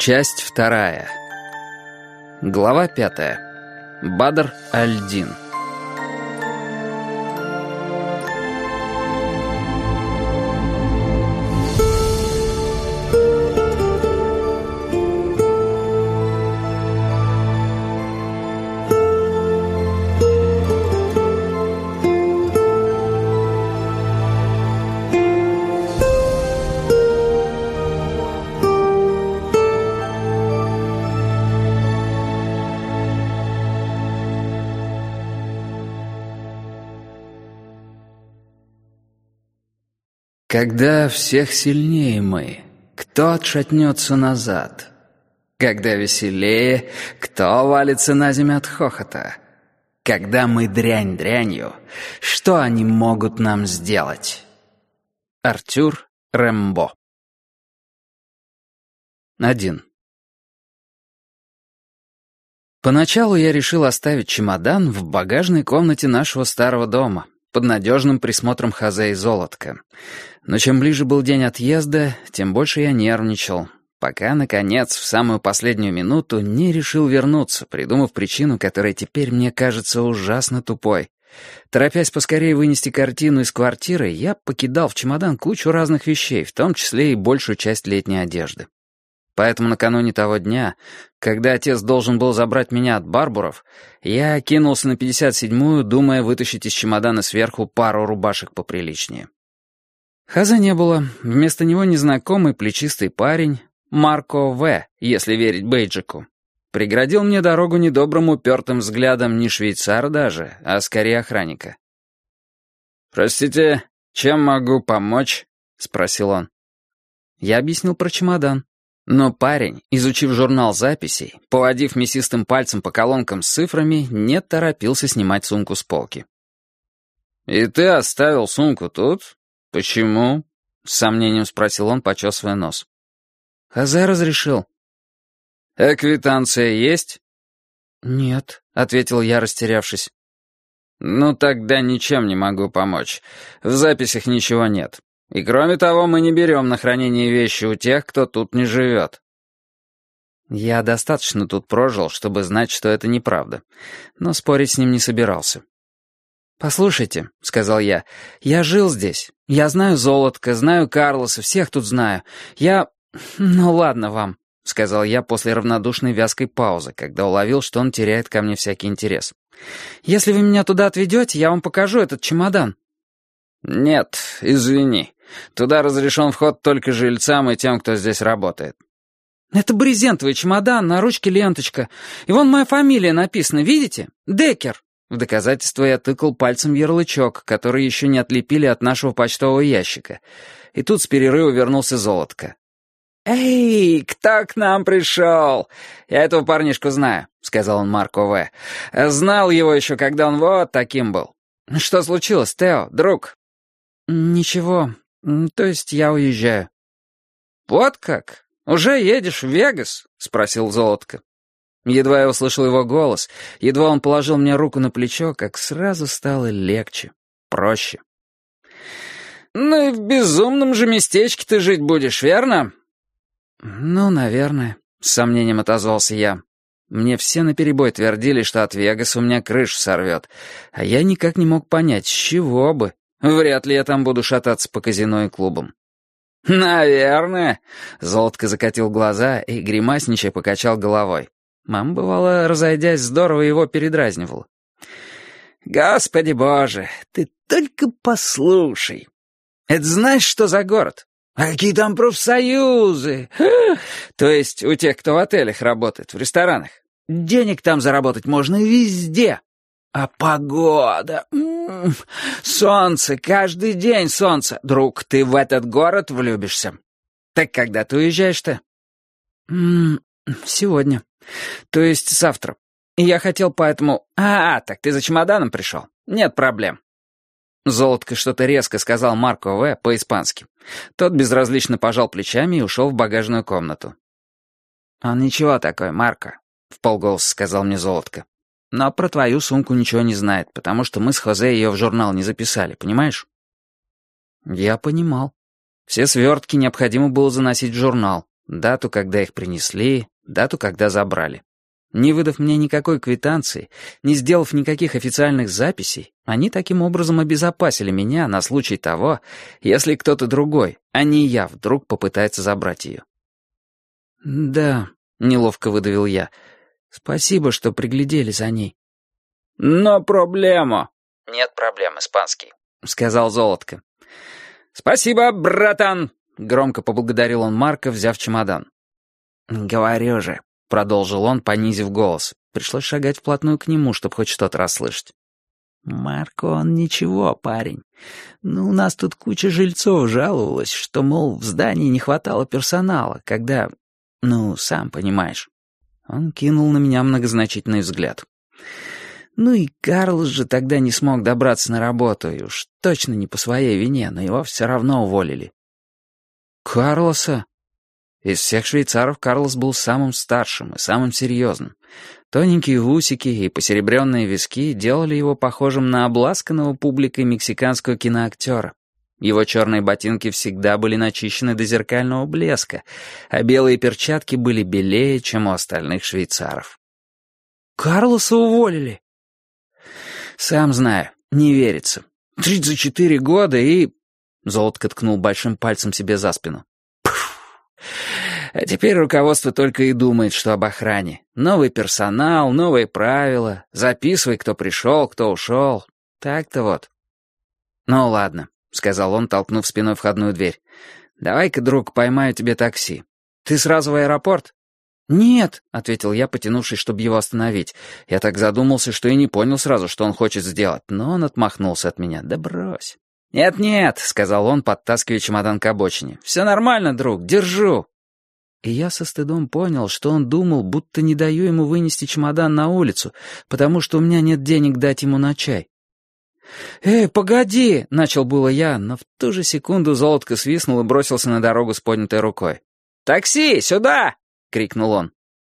Часть вторая. Глава 5. Бадр аль-Дин. Когда всех сильнее мы, кто отшатнется назад? Когда веселее, кто валится на землю от хохота? Когда мы дрянь дрянью, что они могут нам сделать? Артюр Рембо. 1. Поначалу я решил оставить чемодан в багажной комнате нашего старого дома, под надежным присмотром Хозе и Золотка. Но чем ближе был день отъезда, тем больше я нервничал, пока, наконец, в самую последнюю минуту не решил вернуться, придумав причину, которая теперь мне кажется ужасно тупой. Торопясь поскорее вынести картину из квартиры, я покидал в чемодан кучу разных вещей, в том числе и большую часть летней одежды. Поэтому накануне того дня, когда отец должен был забрать меня от Барбуров, я кинулся на 57-ю, думая вытащить из чемодана сверху пару рубашек поприличнее. Хозе не было, вместо него незнакомый плечистый парень, Марко В., если верить бейджику, преградил мне дорогу недобрым упертым взглядом не швейцара даже, а скорее охранника. «Простите, чем могу помочь?» — спросил он. Я объяснил про чемодан. Но парень, изучив журнал записей, поводив мясистым пальцем по колонкам с цифрами, не торопился снимать сумку с полки. «И ты оставил сумку тут? Почему?» — с сомнением спросил он, почесывая нос. «Хозе разрешил». «Квитанция есть?» «Нет», — ответил я, растерявшись. «Ну тогда ничем не могу помочь. В записях ничего нет. И кроме того, мы не берем на хранение вещи у тех, кто тут не живет». Я достаточно тут прожил, чтобы знать, что это неправда, но спорить с ним не собирался. «Послушайте», — сказал я жил здесь. Я знаю Золотка, знаю Карлоса, всех тут знаю. Ну ладно вам», — сказал я после равнодушной вязкой паузы, когда уловил, что он теряет ко мне всякий интерес. «Если вы меня туда отведете, я вам покажу этот чемодан». «Нет, извини. Туда разрешен вход только жильцам и тем, кто здесь работает». «Это брезентовый чемодан, на ручке ленточка. И вон моя фамилия написана, видите? Деккер». В доказательство я тыкал пальцем в ярлычок, который еще не отлепили от нашего почтового ящика. И тут с перерыва вернулся Золотко. «Эй, кто к нам пришел? Я этого парнишку знаю», — сказал он Марко В. «Знал его еще, когда он вот таким был. Что случилось, Тео, друг?» «Ничего. То есть я уезжаю». «Вот как? Уже едешь в Вегас?» — спросил Золотко. Едва я услышал его голос, едва он положил мне руку на плечо, как сразу стало легче, проще. «Ну и в безумном же местечке ты жить будешь, верно?» «Ну, наверное», — с сомнением отозвался я. Мне все наперебой твердили, что от Вегаса у меня крышу сорвет, а я никак не мог понять, с чего бы. Вряд ли я там буду шататься по казино и клубам. «Наверное», — Золотко закатил глаза и, гримасничая, покачал головой. Мама, бывало, разойдясь, здорово его передразнивала. «Господи боже, ты только послушай. Это знаешь, что за город? А какие там профсоюзы? То есть у тех, кто в отелях работает, в ресторанах. Денег там заработать можно везде. А погода... Солнце, каждый день солнце. Друг, ты в этот город влюбишься. Так когда ты уезжаешь-то?» «Сегодня. То есть завтра. И я хотел поэтому... Так ты за чемоданом пришел? Нет проблем». Золотко что-то резко сказал Марко В. по-испански. Тот безразлично пожал плечами и ушел в багажную комнату. «Он ничего такой, Марко», — вполголоса сказал мне Золотко. «Но про твою сумку ничего не знает, потому что мы с Хозе ее в журнал не записали, понимаешь?» Я понимал. Все свертки необходимо было заносить в журнал. Дату, когда их принесли, дату, когда забрали. Не выдав мне никакой квитанции, не сделав никаких официальных записей, они таким образом обезопасили меня на случай того, если кто-то другой, а не я, вдруг попытается забрать ее. «Да», — неловко выдавил я, — «спасибо, что приглядели за ней». «Но проблема». «Нет проблем, испанский», — сказал Золотко. «Спасибо, братан», — громко поблагодарил он Марка, взяв чемодан. «Говорю же», — продолжил он, понизив голос. Пришлось шагать вплотную к нему, чтобы хоть что-то расслышать. «Марко, он ничего, парень. Ну, у нас тут куча жильцов жаловалась, что, мол, в здании не хватало персонала, когда... Ну, сам понимаешь». Он кинул на меня многозначительный взгляд. «Ну и Карлос же тогда не смог добраться на работу, и уж точно не по своей вине, но его все равно уволили». «Карлоса?» Из всех швейцаров Карлос был самым старшим и самым серьезным. Тоненькие усики и посеребренные виски делали его похожим на обласканного публикой мексиканского киноактера. Его черные ботинки всегда были начищены до зеркального блеска, а белые перчатки были белее, чем у остальных швейцаров. «Карлоса уволили?» «Сам знаю, не верится. 34 года и...» Золотко ткнул большим пальцем себе за спину. А теперь руководство только и думает, что об охране. Новый персонал, новые правила. Записывай, кто пришел, кто ушел. Так-то вот. «Ну ладно», — сказал он, толкнув спиной входную дверь. «Давай-ка, друг, поймаю тебе такси. Ты сразу в аэропорт?» «Нет», — ответил я, потянувшись, чтобы его остановить. Я так задумался, что и не понял сразу, что он хочет сделать, но он отмахнулся от меня. «Да брось». «Нет-нет», — сказал он, подтаскивая чемодан к обочине. «Все нормально, друг, держу». И я со стыдом понял, что он думал, будто не даю ему вынести чемодан на улицу, потому что у меня нет денег дать ему на чай. «Эй, погоди!» — начал было я, но в ту же секунду Золотко свистнул и бросился на дорогу с поднятой рукой. «Такси, сюда!» — крикнул он.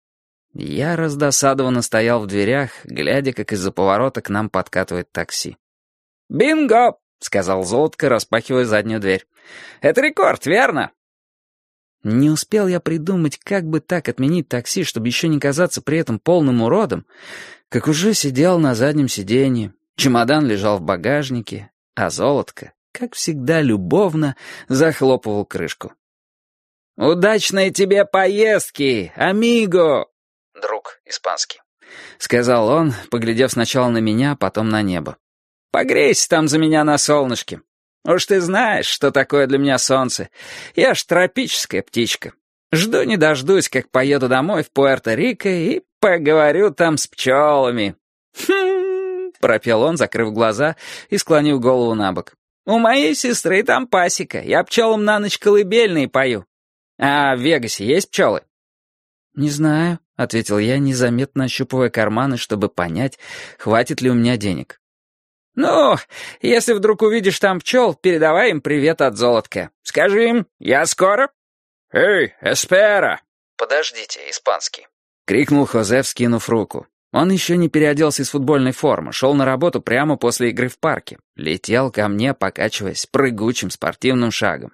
Я раздосадованно стоял в дверях, глядя, как из-за поворота к нам подкатывает такси. «Бинго!» — сказал Золотко, распахивая заднюю дверь. «Это рекорд, верно?» Не успел я придумать, как бы так отменить такси, чтобы еще не казаться при этом полным уродом, как уже сидел на заднем сиденье, чемодан лежал в багажнике, а Золотко, как всегда любовно, захлопывал крышку. «Удачной тебе поездки, амиго!» «Друг, испанский», — сказал он, поглядев сначала на меня, потом на небо. «Погрейся там за меня на солнышке. Уж ты знаешь, что такое для меня солнце. Я ж тропическая птичка. Жду не дождусь, как поеду домой в Пуэрто-Рико и поговорю там с пчелами». «Хм!» — пропел он, закрыв глаза и склонив голову на бок. «У моей сестры там пасека. Я пчелам на ночь колыбельные пою. А в Вегасе есть пчелы?» «Не знаю», — ответил я, незаметно ощупывая карманы, чтобы понять, хватит ли у меня денег. «Ну, если вдруг увидишь там пчел, передавай им привет от Золотка. Скажи им, я скоро». «Эй, эспера!» «Подождите, испанский», — крикнул Хозе, вскинув руку. Он еще не переоделся из футбольной формы, шел на работу прямо после игры в парке. Летел ко мне, покачиваясь прыгучим спортивным шагом.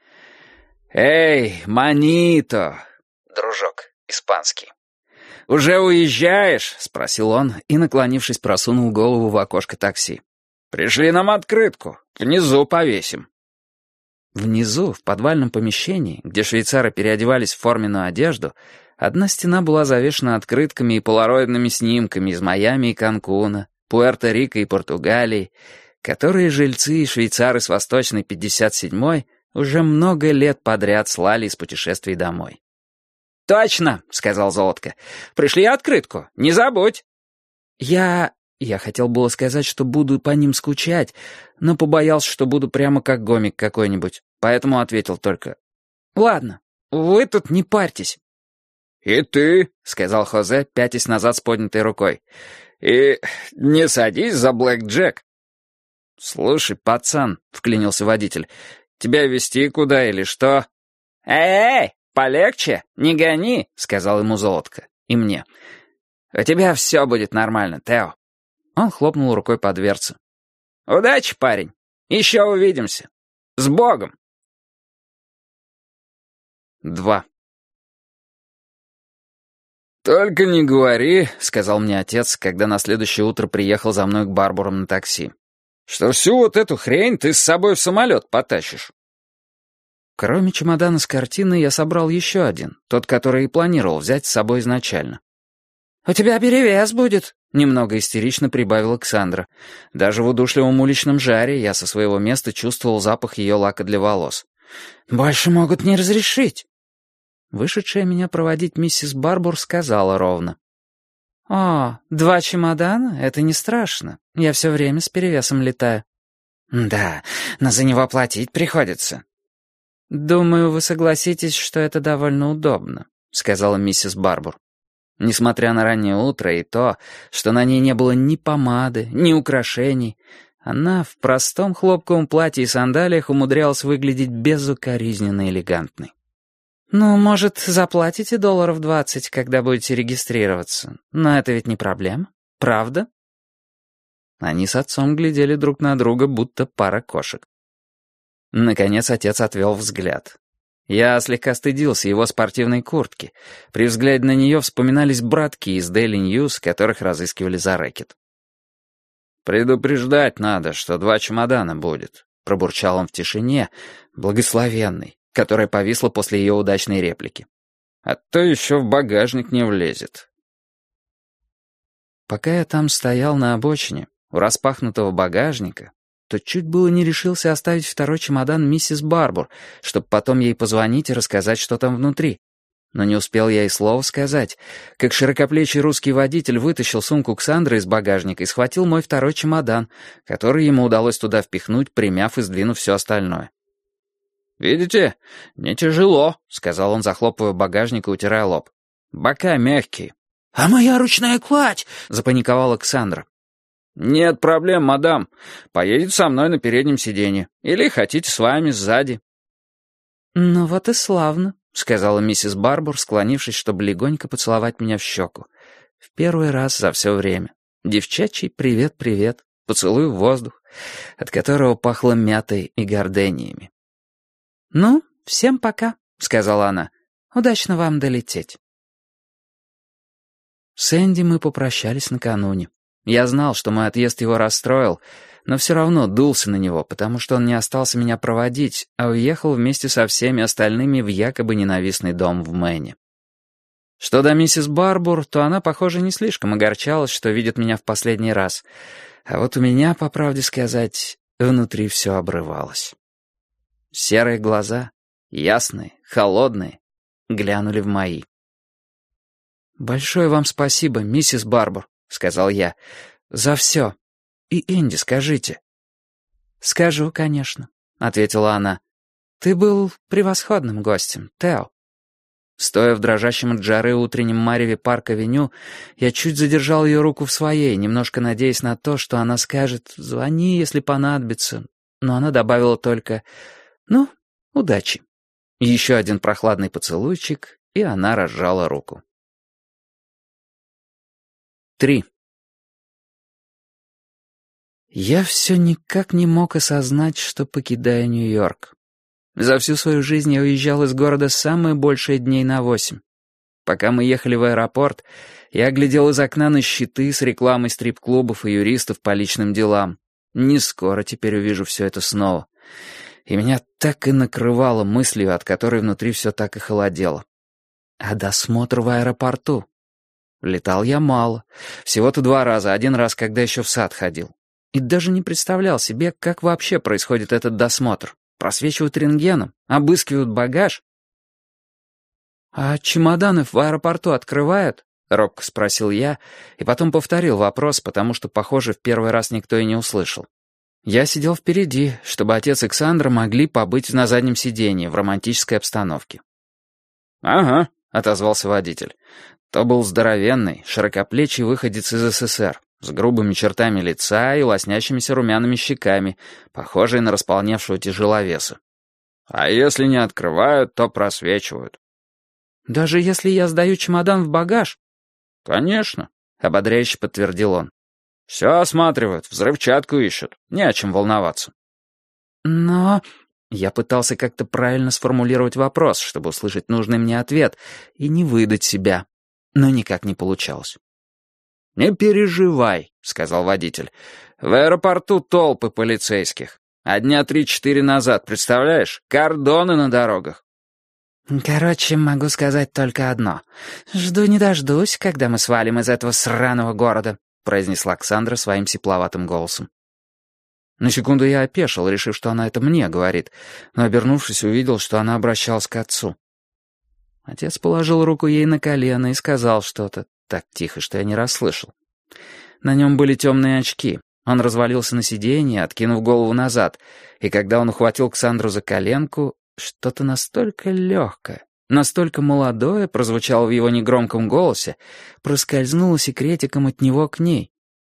«Эй, манито!» «Дружок, испанский». «Уже уезжаешь?» — спросил он и, наклонившись, просунул голову в окошко такси. «Пришли нам открытку. Внизу повесим». Внизу, в подвальном помещении, где швейцары переодевались в форменную одежду, одна стена была завешена открытками и полароидными снимками из Майами и Канкуна, Пуэрто-Рико и Португалии, которые жильцы и швейцары с Восточной 57-й уже много лет подряд слали из путешествий домой. «Точно!» — сказал Золотко. «Пришли открытку, не забудь!» Я хотел было сказать, что буду по ним скучать, но побоялся, что буду прямо как гомик какой-нибудь, поэтому ответил только: «Ладно, вы тут не парьтесь». «И ты», — сказал Хозе, пятясь назад с поднятой рукой, «и не садись за блэк-джек». «Слушай, пацан», — вклинился водитель, — «тебя везти куда или что?» «Эй, полегче, не гони», — сказал ему Золотко, и мне. «У тебя все будет нормально, Тео». Он хлопнул рукой по дверце. «Удачи, парень. Еще увидимся. С Богом!» 2. «Только не говори», — сказал мне отец, когда на следующее утро приехал за мной к Барбурам на такси, «что всю вот эту хрень ты с собой в самолет потащишь». Кроме чемодана с картиной я собрал еще один, тот, который и планировал взять с собой изначально. «У тебя перевес будет», — немного истерично прибавила Ксандра. Даже в удушливом уличном жаре я со своего места чувствовал запах ее лака для волос. «Больше могут не разрешить». Вышедшая меня проводить миссис Барбур сказала ровно. «О, 2 чемодана? Это не страшно. Я все время с перевесом летаю». «Да, но за него платить приходится». «Думаю, вы согласитесь, что это довольно удобно», — сказала миссис Барбур. Несмотря на раннее утро и то, что на ней не было ни помады, ни украшений, она в простом хлопковом платье и сандалиях умудрялась выглядеть безукоризненно элегантной. «Ну, может, заплатите $20, когда будете регистрироваться? Но это ведь не проблема, правда?» Они с отцом глядели друг на друга, будто пара кошек. Наконец отец отвел взгляд. Я слегка стыдился его спортивной куртки. При взгляде на нее вспоминались братки из Daily News, которых разыскивали за рэкет. «Предупреждать надо, что 2 чемодана будет», — пробурчал он в тишине, благословенной, которая повисла после ее удачной реплики. «А то еще в багажник не влезет». Пока я там стоял на обочине, у распахнутого багажника, то чуть было не решился оставить второй чемодан миссис Барбур, чтобы потом ей позвонить и рассказать, что там внутри. Но не успел я и слова сказать, как широкоплечий русский водитель вытащил сумку Ксандры из багажника и схватил мой второй чемодан, который ему удалось туда впихнуть, примяв и сдвинув все остальное. «Видите, не тяжело», — сказал он, захлопывая багажник и утирая лоб. «Бока мягкие». «А моя ручная кладь!» — запаниковала Ксандра. «Нет проблем, мадам. Поедет со мной на переднем сиденье. Или хотите с вами сзади». «Ну вот и славно», — сказала миссис Барбур, склонившись, чтобы легонько поцеловать меня в щеку. В первый раз за все время. Девчачий привет-привет, поцелуй в воздух, от которого пахло мятой и гордениями. «Ну, всем пока», — сказала она. «Удачно вам долететь». С Энди мы попрощались накануне. Я знал, что мой отъезд его расстроил, но все равно дулся на него, потому что он не остался меня проводить, а уехал вместе со всеми остальными в якобы ненавистный дом в Мэне. Что до миссис Барбур, то она, похоже, не слишком огорчалась, что видит меня в последний раз. А вот у меня, по правде сказать, внутри все обрывалось. Серые глаза, ясные, холодные, глянули в мои. «Большое вам спасибо, миссис Барбур», — сказал я, — «за все. И Энди скажите». «Скажу, конечно», — ответила она. «Ты был превосходным гостем, Тео». Стоя в дрожащем от жары утреннем мареве парк-авеню, я чуть задержал ее руку в своей, немножко надеясь на то, что она скажет «звони, если понадобится». Но она добавила только «ну, удачи». Еще один прохладный поцелуйчик, и она разжала руку. 3. Я все никак не мог осознать, что покидаю Нью-Йорк. За всю свою жизнь я уезжал из города самые большие дней на 8. Пока мы ехали в аэропорт, я глядел из окна на щиты с рекламой стрип-клубов и юристов по личным делам. Не скоро теперь увижу все это снова. И меня так и накрывало мыслью, от которой внутри все так и холодело. А досмотр в аэропорту? Летал я мало. Всего-то 2 раза, 1 раз, когда еще в сад ходил. И даже не представлял себе, как вообще происходит этот досмотр. Просвечивают рентгеном, обыскивают багаж. «А чемоданы в аэропорту открывают?» — робко спросил я, и потом повторил вопрос, потому что, похоже, в первый раз никто и не услышал. Я сидел впереди, чтобы отец и Ксандра могли побыть на заднем сиденье в романтической обстановке. «Ага», — отозвался водитель. То был здоровенный, широкоплечий выходец из СССР, с грубыми чертами лица и лоснящимися румяными щеками, похожий на располневшего тяжеловеса. «А если не открывают, то просвечивают». «Даже если я сдаю чемодан в багаж?» «Конечно», — ободряюще подтвердил он. «Все осматривают, взрывчатку ищут, не о чем волноваться». «Но...» Я пытался как-то правильно сформулировать вопрос, чтобы услышать нужный мне ответ и не выдать себя. но никак не получалось. «Не переживай», — сказал водитель. «В аэропорту толпы полицейских. А дня 3-4 назад, представляешь? Кордоны на дорогах». «Короче, могу сказать только одно. Жду не дождусь, когда мы свалим из этого сраного города», — произнесла Ксандра своим сипловатым голосом. На секунду я опешил, решив, что она это мне говорит, но, обернувшись, увидел, что она обращалась к отцу. Отец положил руку ей на колено и сказал что-то так тихо, что я не расслышал. На нем были темные очки. Он развалился на сиденье, откинув голову назад, и когда он ухватил Ксандру за коленку, что-то настолько легкое, настолько молодое прозвучало в его негромком голосе, проскользнуло секретиком от него к ней.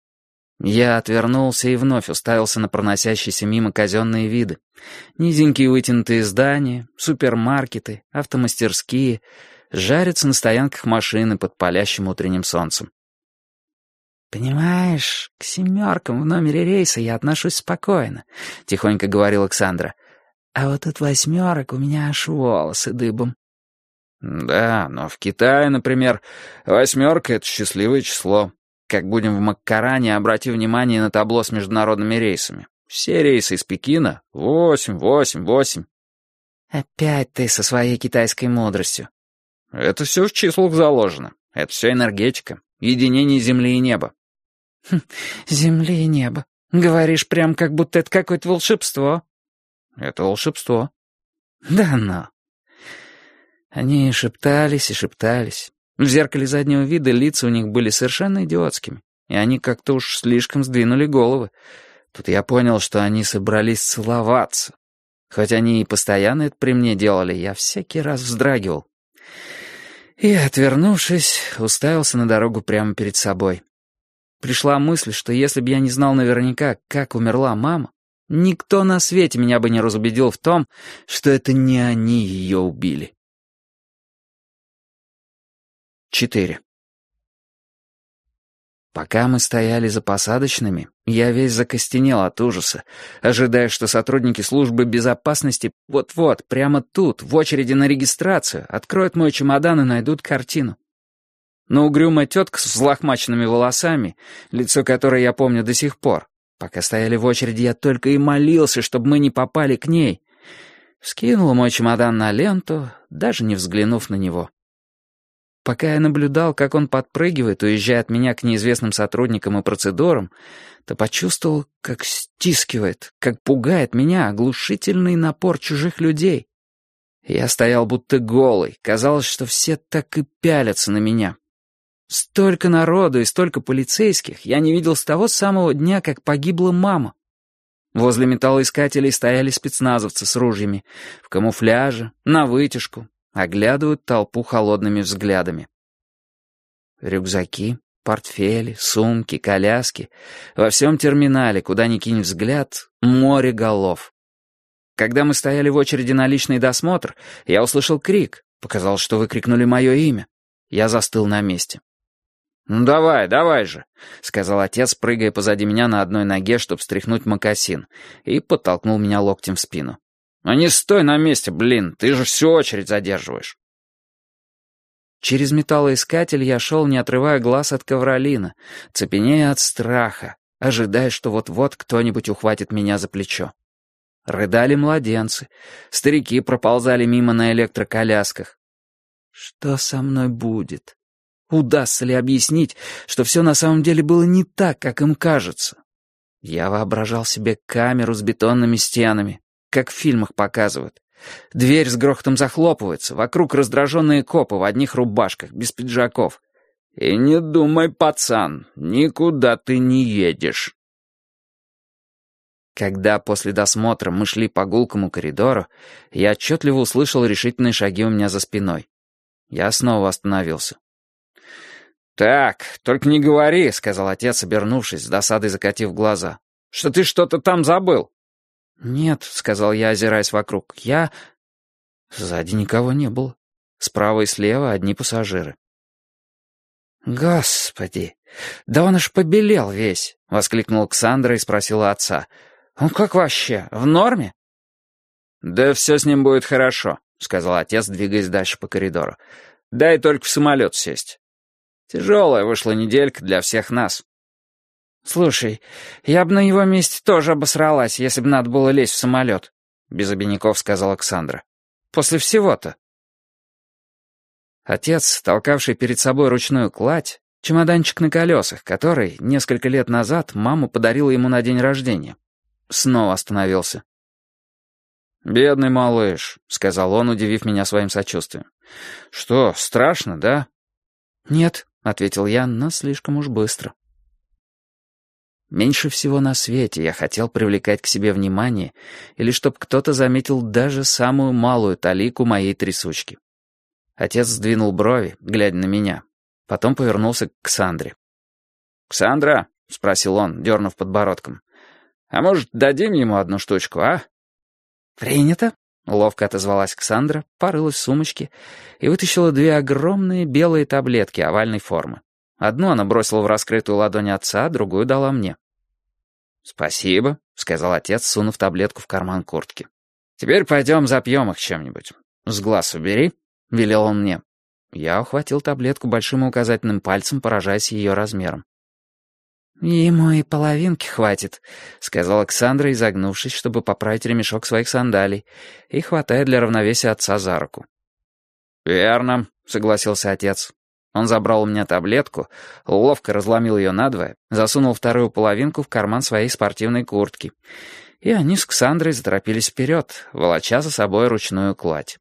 Я отвернулся и вновь уставился на проносящиеся мимо казенные виды. Низенькие вытянутые здания, супермаркеты, автомастерские, жарятся на стоянках машины под палящим утренним солнцем. «Понимаешь, к 7 в номере рейса я отношусь спокойно», — тихонько говорила Ксандра. «А вот от 8 у меня аж волосы дыбом». «Да, но в Китае, например, 8 — это счастливое число. Как будем в Маккаране, обрати внимание на табло с международными рейсами. Все рейсы из Пекина — 8, 8, 8». «Опять ты со своей китайской мудростью». «Это все в числах заложено. Это все энергетика, единение земли и неба». «Земли и неба. Говоришь прям, как будто это какое-то волшебство». «Это волшебство». «Да ну». Они шептались и шептались. В зеркале заднего вида лица у них были совершенно идиотскими, и они как-то уж слишком сдвинули головы. Тут я понял, что они собрались целоваться. Хоть они и постоянно это при мне делали, я всякий раз вздрагивал. И, отвернувшись, уставился на дорогу прямо перед собой. Пришла мысль, что если бы я не знал наверняка, как умерла мама, никто на свете меня бы не разубедил в том, что это не они ее убили. 4. Пока мы стояли за посадочными, я весь закостенел от ужаса, ожидая, что сотрудники службы безопасности вот-вот, прямо тут, в очереди на регистрацию, откроют мой чемодан и найдут картину. Но угрюмая тетка с взлохмаченными волосами, лицо которой я помню до сих пор, пока стояли в очереди, я только и молился, чтобы мы не попали к ней, вскинула мой чемодан на ленту, даже не взглянув на него. Пока я наблюдал, как он подпрыгивает, уезжая от меня к неизвестным сотрудникам и процедурам, то почувствовал, как стискивает, как пугает меня оглушительный напор чужих людей. Я стоял будто голый, казалось, что все так и пялятся на меня. Столько народу и столько полицейских я не видел с того самого дня, как погибла мама. Возле металлоискателей стояли спецназовцы с ружьями, в камуфляже, на вытяжку, оглядывают толпу холодными взглядами. Рюкзаки, портфели, сумки, коляски. Во всем терминале, куда ни кинь взгляд, море голов. Когда мы стояли в очереди на личный досмотр, я услышал крик. Показалось, что выкрикнули мое имя. Я застыл на месте. «Ну давай, давай же», — сказал отец, прыгая позади меня на одной ноге, чтобы стряхнуть мокасин, и подтолкнул меня локтем в спину. «Ну не стой на месте, блин, ты же всю очередь задерживаешь». Через металлоискатель я шел, не отрывая глаз от ковролина, цепенея от страха, ожидая, что вот-вот кто-нибудь ухватит меня за плечо. Рыдали младенцы, старики проползали мимо на электроколясках. Что со мной будет? Удастся ли объяснить, что все на самом деле было не так, как им кажется? Я воображал себе камеру с бетонными стенами, как в фильмах показывают. Дверь с грохотом захлопывается, вокруг раздраженные копы в одних рубашках, без пиджаков. И не думай, пацан, никуда ты не едешь. Когда после досмотра мы шли по гулкому коридору, я отчетливо услышал решительные шаги у меня за спиной. Я снова остановился. «Так, только не говори», — сказал отец, обернувшись, с досадой закатив глаза, «что ты что-то там забыл». «Нет», — сказал я, озираясь вокруг, — Сзади никого не было. Справа и слева одни пассажиры. «Господи, да он аж побелел весь», — воскликнула Ксандра и спросила отца. «Он как вообще, в норме?» «Да все с ним будет хорошо», — сказал отец, двигаясь дальше по коридору. «Дай только в самолет сесть». Тяжелая вышла неделька для всех нас. «Слушай, я бы на его месте тоже обосралась, если бы надо было лезть в самолет», — без обиняков сказала Ксандра. «После всего-то». Отец, толкавший перед собой ручную кладь, чемоданчик на колесах, который несколько лет назад мама подарила ему на день рождения, снова остановился. «Бедный малыш», — сказал он, удивив меня своим сочувствием. «Что, страшно, да?» «Нет», — ответил я, но слишком уж быстро. Меньше всего на свете я хотел привлекать к себе внимание или чтоб кто-то заметил даже самую малую талику моей трясучки. Отец сдвинул брови, глядя на меня. Потом повернулся к Ксандре. «Ксандра?» — спросил он, дернув подбородком. «А может, дадим ему одну штучку, а?» «Принято», — ловко отозвалась Ксандра, порылась в сумочке и вытащила 2 огромные белые таблетки овальной формы. Одну она бросила в раскрытую ладонь отца, другую дала мне. «Спасибо», — сказал отец, сунув таблетку в карман куртки. «Теперь пойдем запьем их чем-нибудь. С глаз убери», — велел он мне. Я ухватил таблетку большим и указательным пальцем, поражаясь ее размером. «Ему и половинки хватит», — сказала Александра, изогнувшись, чтобы поправить ремешок своих сандалий, и хватая для равновесия отца за руку. «Верно», — согласился отец. Он забрал у меня таблетку, ловко разломил ее надвое, засунул вторую половинку в карман своей спортивной куртки, и они с Ксандрой заторопились вперед, волоча за собой ручную кладь.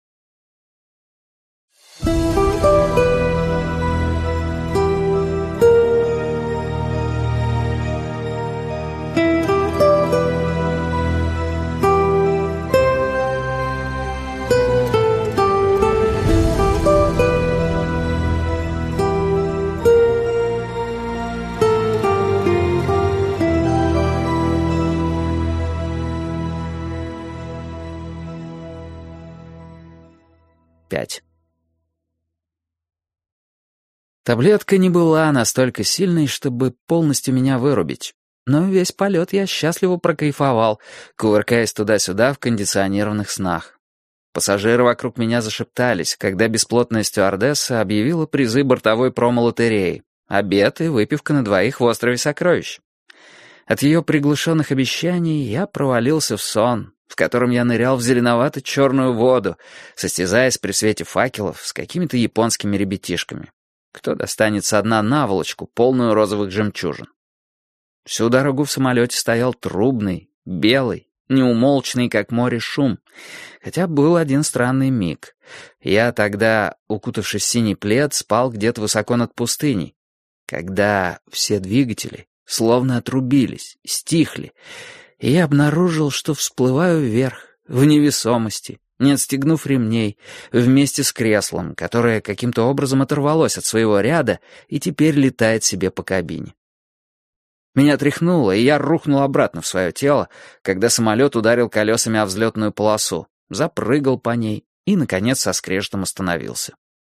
Таблетка не была настолько сильной, чтобы полностью меня вырубить. Но весь полет я счастливо прокайфовал, кувыркаясь туда-сюда в кондиционированных снах. Пассажиры вокруг меня зашептались, когда бесплотная стюардесса объявила призы бортовой промо-лотереи, обед и выпивка на 2 в острове Сокровищ. От ее приглушенных обещаний я провалился в сон, в котором я нырял в зеленовато-черную воду, состязаясь при свете факелов с какими-то японскими ребятишками. Кто достанет со дна наволочку, полную розовых жемчужин? Всю дорогу в самолете стоял трубный, белый, неумолчный, как море, шум. Хотя был один странный миг. Я тогда, укутавшись в синий плед, спал где-то высоко над пустыней. Когда все двигатели словно отрубились, стихли, и я обнаружил, что всплываю вверх, в невесомости, не отстегнув ремней, вместе с креслом, которое каким-то образом оторвалось от своего ряда и теперь летает себе по кабине. Меня тряхнуло, и я рухнул обратно в свое тело, когда самолет ударил колесами о взлетную полосу, запрыгал по ней и, наконец, со скрежетом остановился.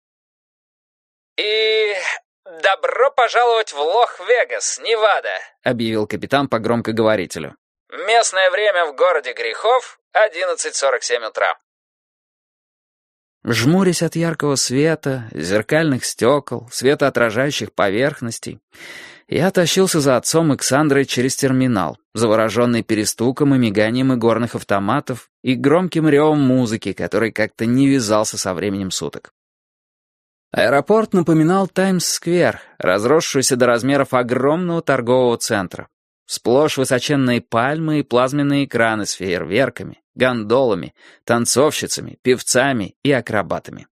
«И добро пожаловать в Лох-Вегас, Невада», — объявил капитан по громкоговорителю. «Местное время в городе грехов — 11:47 утра». Жмурясь от яркого света, зеркальных стекол, светоотражающих поверхностей, я тащился за отцом и Ксандрой через терминал, завороженный перестуком и миганием игорных автоматов и громким ревом музыки, который как-то не вязался со временем суток. Аэропорт напоминал Таймс-сквер, разросшуюся до размеров огромного торгового центра. Сплошь высоченные пальмы и плазменные экраны с фейерверками, гондолами, танцовщицами, певцами и акробатами.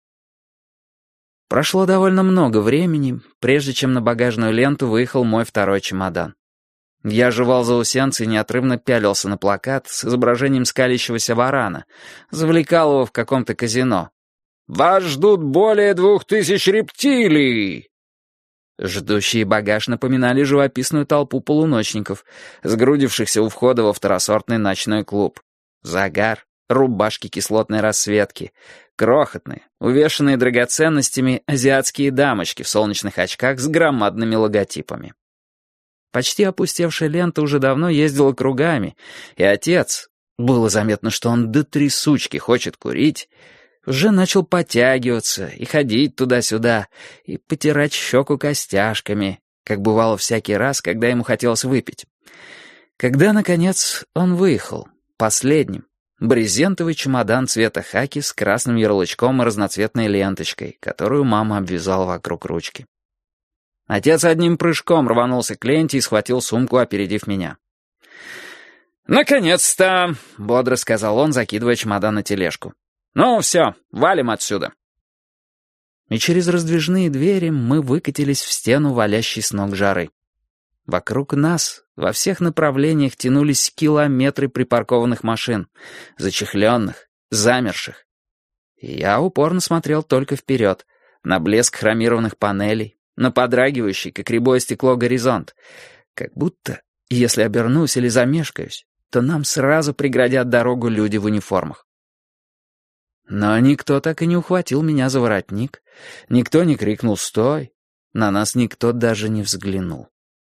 Прошло довольно много времени, прежде чем на багажную ленту выехал мой второй чемодан. Я жевал заусенцы и неотрывно пялился на плакат с изображением скалящегося варана, завлекал его в каком-то казино. «Вас ждут более 2000 рептилий!» Ждущие багаж напоминали живописную толпу полуночников, сгрудившихся у входа во второсортный ночной клуб. Загар, рубашки кислотной расцветки, крохотные, увешанные драгоценностями азиатские дамочки в солнечных очках с громадными логотипами. Почти опустевшая лента уже давно ездила кругами, и отец, было заметно, что он до трясучки хочет курить, уже начал подтягиваться и ходить туда-сюда, и потирать щеку костяшками, как бывало всякий раз, когда ему хотелось выпить. Когда, наконец, он выехал, последним, брезентовый чемодан цвета хаки с красным ярлычком и разноцветной ленточкой, которую мама обвязала вокруг ручки. Отец одним прыжком рванулся к ленте и схватил сумку, опередив меня. «Наконец-то!» — бодро сказал он, закидывая чемодан на тележку. «Ну, все, валим отсюда». И через раздвижные двери мы выкатились в стену валящей с ног жары. Вокруг нас во всех направлениях тянулись километры припаркованных машин, зачехленных, замерших. И я упорно смотрел только вперед, на блеск хромированных панелей, на подрагивающий, как рябое стекло, горизонт. Как будто, если обернусь или замешкаюсь, то нам сразу преградят дорогу люди в униформах. Но никто так и не ухватил меня за воротник, никто не крикнул «Стой!», на нас никто даже не взглянул.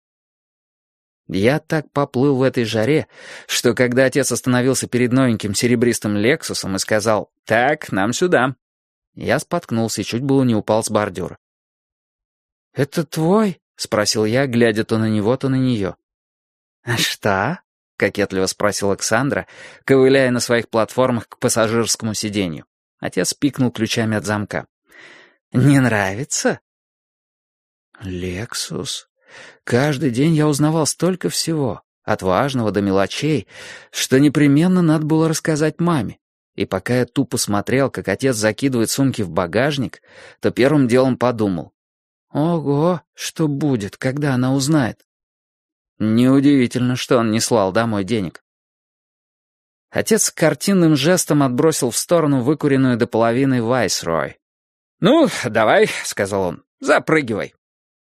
Я так поплыл в этой жаре, что когда отец остановился перед новеньким серебристым «Лексусом» и сказал «Так, нам сюда», я споткнулся и чуть было не упал с бордюра. «Это твой?» — спросил я, глядя то на него, то на нее. «А что?» — кокетливо спросила Оксандра, ковыляя на своих платформах к пассажирскому сиденью. Отец пикнул ключами от замка. «Не нравится?» «Лексус». Каждый день я узнавал столько всего, от важного до мелочей, что непременно надо было рассказать маме. И пока я тупо смотрел, как отец закидывает сумки в багажник, то первым делом подумал: «Ого, что будет, когда она узнает?» Неудивительно, что он не слал домой денег. Отец картинным жестом отбросил в сторону выкуренную до половины Вайсрой. «Ну, давай», — сказал он, — «запрыгивай».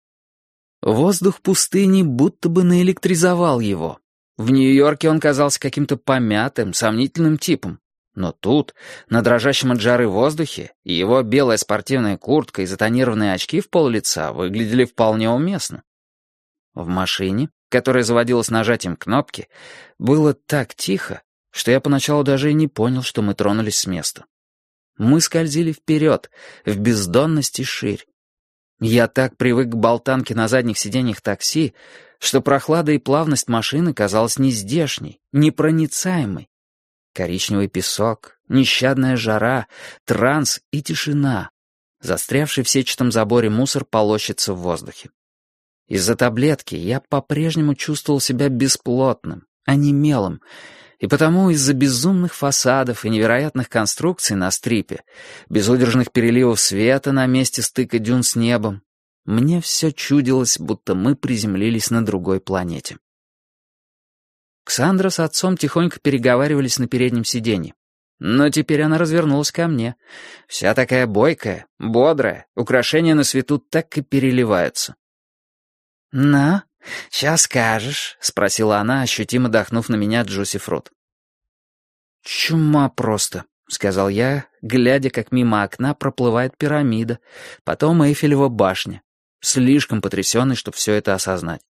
Воздух пустыни будто бы наэлектризовал его. В Нью-Йорке он казался каким-то помятым, сомнительным типом. Но тут, на дрожащем от жары воздухе, его белая спортивная куртка и затонированные очки в пол-лица выглядели вполне уместно. В машине, которая заводилась нажатием кнопки, было так тихо, что я поначалу даже и не понял, что мы тронулись с места. Мы скользили вперед, в бездонность и ширь. Я так привык к болтанке на задних сиденьях такси, что прохлада и плавность машины казалась нездешней, непроницаемой. Коричневый песок, нещадная жара, транс и тишина. Застрявший в сетчатом заборе мусор полощется в воздухе. Из-за таблетки я по-прежнему чувствовал себя бесплотным, онемелым, и потому из-за безумных фасадов и невероятных конструкций на стрипе, безудержных переливов света на месте стыка дюн с небом, мне все чудилось, будто мы приземлились на другой планете. Ксандра с отцом тихонько переговаривались на переднем сиденье. Но теперь она развернулась ко мне. Вся такая бойкая, бодрая, украшения на свету так и переливаются. «Ну, чё скажешь?» — спросила она, ощутимо дохнув на меня Джуси Фрут. «Чума просто», — сказал я, глядя, как мимо окна проплывает пирамида, потом Эйфелева башня, слишком потрясенный, чтобы все это осознать.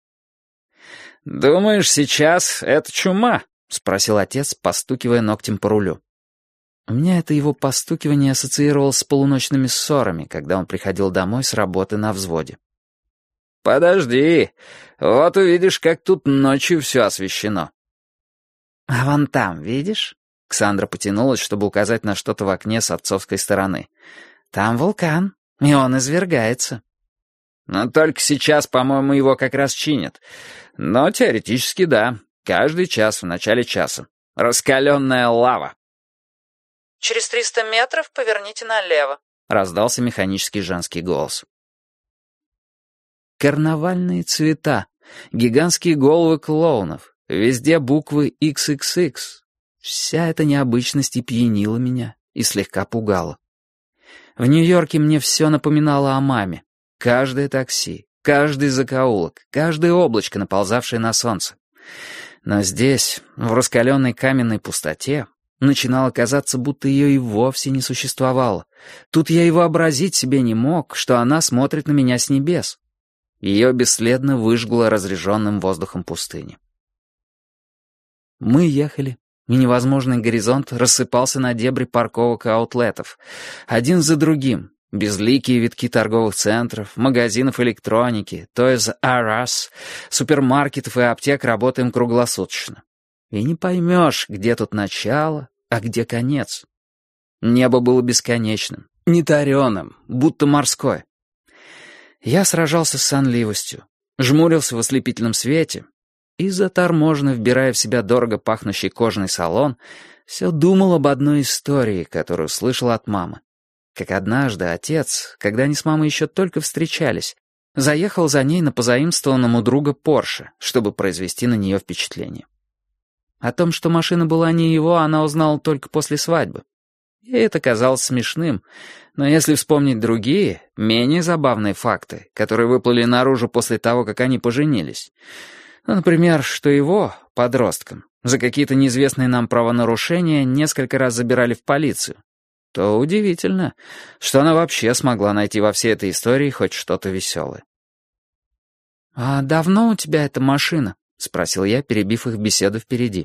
«Думаешь, сейчас это чума?» — спросил отец, постукивая ногтем по рулю. У меня это его постукивание ассоциировалось с полуночными ссорами, когда он приходил домой с работы на взводе. «Подожди, вот увидишь, как тут ночью все освещено». «А вон там, видишь?» Ксандра потянулась, чтобы указать на что-то в окне с отцовской стороны. «Там вулкан, и он извергается». «Но только сейчас, по-моему, его как раз чинят. Но теоретически да, каждый час в начале часа. Раскаленная лава». «Через 300 метров поверните налево», — раздался механический женский голос. Карнавальные цвета, гигантские головы клоунов, везде буквы XXX. Вся эта необычность и пьянила меня, и слегка пугала. В Нью-Йорке мне все напоминало о маме. Каждое такси, каждый закоулок, каждое облачко, наползавшее на солнце. Но здесь, в раскаленной каменной пустоте, начинало казаться, будто ее и вовсе не существовало. Тут я и вообразить себе не мог, что она смотрит на меня с небес. Ее бесследно выжгло разреженным воздухом пустыни. Мы ехали и невозможный горизонт рассыпался на дебри парковок и аутлетов, один за другим, безликие витки торговых центров, магазинов электроники, Toys R Us, супермаркетов и аптек работаем круглосуточно. И не поймешь, где тут начало, а где конец. Небо было бесконечным, нетареным, будто морское. Я сражался с сонливостью, жмурился в ослепительном свете и, заторможенно вбирая в себя дорого пахнущий кожаный салон, все думал об одной истории, которую слышал от мамы. Как однажды отец, когда они с мамой еще только встречались, заехал за ней на позаимствованном у друга Порше, чтобы произвести на нее впечатление. О том, что машина была не его, она узнала только после свадьбы. Ей это казалось смешным, но если вспомнить другие, менее забавные факты, которые выплыли наружу после того, как они поженились, например, что его, подростком, за какие-то неизвестные нам правонарушения несколько раз забирали в полицию, то удивительно, что она вообще смогла найти во всей этой истории хоть что-то веселое. «А давно у тебя эта машина?» — спросил я, перебив их беседу впереди.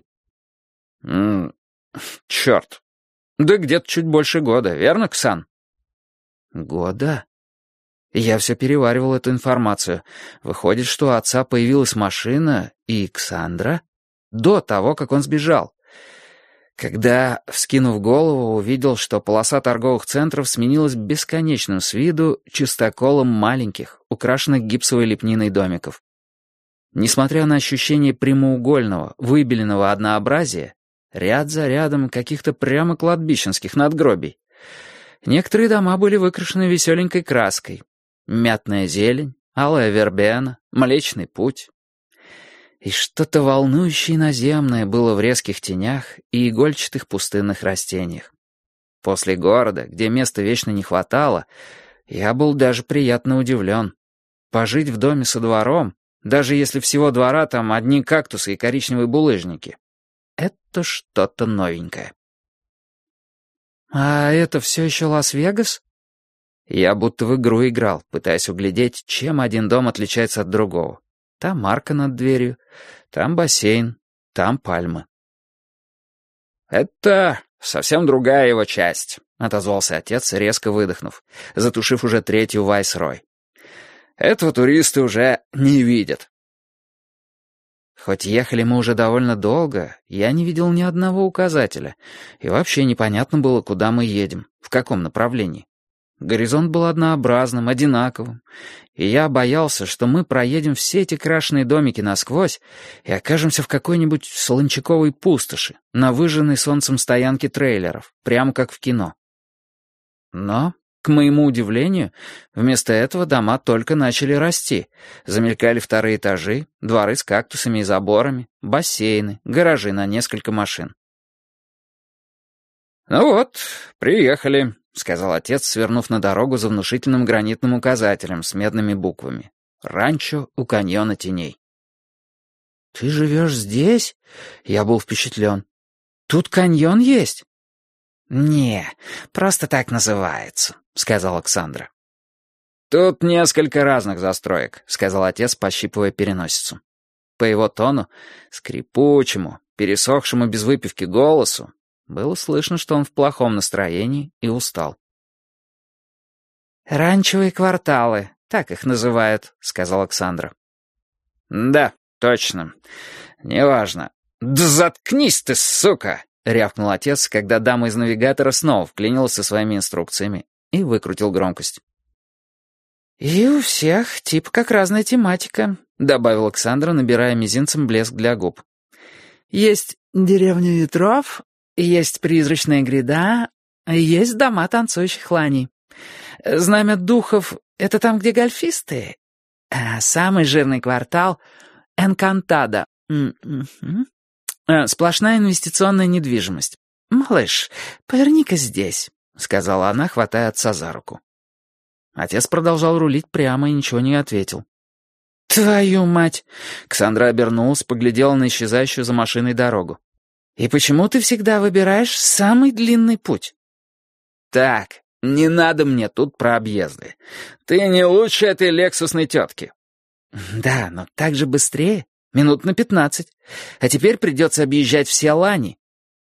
«Черт. Да где-то чуть больше года, верно, Ксан?» «Года?» Я все переваривал эту информацию. Выходит, что у отца появилась машина и Ксандра до того, как он сбежал. Когда, вскинув голову, увидел, что полоса торговых центров сменилась бесконечным с виду чистоколом маленьких, украшенных гипсовой лепниной домиков. Несмотря на ощущение прямоугольного, выбеленного однообразия, ряд за рядом каких-то прямо кладбищенских надгробий. Некоторые дома были выкрашены веселенькой краской. Мятная зелень, алая вербена, Млечный Путь. И что-то волнующее иноземное было в резких тенях и игольчатых пустынных растениях. После города, где места вечно не хватало, я был даже приятно удивлен. Пожить в доме со двором, даже если всего двора там одни кактусы и коричневые булыжники, это что-то новенькое. «А это все еще Лас-Вегас?» Я будто в игру играл, пытаясь углядеть, чем один дом отличается от другого. Там арка над дверью, там бассейн, там пальмы. «Это совсем другая его часть», — отозвался отец, резко выдохнув, затушив уже третью Вайс-Рой. «Этого туристы уже не видят». Хоть ехали мы уже довольно долго, я не видел ни одного указателя, и вообще непонятно было, куда мы едем, в каком направлении. Горизонт был однообразным, одинаковым, и я боялся, что мы проедем все эти крашеные домики насквозь и окажемся в какой-нибудь солончаковой пустоши, на выжженной солнцем стоянке трейлеров, прямо как в кино. Но, к моему удивлению, вместо этого дома только начали расти. Замелькали вторые этажи, дворы с кактусами и заборами, бассейны, гаражи на несколько машин. «Ну вот, приехали», — сказал отец, свернув на дорогу за внушительным гранитным указателем с медными буквами. «Ранчо у каньона теней». «Ты живешь здесь?» Я был впечатлен. «Тут каньон есть?» «Не, просто так называется», — сказала Оксандра. «Тут несколько разных застроек», — сказал отец, пощипывая переносицу. По его тону, скрипучему, пересохшему без выпивки голосу, было слышно, что он в плохом настроении и устал. «Ранчевые кварталы, так их называют», — сказала Оксандра. «Да, точно. Неважно». «Да заткнись ты, сука!» — рявкнул отец, когда дама из навигатора снова вклинилась со своими инструкциями и выкрутил громкость. «И у всех типа как разная тематика», — добавила Александра, набирая мизинцем блеск для губ. «Есть деревня ветров, есть призрачная гряда, есть дома танцующих ланей. Знамя духов — это там, где гольфисты. А самый жирный квартал — Энкантада. Сплошная инвестиционная недвижимость. Малыш, поверни-ка здесь», — сказала она, хватая отца за руку. Отец продолжал рулить прямо и ничего не ответил. «Твою мать!» — Ксандра обернулась, поглядела на исчезающую за машиной дорогу. «И почему ты всегда выбираешь самый длинный путь?» «Так, не надо мне тут про объезды. Ты не лучше этой лексусной тетки». «Да, но так же быстрее. Минут на 15. А теперь придется объезжать все лани».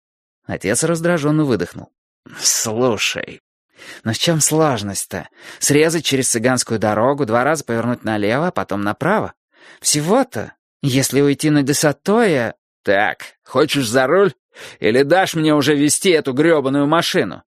Отец раздраженно выдохнул. «Слушай, но в чем сложность-то? Срезать через цыганскую дорогу, 2 раза повернуть налево, а потом направо? Всего-то, если уйти на Десатоя...» «Так, хочешь за руль? Или дашь мне уже вести эту грёбаную машину?»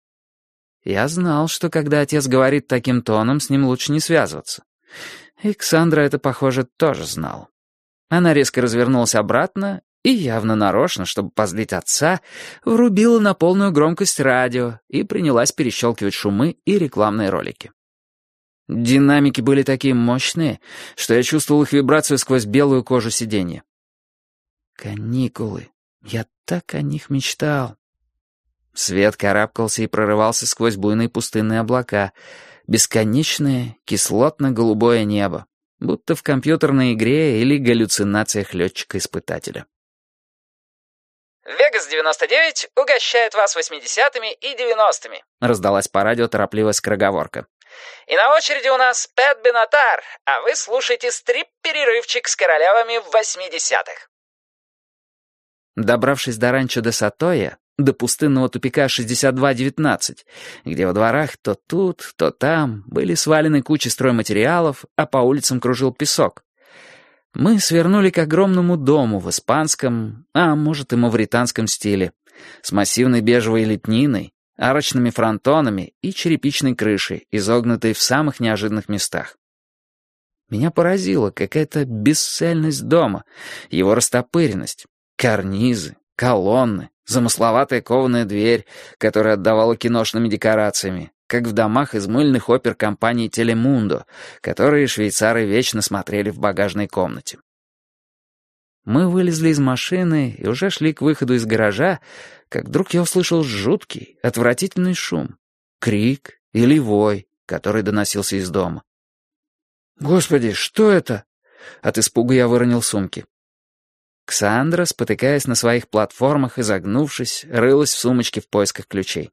Я знал, что когда отец говорит таким тоном, с ним лучше не связываться. И Ксандра это, похоже, тоже знал. Она резко развернулась обратно и, явно нарочно, чтобы позлить отца, врубила на полную громкость радио и принялась перещелкивать шумы и рекламные ролики. Динамики были такие мощные, что я чувствовал их вибрацию сквозь белую кожу сиденья. Каникулы. Я так о них мечтал. Свет карабкался и прорывался сквозь буйные пустынные облака. Бесконечное кислотно-голубое небо, будто в компьютерной игре или галлюцинациях летчика-испытателя. «Вегас 99 угощает вас 80-ми и 90-ми», раздалась по радио торопливая скороговорка. «И на очереди у нас Пэт Бенатар, а вы слушаете стрип-перерывчик с королевами в 80-х». Добравшись до ранчо де Сатоя, до пустынного тупика 6219, где во дворах то тут, то там были свалены кучи стройматериалов, а по улицам кружил песок, мы свернули к огромному дому в испанском, а может и мавританском стиле, с массивной бежевой лепниной, арочными фронтонами и черепичной крышей, изогнутой в самых неожиданных местах. Меня поразила какая-то бесцельность дома, его растопыренность, карнизы, колонны, замысловатая кованая дверь, которая отдавала киношными декорациями, как в домах из мыльных опер компании «Телемундо», которые швейцары вечно смотрели в багажной комнате. Мы вылезли из машины и уже шли к выходу из гаража, как вдруг я услышал жуткий, отвратительный шум, крик или вой, который доносился из дома. «Господи, что это?» От испуга я выронил сумки. Ксандра, спотыкаясь на своих платформах и загнувшись, рылась в сумочке в поисках ключей.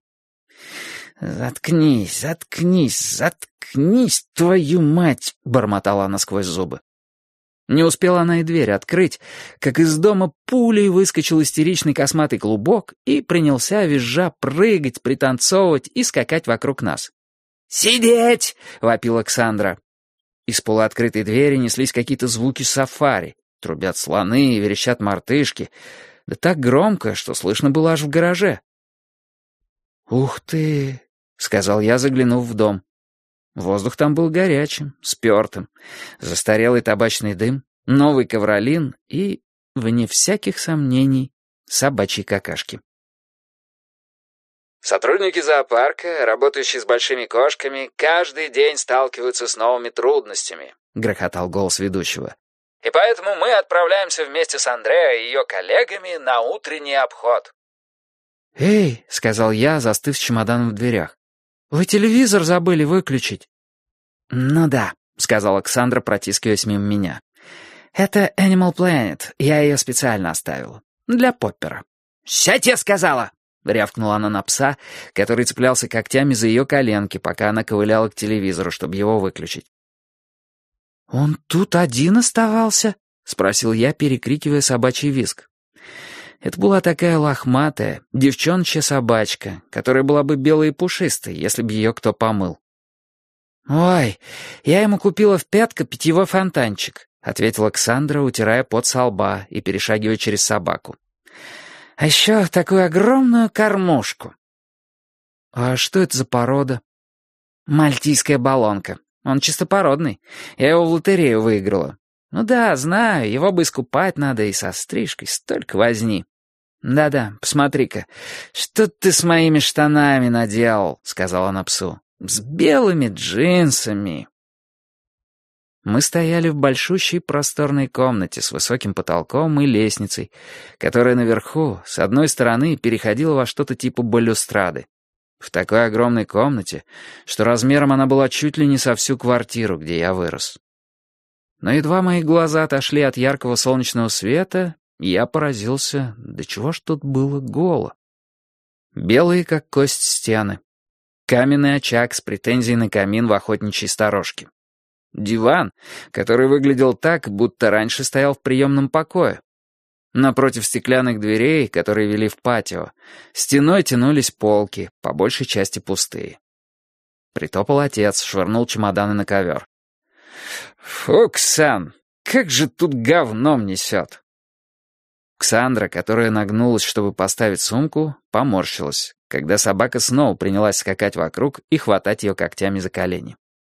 «Заткнись, заткнись, заткнись, твою мать!» — бормотала она сквозь зубы. Не успела она и дверь открыть, как из дома пулей выскочил истеричный косматый клубок и принялся, визжа, прыгать, пританцовывать и скакать вокруг нас. «Сидеть!» — вопила Ксандра. Из полуоткрытой двери неслись какие-то звуки сафари. Трубят слоны и верещат мартышки. Да так громко, что слышно было аж в гараже. «Ух ты!» — сказал я, заглянув в дом. Воздух там был горячим, спёртым. Застарелый табачный дым, новый ковролин и, вне всяких сомнений, собачьи какашки. Сотрудники зоопарка, работающие с большими кошками, каждый день сталкиваются с новыми трудностями, грохотал голос ведущего. И поэтому мы отправляемся вместе с Андреа и ее коллегами на утренний обход. «Эй», — сказал я, застыв с чемоданом в дверях, — «вы телевизор забыли выключить?» «Ну да», — сказала Александра, протискиваясь мимо меня. «Это Animal Planet, я ее специально оставила. Для Поппера». «Сядь, я сказала!» — рявкнула она на пса, который цеплялся когтями за ее коленки, пока она ковыляла к телевизору, чтобы его выключить. «Он тут один оставался?» — спросил я, перекрикивая собачий визг. Это была такая лохматая, девчоночья собачка, которая была бы белой и пушистой, если бы ее кто помыл. «Ой, я ему купила в Пятко питьевой фонтанчик», — ответила Ксандра, утирая пот со лба и перешагивая через собаку. «А еще такую огромную кормушку». «А что это за порода?» «Мальтийская баллонка. Он чистопородный. Я его в лотерею выиграла. Ну да, знаю, его бы искупать надо и со стрижкой, столько возни. Да-да, посмотри-ка, что ты с моими штанами наделал», — сказала она псу. «С белыми джинсами». Мы стояли в большущей просторной комнате с высоким потолком и лестницей, которая наверху, с одной стороны, переходила во что-то типа балюстрады. В такой огромной комнате, что размером она была чуть ли не со всю квартиру, где я вырос. Но едва мои глаза отошли от яркого солнечного света, я поразился, до чего ж тут было голо. Белые, как кость, стены. Каменный очаг с претензией на камин в охотничьей сторожке. Диван, который выглядел так, будто раньше стоял в приемном покое. Напротив стеклянных дверей, которые вели в патио, стеной тянулись полки, по большей части пустые. Притопал отец, швырнул чемоданы на ковер. «Фу, Ксан, как же тут говном несет!» Ксандра, которая нагнулась, чтобы поставить сумку, поморщилась, когда собака снова принялась скакать вокруг и хватать ее когтями за колени.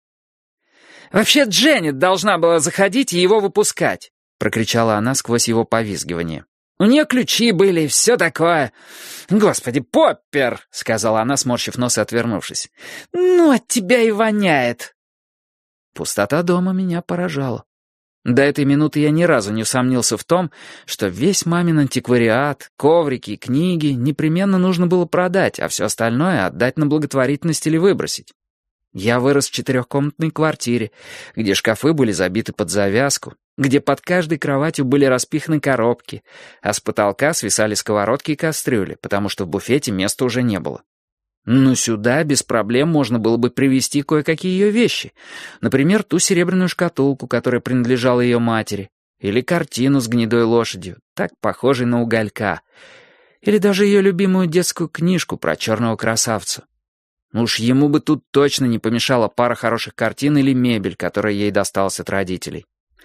«Вообще Дженнет должна была заходить и его выпускать!» — прокричала она сквозь его повизгивание. «У нее ключи были, все такое. Господи, Поппер!» — сказала она, сморщив нос и отвернувшись. «Ну, от тебя и воняет!» Пустота дома меня поражала. До этой минуты я ни разу не усомнился в том, что весь мамин антиквариат, коврики и книги непременно нужно было продать, а все остальное отдать на благотворительность или выбросить. Я вырос в 4-комнатной квартире, где шкафы были забиты под завязку, где под каждой кроватью были распиханы коробки, а с потолка свисали сковородки и кастрюли, потому что в буфете места уже не было. Но сюда без проблем можно было бы привезти кое-какие ее вещи. Например, ту серебряную шкатулку, которая принадлежала ее матери, или картину с гнедой лошадью, так похожей на уголька, или даже ее любимую детскую книжку про черного красавца. Уж ему бы тут точно не помешала пара хороших картин или мебель, которая ей досталась от родителей.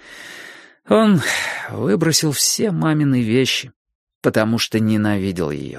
Он выбросил все мамины вещи, потому что ненавидел ее.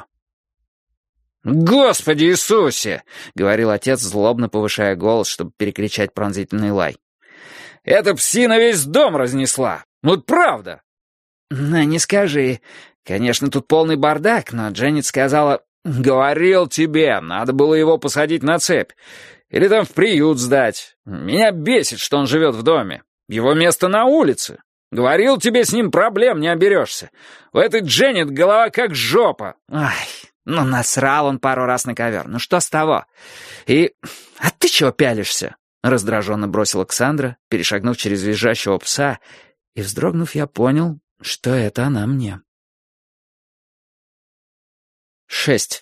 «Господи Иисусе!» — говорил отец, злобно повышая голос, чтобы перекричать пронзительный лай. «Эта псина весь дом разнесла! Вот правда!» «Ну, не скажи. Конечно, тут полный бардак, но Дженнет сказала...» «Говорил тебе, надо было его посадить на цепь. Или там в приют сдать. Меня бесит, что он живет в доме. Его место на улице. Говорил тебе, с ним проблем не оберешься. У этой Дженнет голова как жопа». «Ай, ну насрал он пару раз на ковер. Ну что с того? А ты чего пялишься?» Раздраженно бросила Ксандра, перешагнув через визжащего пса, и, вздрогнув, я понял, что это она мне. 6.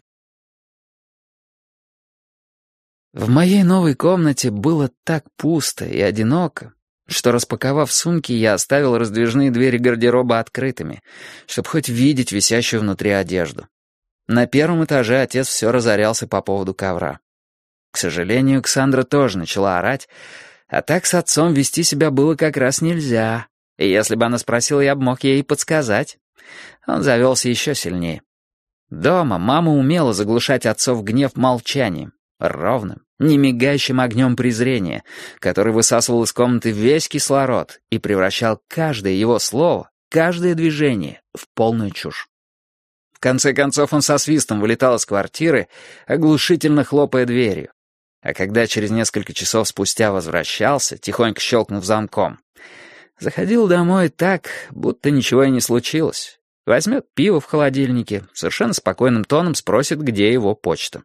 В моей новой комнате было так пусто и одиноко, что, распаковав сумки, я оставил раздвижные двери гардероба открытыми, чтобы хоть видеть висящую внутри одежду. На первом этаже отец все разорялся по поводу ковра. К сожалению, Ксандра тоже начала орать, а так с отцом вести себя было как раз нельзя, и если бы она спросила, я бы мог ей подсказать. Он завелся еще сильнее. Дома мама умела заглушать отцов гнев молчанием, ровным, немигающим огнем презрения, который высасывал из комнаты весь кислород и превращал каждое его слово, каждое движение в полную чушь. В конце концов он со свистом вылетал из квартиры, оглушительно хлопая дверью. А когда через несколько часов спустя возвращался, тихонько щелкнув замком, заходил домой так, будто ничего и не случилось. Возьмет пиво в холодильнике, совершенно спокойным тоном спросит, где его почта.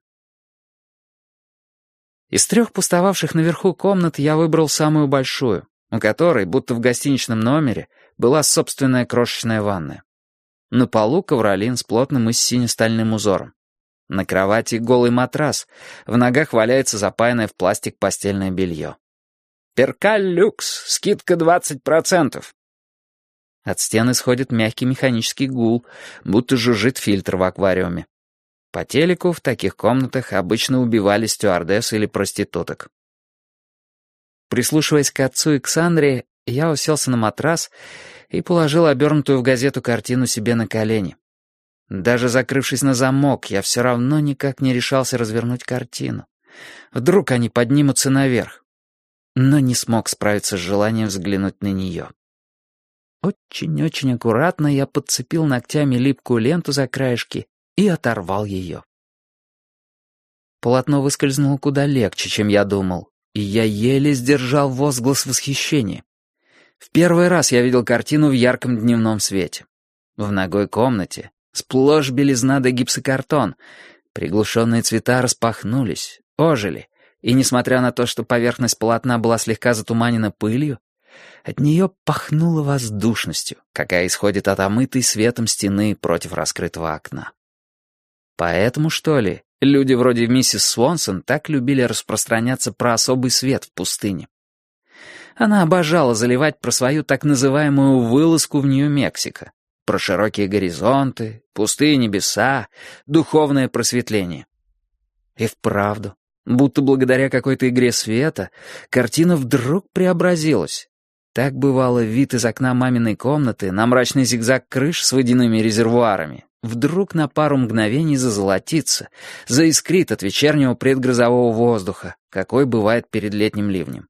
Из 3 пустовавших наверху комнат я выбрал самую большую, у которой, будто в гостиничном номере, была собственная крошечная ванная. На полу ковролин с плотным и сине-стальным узором. На кровати голый матрас, в ногах валяется запаянное в пластик постельное белье. «Перкаль люкс, скидка 20%. От стен исходит мягкий механический гул, будто жужжит фильтр в аквариуме. По телеку в таких комнатах обычно убивали стюардесс или проституток. Прислушиваясь к отцу и к Ксандре, я уселся на матрас и положил обернутую в газету картину себе на колени. Даже закрывшись на замок, я все равно никак не решался развернуть картину. Вдруг они поднимутся наверх. Но не смог справиться с желанием взглянуть на нее. Очень-очень аккуратно я подцепил ногтями липкую ленту за краешки и оторвал ее. Полотно выскользнуло куда легче, чем я думал, и я еле сдержал возглас восхищения. В первый раз я видел картину в ярком дневном свете. В ногой комнате сплошь белизна да гипсокартон. Приглушенные цвета распахнулись, ожили, и, несмотря на то, что поверхность полотна была слегка затуманена пылью, от нее пахнуло воздушностью, какая исходит от омытой светом стены против раскрытого окна. Поэтому, что ли, люди вроде миссис Свонсон так любили распространяться про особый свет в пустыне. Она обожала заливать про свою так называемую вылазку в Нью-Мексико, про широкие горизонты, пустые небеса, духовное просветление. И вправду, будто благодаря какой-то игре света, картина вдруг преобразилась. Так бывало, вид из окна маминой комнаты на мрачный зигзаг крыш с водяными резервуарами вдруг на пару мгновений зазолотится, заискрит от вечернего предгрозового воздуха, какой бывает перед летним ливнем.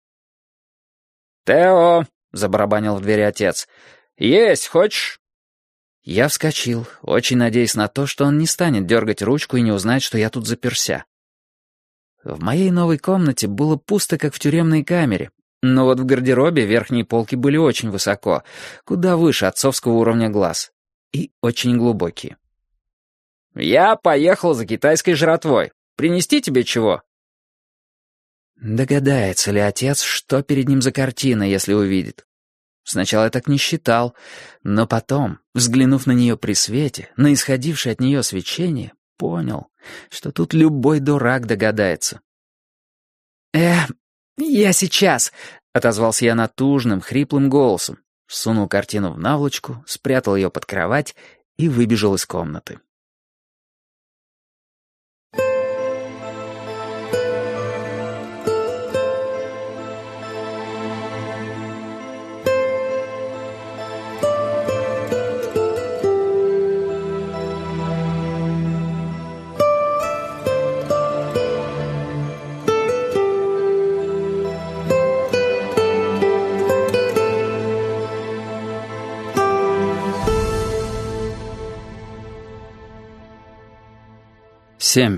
«Тео!» — забарабанил в двери отец. «Есть хочешь?» Я вскочил, очень надеясь на то, что он не станет дергать ручку и не узнает, что я тут заперся. В моей новой комнате было пусто, как в тюремной камере, но вот в гардеробе верхние полки были очень высоко, куда выше отцовского уровня глаз, и очень глубокие. «Я поехал за китайской жратвой. Принести тебе чего?» Догадается ли отец, что перед ним за картина, если увидит? Сначала я так не считал, но потом, взглянув на нее при свете, на исходившее от нее свечение, понял, что тут любой дурак догадается. Я сейчас», — отозвался я натужным, хриплым голосом, сунул картину в наволочку, спрятал ее под кровать и выбежал из комнаты. Семь.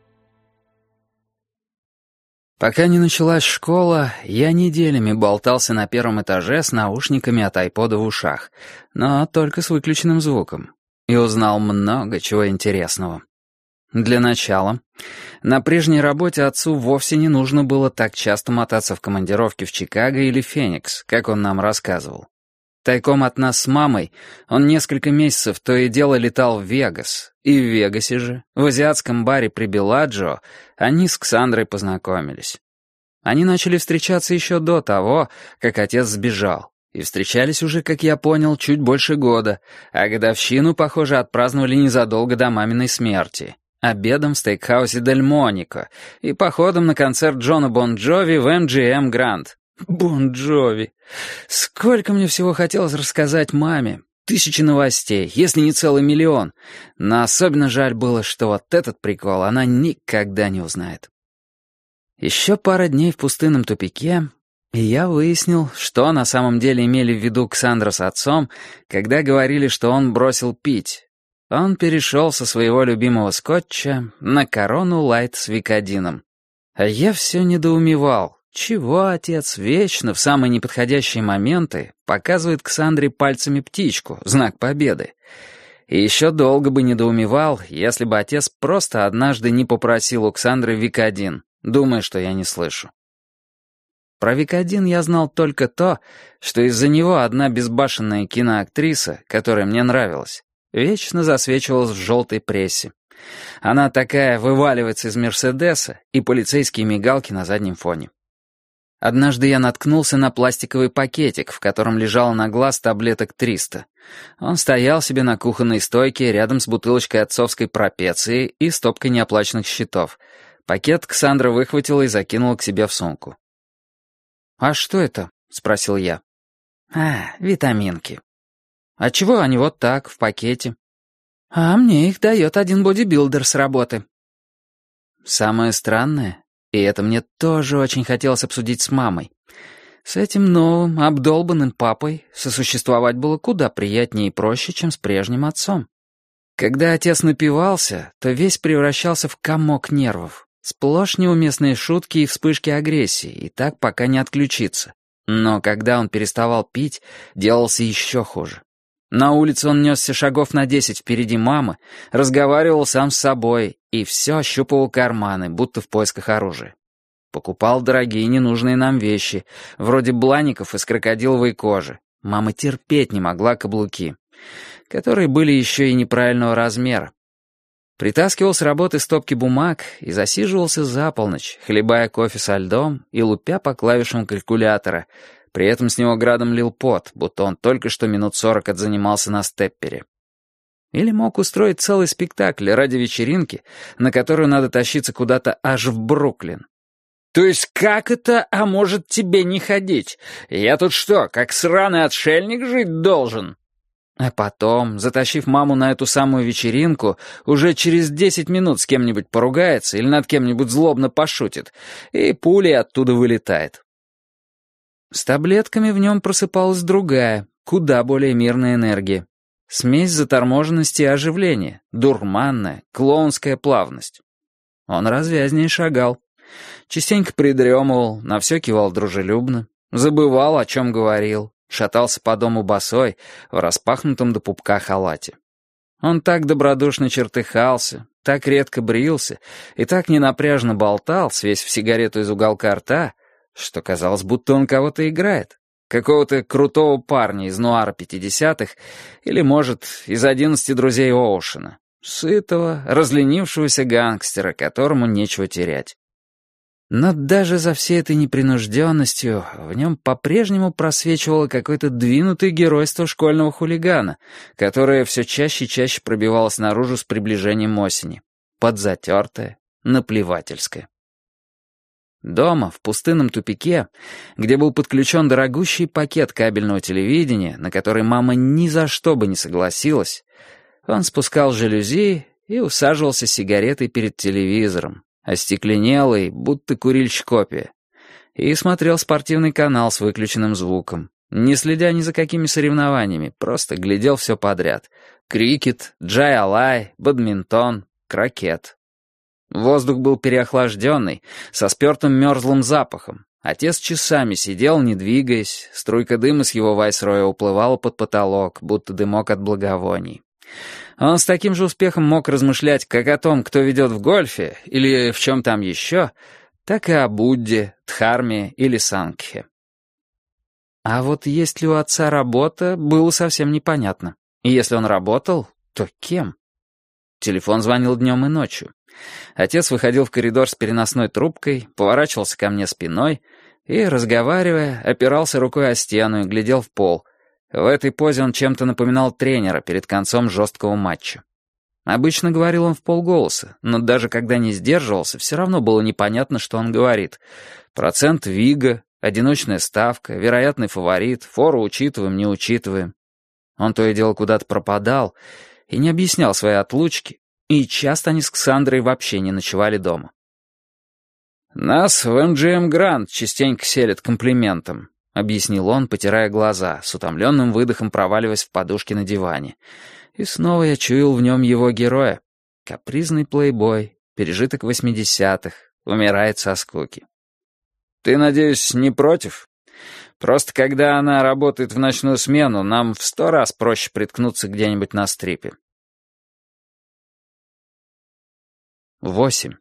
Пока не началась школа, я неделями болтался на первом этаже с наушниками от айпода в ушах, но только с выключенным звуком, и узнал много чего интересного. Для начала, на прежней работе отцу вовсе не нужно было так часто мотаться в командировки в Чикаго или Феникс, как он нам рассказывал. Тайком от нас с мамой он несколько месяцев то и дело летал в Вегас. И в Вегасе же, в азиатском баре при Белладжио, они с Ксандрой познакомились. Они начали встречаться еще до того, как отец сбежал. И встречались уже, как я понял, чуть больше года, а годовщину, похоже, отпраздновали незадолго до маминой смерти. Обедом в стейкхаусе Дель Монико и походом на концерт Джона Бон Джови в MGM Grand. Бон Джови. Сколько мне всего хотелось рассказать маме. 1000 новостей, если не целый миллион. Но особенно жаль было, что вот этот прикол она никогда не узнает. Еще пара дней в пустынном тупике, и я выяснил, что на самом деле имели в виду Ксандра с отцом, когда говорили, что он бросил пить. Он перешел со своего любимого скотча на Корону Лайт с Викодином. А я все недоумевал. Чего отец вечно в самые неподходящие моменты показывает Ксандре пальцами птичку, знак победы? И еще долго бы недоумевал, если бы отец просто однажды не попросил у Ксандры Викодин, думая, что я не слышу. Про Викодин я знал только то, что из-за него одна безбашенная киноактриса, которая мне нравилась, вечно засвечивалась в желтой прессе. Она такая вываливается из Мерседеса и полицейские мигалки на заднем фоне. Однажды я наткнулся на пластиковый пакетик, в котором лежало на глаз таблеток 300. Он стоял себе на кухонной стойке рядом с бутылочкой отцовской пропеции и стопкой неоплаченных счетов. Пакет Ксандра выхватила и закинула к себе в сумку. «А что это?» — спросил я. «Витаминки». «А чего они вот так, в пакете?» «А мне их дает один бодибилдер с работы». Самое странное, и это мне тоже очень хотелось обсудить с мамой, с этим новым, обдолбанным папой сосуществовать было куда приятнее и проще, чем с прежним отцом. Когда отец напивался, то весь превращался в комок нервов. Сплошь неуместные шутки и вспышки агрессии, и так пока не отключиться. Но когда он переставал пить, делался еще хуже. На улице он несся шагов на 10 впереди мамы, разговаривал сам с собой и все ощупывал карманы, будто в поисках оружия. Покупал дорогие ненужные нам вещи, вроде блаников из крокодиловой кожи. Мама терпеть не могла каблуки, которые были еще и неправильного размера. Притаскивал с работы стопки бумаг и засиживался за полночь, хлебая кофе со льдом и лупя по клавишам калькулятора, При этом с него градом лил пот, будто он только что минут 40 отзанимался на степпере. Или мог устроить целый спектакль ради вечеринки, на которую надо тащиться куда-то аж в Бруклин. «То есть как это, а может тебе не ходить? Я тут что, как сраный отшельник жить должен?» А потом, затащив маму на эту самую вечеринку, уже через 10 минут с кем-нибудь поругается или над кем-нибудь злобно пошутит, и пулей оттуда вылетает. С таблетками в нем просыпалась другая, куда более мирная энергия. Смесь заторможенности и оживления, дурманная, клоунская плавность. Он развязнее шагал. Частенько придремывал, на все кивал дружелюбно, забывал, о чем говорил, шатался по дому босой в распахнутом до пупка халате. Он так добродушно чертыхался, так редко брился и так ненапряжно болтал, свесь в сигарету из уголка рта, что казалось, будто он кого-то играет. Какого-то крутого парня из нуара 50-х или, может, из 11 друзей Оушена. Сытого, разленившегося гангстера, которому нечего терять. Но даже за всей этой непринужденностью в нем по-прежнему просвечивало какое-то двинутое геройство школьного хулигана, которое все чаще и чаще пробивалось наружу с приближением осени. Подзатертое, наплевательское. Дома, в пустынном тупике, где был подключен дорогущий пакет кабельного телевидения, на который мама ни за что бы не согласилась, он спускал жалюзи и усаживался с сигаретой перед телевизором, остекленелый, будто курильщик опия, и смотрел спортивный канал с выключенным звуком, не следя ни за какими соревнованиями, просто глядел все подряд. Крикет, джай-алай, бадминтон, крокет. Воздух был переохлажденный, со спертым мерзлым запахом. Отец часами сидел, не двигаясь, струйка дыма с его вайсроя уплывала под потолок, будто дымок от благовоний. Он с таким же успехом мог размышлять как о том, кто ведет в гольфе или в чем там еще, так и о Будде, Дхарме или Сангхе. А вот есть ли у отца работа, было совсем непонятно. И если он работал, то кем? Телефон звонил днем и ночью. Отец выходил в коридор с переносной трубкой, поворачивался ко мне спиной и, разговаривая, опирался рукой о стену и глядел в пол. В этой позе он чем-то напоминал тренера перед концом жесткого матча. Обычно говорил он вполголоса, но даже когда не сдерживался, все равно было непонятно, что он говорит. Процент ВИГа, одиночная ставка, вероятный фаворит, фору учитываем, не учитываем. Он то и дело куда-то пропадал и не объяснял свои отлучки, и часто они с Ксандрой вообще не ночевали дома. «Нас в МГМ Гранд частенько селят комплиментом», — объяснил он, потирая глаза, с утомленным выдохом проваливаясь в подушки на диване. И снова я чуял в нем его героя. Капризный плейбой, пережиток 80-х, умирает со скуки. «Ты, надеюсь, не против? Просто когда она работает в ночную смену, нам в 100 раз проще приткнуться где-нибудь на стрипе». 8.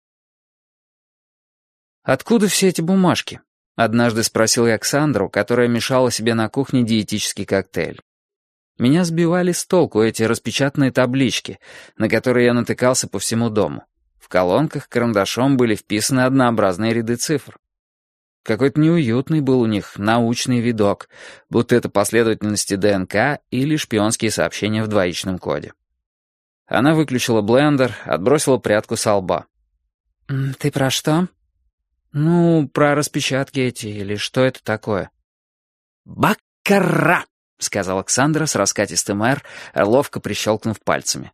«Откуда все эти бумажки?» — однажды спросил я Ксандру, которая мешала себе на кухне диетический коктейль. Меня сбивали с толку эти распечатанные таблички, на которые я натыкался по всему дому. В колонках карандашом были вписаны однообразные ряды цифр. Какой-то неуютный был у них научный видок, будто это последовательности ДНК или шпионские сообщения в двоичном коде. Она выключила блендер, отбросила прядку со лба. «Ты про что?» «Ну, про распечатки эти, или что это такое?» «Баккара!» — сказал Александра с раскатистым «р», ловко прищелкнув пальцами.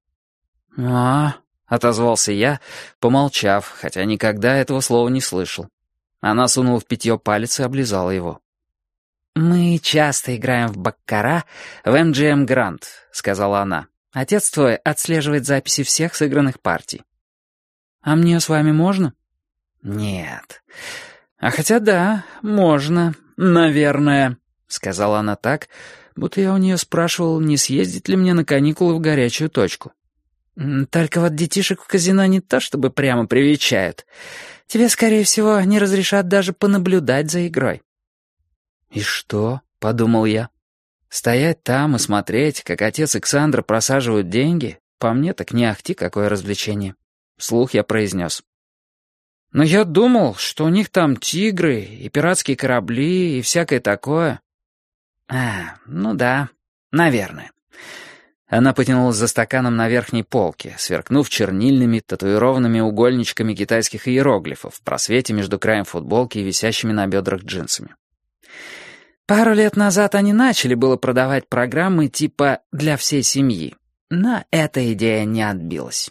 Отозвался я, помолчав, хотя никогда этого слова не слышал. Она сунула в питье палец и облизала его. «Мы часто играем в баккара в МГМ Гранд», — сказала она. «Отец твой отслеживает записи всех сыгранных партий». «А мне с вами можно?» «Нет». «А хотя да, можно, наверное», — сказала она так, будто я у нее спрашивал, не съездить ли мне на каникулы в горячую точку. «Только вот детишек в казино не то чтобы прямо привечают. Тебе, скорее всего, не разрешат даже понаблюдать за игрой». «И что?» — подумал я. «Стоять там и смотреть, как отец и Ксандра просаживают деньги, по мне так не ахти какое развлечение». Вслух я произнес. Но я думал, что у них там тигры и пиратские корабли и всякое такое». Ну да, наверное». Она потянулась за стаканом на верхней полке, сверкнув чернильными, татуированными угольничками китайских иероглифов в просвете между краем футболки и висящими на бедрах джинсами. «Пару лет назад они начали было продавать программы типа «для всей семьи», но эта идея не отбилась».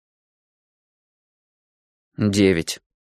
9.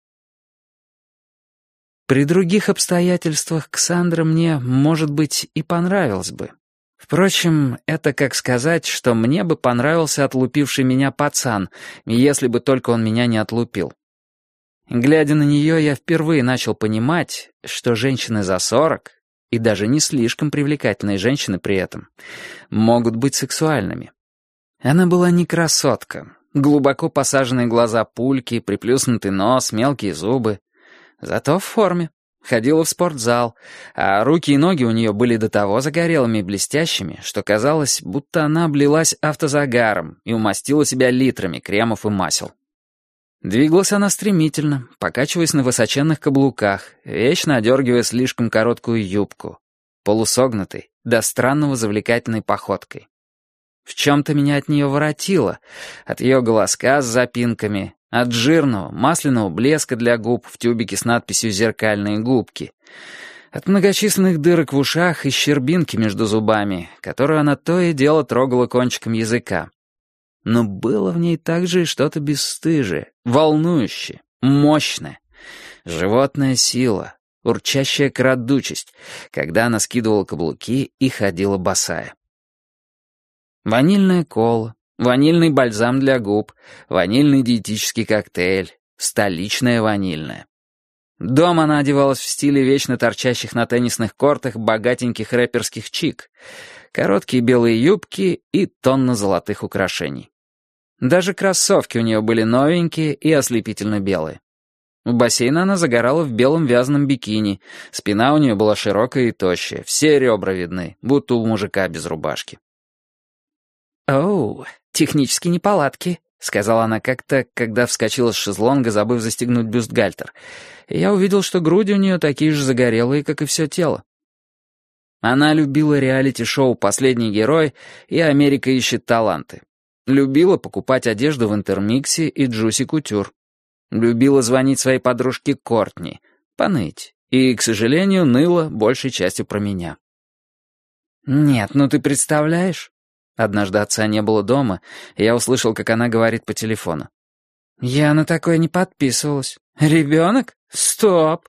При других обстоятельствах Ксандра мне, может быть, и понравилась бы. Впрочем, это как сказать, что мне бы понравился отлупивший меня пацан, если бы только он меня не отлупил. Глядя на нее, я впервые начал понимать, что женщины за 40, и даже не слишком привлекательные женщины при этом, могут быть сексуальными. Она была не красотка. Глубоко посаженные глаза пульки, приплюснутый нос, мелкие зубы. Зато в форме. Ходила в спортзал, а руки и ноги у нее были до того загорелыми и блестящими, что казалось, будто она облилась автозагаром и умастила себя литрами кремов и масел. Двигалась она стремительно, покачиваясь на высоченных каблуках, вечно одергивая слишком короткую юбку, полусогнутой, до странного завлекательной походкой. В чем-то меня от нее воротило, от ее голоска с запинками, от жирного, масляного блеска для губ в тюбике с надписью «Зеркальные губки», от многочисленных дырок в ушах и щербинки между зубами, которую она то и дело трогала кончиком языка. Но было в ней также и что-то бесстыжее, волнующее, мощное, животная сила, урчащая крадучесть, когда она скидывала каблуки и ходила босая. Ванильная кола, ванильный бальзам для губ, ванильный диетический коктейль, столичная ванильная. Дома она одевалась в стиле вечно торчащих на теннисных кортах богатеньких рэперских чик, короткие белые юбки и тонна золотых украшений. Даже кроссовки у нее были новенькие и ослепительно белые. В бассейне она загорала в белом вязаном бикини, спина у нее была широкая и тощая, все ребра видны, будто у мужика без рубашки. «Оу, технические неполадки», — сказала она как-то, когда вскочила с шезлонга, забыв застегнуть бюстгальтер. И я увидел, что груди у нее такие же загорелые, как и все тело. Она любила реалити-шоу «Последний герой» и «Америка ищет таланты». Любила покупать одежду в Интермиксе и Джуси Кутюр. Любила звонить своей подружке Кортни, поныть. И, к сожалению, ныла большей частью про меня. «Нет, ну ты представляешь?» Однажды отца не было дома, и я услышал, как она говорит по телефону. «Я на такое не подписывалась. Ребенок? Стоп!»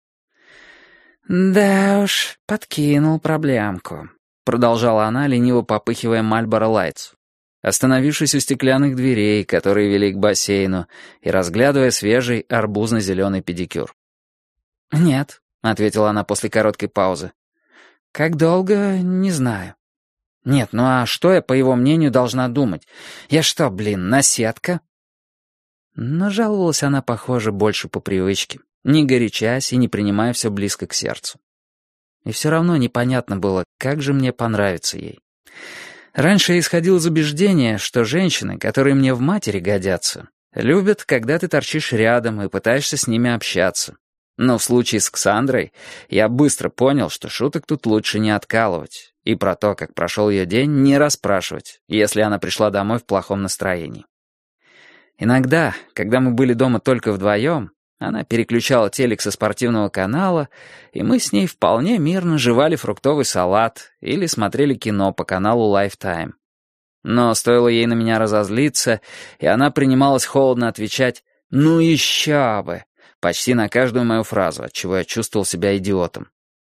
«Да уж, подкинул проблемку», — продолжала она, лениво попыхивая Marlboro Lights, остановившись у стеклянных дверей, которые вели к бассейну, и разглядывая свежий арбузно-зеленый педикюр. «Нет», — ответила она после короткой паузы. «Как долго, не знаю». «Нет, ну а что я, по его мнению, должна думать? Я что, наседка?» Но жаловалась она, похоже, больше по привычке, не горячась и не принимая все близко к сердцу. И все равно непонятно было, как же мне понравится ей. Раньше я исходил из убеждения, что женщины, которые мне в матери годятся, любят, когда ты торчишь рядом и пытаешься с ними общаться. Но в случае с Ксандрой я быстро понял, что шуток тут лучше не откалывать, и про то, как прошел ее день, не расспрашивать, если она пришла домой в плохом настроении. Иногда, когда мы были дома только вдвоем, она переключала телек со спортивного канала, и мы с ней вполне мирно жевали фруктовый салат или смотрели кино по каналу Lifetime. Но стоило ей на меня разозлиться, и она принималась холодно отвечать «ну еще бы», почти на каждую мою фразу, отчего я чувствовал себя идиотом.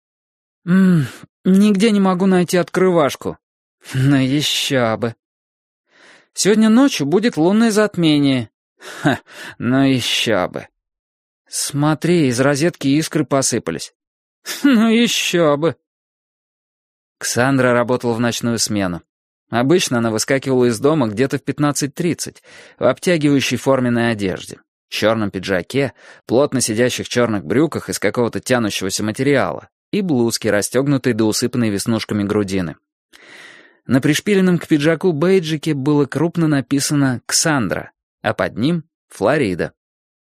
«Нигде не могу найти открывашку». «Ну еще бы». «Сегодня ночью будет лунное затмение». «Ха, ну еще бы». «Смотри, из розетки искры посыпались». «Ну еще бы». Ксандра работала в ночную смену. Обычно она выскакивала из дома где-то в 15:30 в обтягивающей форменной одежде, черном пиджаке, плотно сидящих черных брюках из какого-то тянущегося материала и блузке, расстегнутой до усыпанной веснушками грудины. На пришпиленном к пиджаку бейджике было крупно написано «Ксандра», а под ним «Флорида».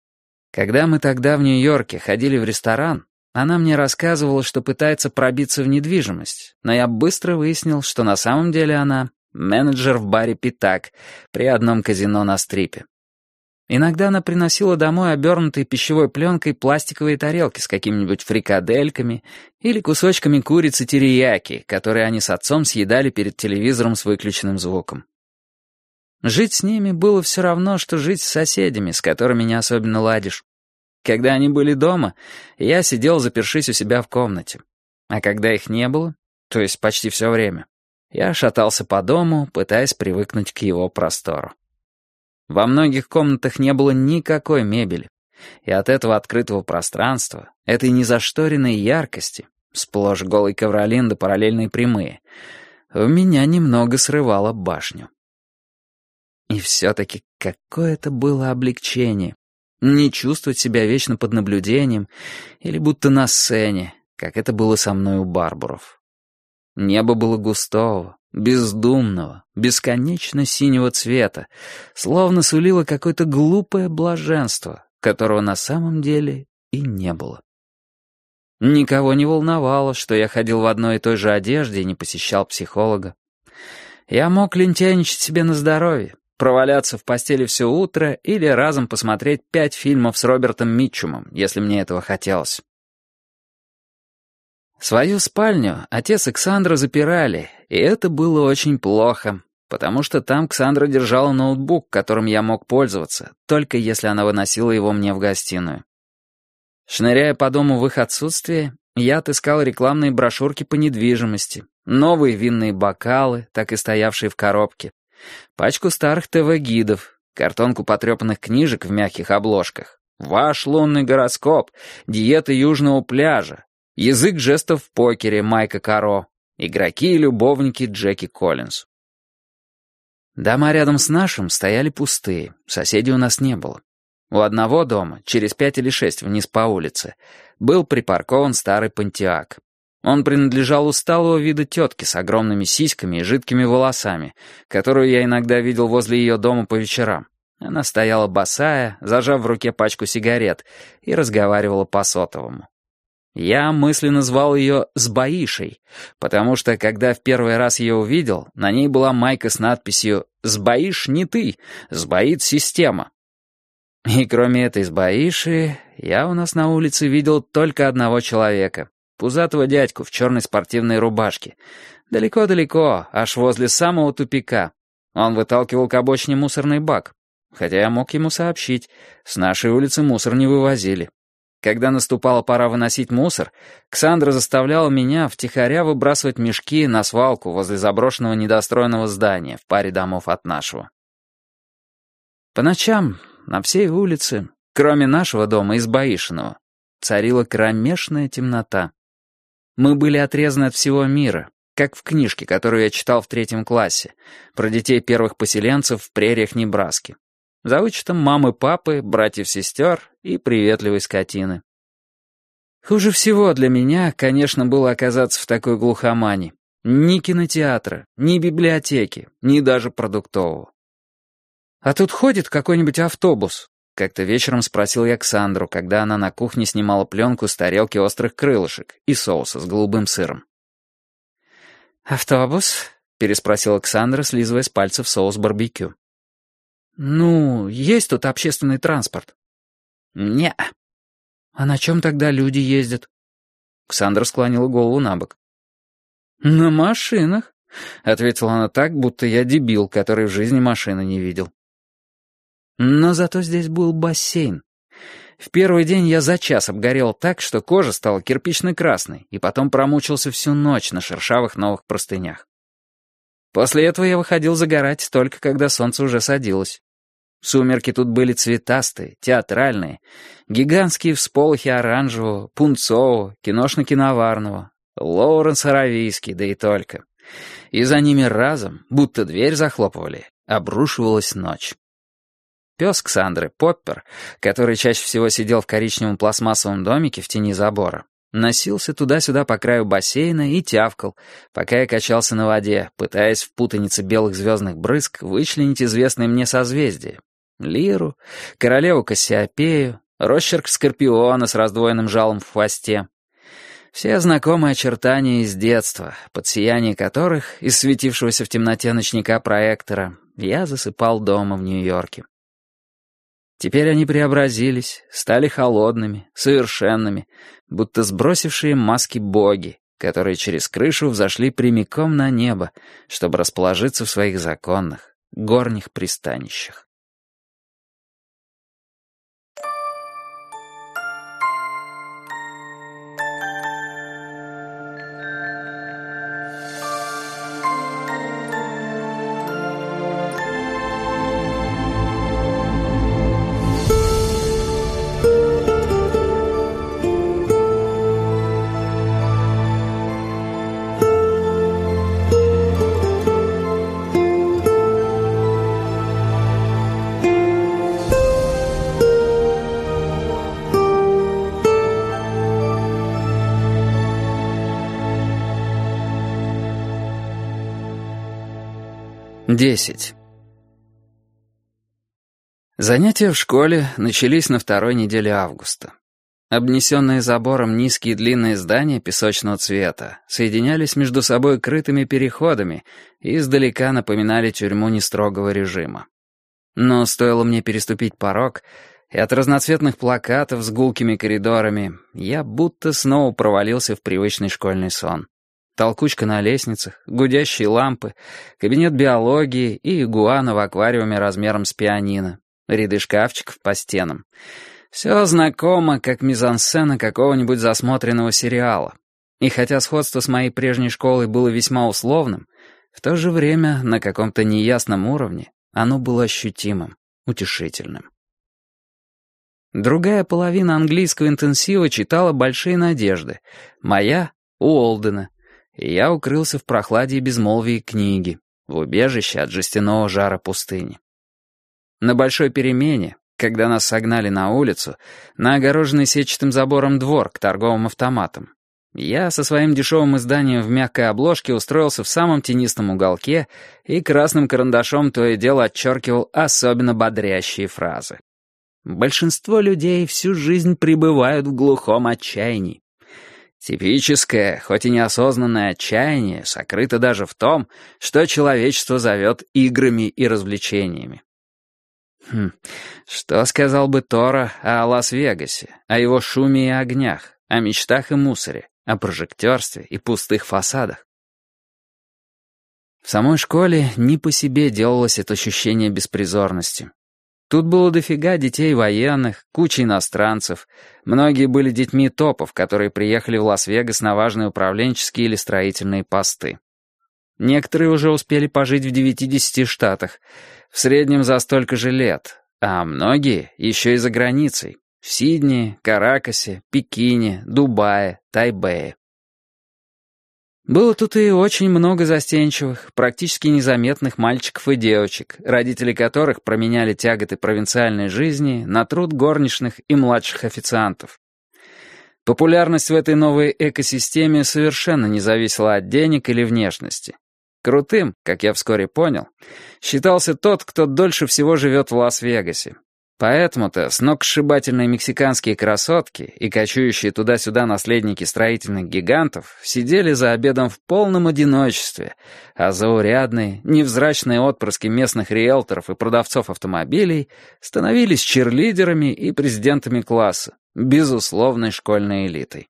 Когда мы тогда в Нью-Йорке ходили в ресторан, она мне рассказывала, что пытается пробиться в недвижимость, но я быстро выяснил, что на самом деле она менеджер в баре «Питак» при одном казино на Стрипе. Иногда она приносила домой обернутые пищевой пленкой пластиковые тарелки с какими-нибудь фрикадельками или кусочками курицы терияки, которые они с отцом съедали перед телевизором с выключенным звуком. Жить с ними было все равно, что жить с соседями, с которыми не особенно ладишь. Когда они были дома, я сидел, запершись у себя в комнате. А когда их не было, то есть почти все время, я шатался по дому, пытаясь привыкнуть к его простору. Во многих комнатах не было никакой мебели, и от этого открытого пространства, этой незашторенной яркости, сплошь голый ковролин да параллельные прямые, у меня немного срывало башню. И все-таки какое это было облегчение. Не чувствовать себя вечно под наблюдением или будто на сцене, как это было со мной у Барбуров. Небо было густого, бездумного, бесконечно синего цвета, словно сулило какое-то глупое блаженство, которого на самом деле и не было. Никого не волновало, что я ходил в одной и той же одежде и не посещал психолога. Я мог лентяйничать себе на здоровье, проваляться в постели все утро или разом посмотреть 5 фильмов с Робертом Митчумом, если мне этого хотелось. Свою спальню отец и Ксандра запирали, и это было очень плохо, потому что там Ксандра держала ноутбук, которым я мог пользоваться, только если она выносила его мне в гостиную. Шныряя по дому в их отсутствие, я отыскал рекламные брошюрки по недвижимости, новые винные бокалы, так и стоявшие в коробке, пачку старых ТВ-гидов, картонку потрепанных книжек в мягких обложках, «Ваш лунный гороскоп», «Диета южного пляжа», «Язык жестов в покере» Майка Каро, «Игроки и любовники» Джеки Коллинз. Дома рядом с нашим стояли пустые, соседей у нас не было. У одного дома, через 5 или 6 вниз по улице, был припаркован старый Понтиак. Он принадлежал усталого вида тетке с огромными сиськами и жидкими волосами, которую я иногда видел возле ее дома по вечерам. Она стояла босая, зажав в руке пачку сигарет, и разговаривала по сотовому. Я мысленно звал ее «Сбоишей», потому что, когда в первый раз ее увидел, на ней была майка с надписью «Сбоишь не ты, сбоит система». И кроме этой «Сбоиши», я у нас на улице видел только одного человека, пузатого дядьку в черной спортивной рубашке. Далеко-далеко, аж возле самого тупика. Он выталкивал к обочине мусорный бак, хотя я мог ему сообщить, с нашей улицы мусор не вывозили. Когда наступала пора выносить мусор, Ксандра заставляла меня втихаря выбрасывать мешки на свалку возле заброшенного недостроенного здания в паре домов от нашего. По ночам на всей улице, кроме нашего дома из Баишиного, царила кромешная темнота. Мы были отрезаны от всего мира, как в книжке, которую я читал в 3 классе, про детей первых поселенцев в прериях Небраски. За вычетом мамы, папы, братьев-сестер и приветливой скотины. Хуже всего для меня, конечно, было оказаться в такой глухомани. Ни кинотеатра, ни библиотеки, ни даже продуктового. «А тут ходит какой-нибудь автобус?» — как-то вечером спросил я Ксандру, когда она на кухне снимала пленку с тарелки острых крылышек и соуса с голубым сыром. «Автобус?» — переспросила Ксандра, слизывая с пальцев соус барбекю. «Ну, есть тут общественный транспорт?» «Не-а». «А на чем тогда люди ездят?» Ксандра склонила голову на бок. «На машинах», — ответила она так, будто я дебил, который в жизни машины не видел. Но зато здесь был бассейн. В первый день я за час обгорел так, что кожа стала кирпично-красной, и потом промучился всю ночь на шершавых новых простынях. После этого я выходил загорать только когда солнце уже садилось. Сумерки тут были цветастые, театральные, гигантские всполохи оранжевого, пунцового, киношно-киноварного, Лоуренс Аравийский, да и только. И за ними разом, будто дверь захлопывали, обрушивалась ночь. Пес Ксандры, Поппер, который чаще всего сидел в коричневом пластмассовом домике в тени забора, носился туда-сюда по краю бассейна и тявкал, пока я качался на воде, пытаясь в путанице белых звездных брызг вычленить известные мне созвездия — Лиру, королеву Кассиопею, росчерк скорпиона с раздвоенным жалом в хвосте. Все знакомые очертания из детства, под сияние которых, из светившегося в темноте ночника проектора, я засыпал дома в Нью-Йорке. Теперь они преобразились, стали холодными, совершенными, будто сбросившие маски боги, которые через крышу взошли прямиком на небо, чтобы расположиться в своих законных, горних пристанищах. Десять. Занятия в школе начались на второй неделе августа. Обнесенные забором низкие длинные здания песочного цвета соединялись между собой крытыми переходами и издалека напоминали тюрьму нестрогого режима. Но стоило мне переступить порог, и от разноцветных плакатов с гулкими коридорами я будто снова провалился в привычный школьный сон. Толкучка на лестницах, гудящие лампы, кабинет биологии и игуана в аквариуме размером с пианино, ряды шкафчиков по стенам. Все знакомо, как мизансцена какого-нибудь засмотренного сериала. И хотя сходство с моей прежней школой было весьма условным, в то же время на каком-то неясном уровне оно было ощутимым, утешительным. Другая половина английского интенсива читала «Большие надежды», моя — Уолдена. И я укрылся в прохладе и безмолвии книги, в убежище от жестяного жара пустыни. На большой перемене, когда нас согнали на улицу, на огороженный сетчатым забором двор к торговым автоматам, я со своим дешевым изданием в мягкой обложке устроился в самом тенистом уголке и красным карандашом то и дело отчеркивал особенно бодрящие фразы. Большинство людей всю жизнь пребывают в глухом отчаянии. Типическое, хоть и неосознанное отчаяние сокрыто даже в том, что человечество зовет играми и развлечениями. Что сказал бы Торо о Лас-Вегасе, о его шуме и огнях, о мечтах и мусоре, о прожектерстве и пустых фасадах? В самой школе не по себе делалось это ощущение беспризорности. Тут было дофига детей военных, куча иностранцев. Многие были детьми топов, которые приехали в Лас-Вегас на важные управленческие или строительные посты. Некоторые уже успели пожить в 90 штатах, в среднем за столько же лет, а многие еще и за границей, в Сиднее, Каракасе, Пекине, Дубае, Тайбэе. Было тут и очень много застенчивых, практически незаметных мальчиков и девочек, родители которых променяли тяготы провинциальной жизни на труд горничных и младших официантов. Популярность в этой новой экосистеме совершенно не зависела от денег или внешности. Крутым, как я вскоре понял, считался тот, кто дольше всего живет в Лас-Вегасе. Поэтому-то сногсшибательные мексиканские красотки и кочующие туда-сюда наследники строительных гигантов сидели за обедом в полном одиночестве, а заурядные, невзрачные отпрыски местных риэлторов и продавцов автомобилей становились чирлидерами и президентами класса, безусловной школьной элитой.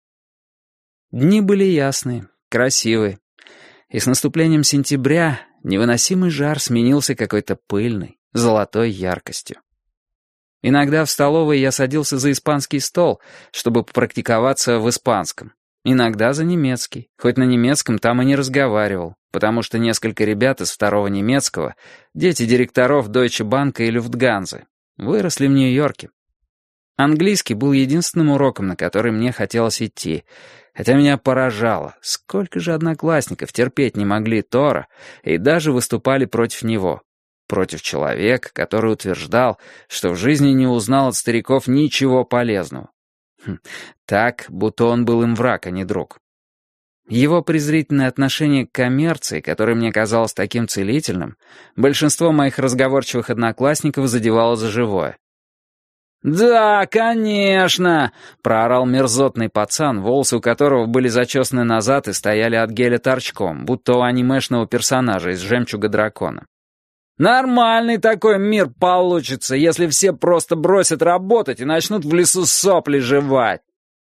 Дни были ясные, красивые, и с наступлением сентября невыносимый жар сменился какой-то пыльной, золотой яркостью. Иногда в столовой я садился за испанский стол, чтобы попрактиковаться в испанском. Иногда за немецкий, хоть на немецком там и не разговаривал, потому что несколько ребят из второго немецкого, дети директоров Deutsche Bank и Lufthansa, выросли в Нью-Йорке. Английский был единственным уроком, на который мне хотелось идти, хотя меня поражало, сколько же одноклассников терпеть не могли Торо и даже выступали против него. Против человека, который утверждал, что в жизни не узнал от стариков ничего полезного. Так, будто он был им враг, а не друг. Его презрительное отношение к коммерции, которое мне казалось таким целительным, большинство моих разговорчивых одноклассников задевало за живое. «Да, конечно!» — проорал мерзотный пацан, волосы у которого были зачесаны назад и стояли от геля торчком, будто у анимешного персонажа из «Жемчуга дракона». «Нормальный такой мир получится, если все просто бросят работать и начнут в лесу сопли жевать!»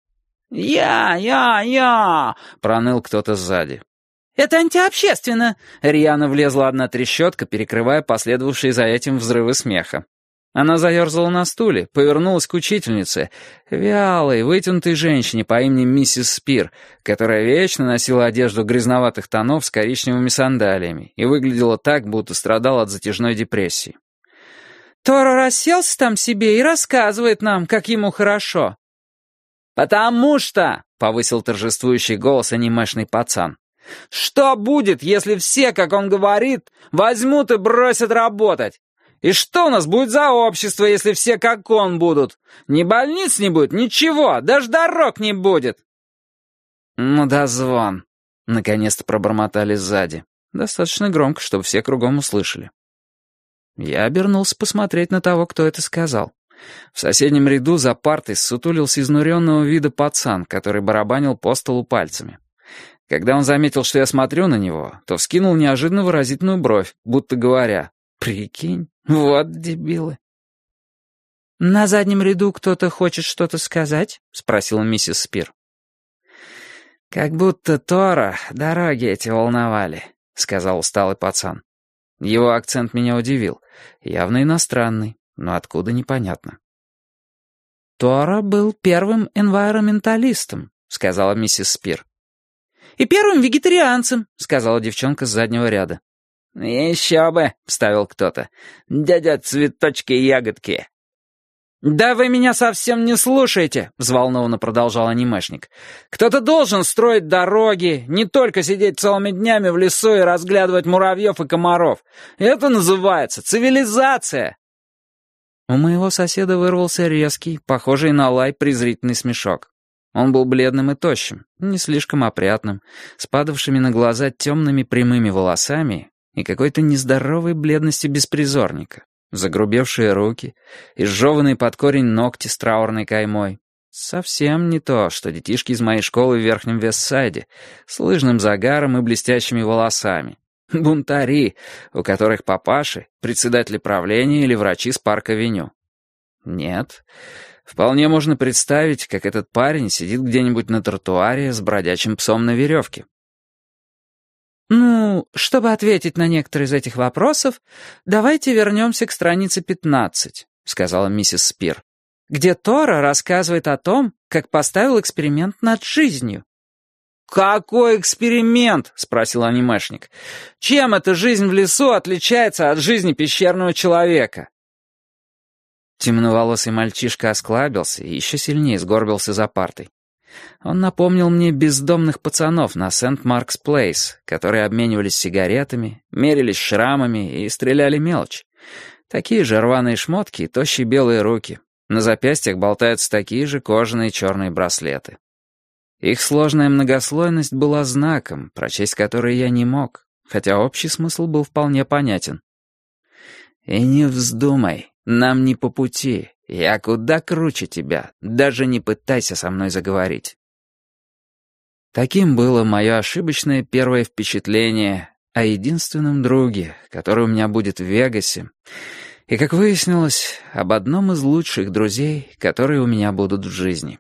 «Я!» — проныл кто-то сзади. «Это антиобщественно!» — рьяно влезла одна трещотка, перекрывая последовавшие за этим взрывы смеха. Она заерзала на стуле, повернулась к учительнице, вялой, вытянутой женщине по имени миссис Спир, которая вечно носила одежду грязноватых тонов с коричневыми сандалиями и выглядела так, будто страдала от затяжной депрессии. «Торо расселся там себе и рассказывает нам, как ему хорошо». «Потому что», — повысил торжествующий голос анимешный пацан, «что будет, если все, как он говорит, возьмут и бросят работать? И что у нас будет за общество, если все как он будут? Ни больниц не будет, ничего, даже дорог не будет». «Ну да звон», — наконец-то пробормотали сзади. Достаточно громко, чтобы все кругом услышали. Я обернулся посмотреть на того, кто это сказал. В соседнем ряду за партой ссутулился изнуренного вида пацан, который барабанил по столу пальцами. Когда он заметил, что я смотрю на него, то вскинул неожиданно выразительную бровь, будто говоря: «Прикинь, вот дебилы». «На заднем ряду кто-то хочет что-то сказать?» — спросила миссис Спир. «Как будто Торо дороги эти волновали», — сказал усталый пацан. Его акцент меня удивил. Явно иностранный, но откуда — непонятно. «Торо был первым энвайроменталистом», — сказала миссис Спир. «И первым вегетарианцем», — сказала девчонка с заднего ряда. «Еще бы», — вставил кто-то. «Дядя цветочки и ягодки». «Да вы меня совсем не слушаете», — взволнованно продолжал анимешник. «Кто-то должен строить дороги, не только сидеть целыми днями в лесу и разглядывать муравьев и комаров. Это называется цивилизация». У моего соседа вырвался резкий, похожий на лай, презрительный смешок. Он был бледным и тощим, не слишком опрятным, с падавшими на глаза темными прямыми волосами и какой-то нездоровой бледностью беспризорника. Загрубевшие руки, изжеванные под корень ногти с траурной каймой. Совсем не то, что детишки из моей школы в Верхнем Вестсайде, с лыжным загаром и блестящими волосами. Бунтари, у которых папаши, председатели правления или врачи с парк-авеню. Нет, вполне можно представить, как этот парень сидит где-нибудь на тротуаре с бродячим псом на веревке. «Ну, чтобы ответить на некоторые из этих вопросов, давайте вернемся к странице 15», — сказала миссис Спир, «где Торо рассказывает о том, как поставил эксперимент над жизнью». «Какой эксперимент?» — спросил анимешник. «Чем эта жизнь в лесу отличается от жизни пещерного человека?» Темноволосый мальчишка осклабился и еще сильнее сгорбился за партой. Он напомнил мне бездомных пацанов на Сент-Маркс-Плейс, которые обменивались сигаретами, мерились шрамами и стреляли мелочь. Такие же рваные шмотки и тощие белые руки. На запястьях болтаются такие же кожаные черные браслеты. Их сложная многослойность была знаком, прочесть который я не мог, хотя общий смысл был вполне понятен. «И не вздумай, нам не по пути. Я куда круче тебя, даже не пытайся со мной заговорить». Таким было мое ошибочное первое впечатление о единственном друге, который у меня будет в Вегасе, и, как выяснилось, об одном из лучших друзей, которые у меня будут в жизни.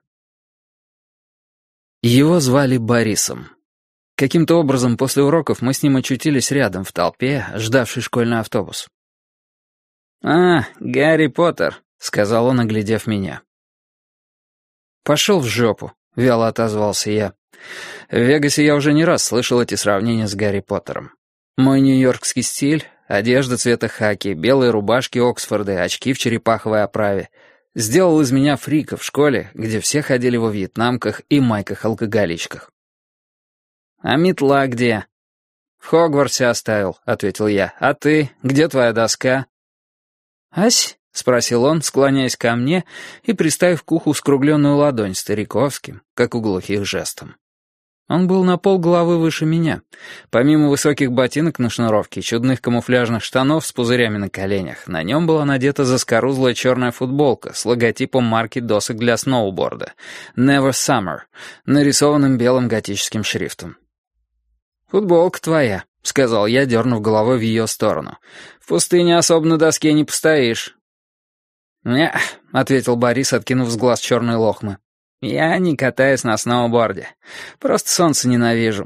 Его звали Борисом. Каким-то образом после уроков мы с ним очутились рядом в толпе, ждавшей школьный автобус. «А, Гарри Поттер», — сказал он, оглядев меня. «Пошел в жопу», — вяло отозвался я. В Вегасе я уже не раз слышал эти сравнения с Гарри Поттером. Мой нью-йоркский стиль, одежда цвета хаки, белые рубашки Оксфорда, очки в черепаховой оправе сделал из меня фрика в школе, где все ходили во вьетнамках и майках-алкоголичках. «А метла где?» «В Хогвартсе оставил», — ответил я. «А ты? Где твоя доска?» «Ась?» — спросил он, склоняясь ко мне и приставив к уху скругленную ладонь стариковским, как у глухих, жестом. Он был на полголовы выше меня. Помимо высоких ботинок на шнуровке и чудных камуфляжных штанов с пузырями на коленях, на нем была надета заскорузлая черная футболка с логотипом марки досок для сноуборда «Never Summer», нарисованным белым готическим шрифтом. «Футболка твоя», — сказал я, дернув головой в ее сторону. «В пустыне особо на доске не постоишь». «Не», — ответил Борис, откинув с глаз черные лохмы. «Я не катаюсь на сноуборде. Просто солнце ненавижу».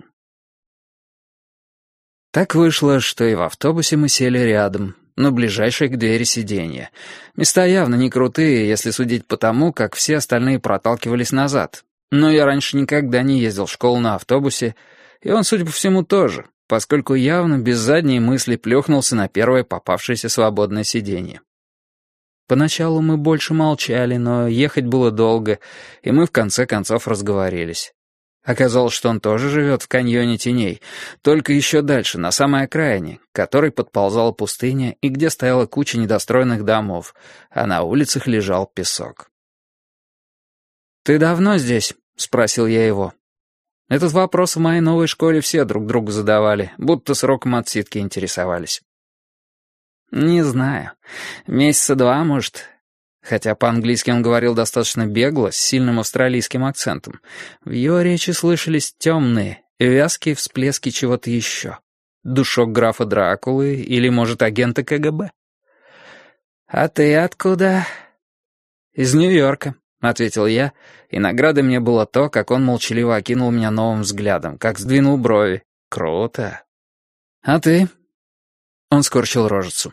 Так вышло, что и в автобусе мы сели рядом, на ближайшее к двери сиденье. Места явно не крутые, если судить по тому, как все остальные проталкивались назад. Но я раньше никогда не ездил в школу на автобусе, и он, судя по всему, тоже, поскольку явно без задней мысли плюхнулся на первое попавшееся свободное сиденье. Поначалу мы больше молчали, но ехать было долго, и мы в конце концов разговорились. Оказалось, что он тоже живет в каньоне теней, только еще дальше, на самой окраине, к которой подползала пустыня и где стояла куча недостроенных домов, а на улицах лежал песок. «Ты давно здесь?» — спросил я его. Этот вопрос в моей новой школе все друг другу задавали, будто сроком отсидки интересовались. «Не знаю. Месяца 2, может». Хотя по-английски он говорил достаточно бегло, с сильным австралийским акцентом. В его речи слышались темные, вязкие всплески чего-то еще. Душок графа Дракулы или, может, агента КГБ. «А ты откуда?» «Из Нью-Йорка», — ответил я, и наградой мне было то, как он молчаливо окинул меня новым взглядом, как сдвинул брови. «Круто». «А ты?» Он скорчил рожицу.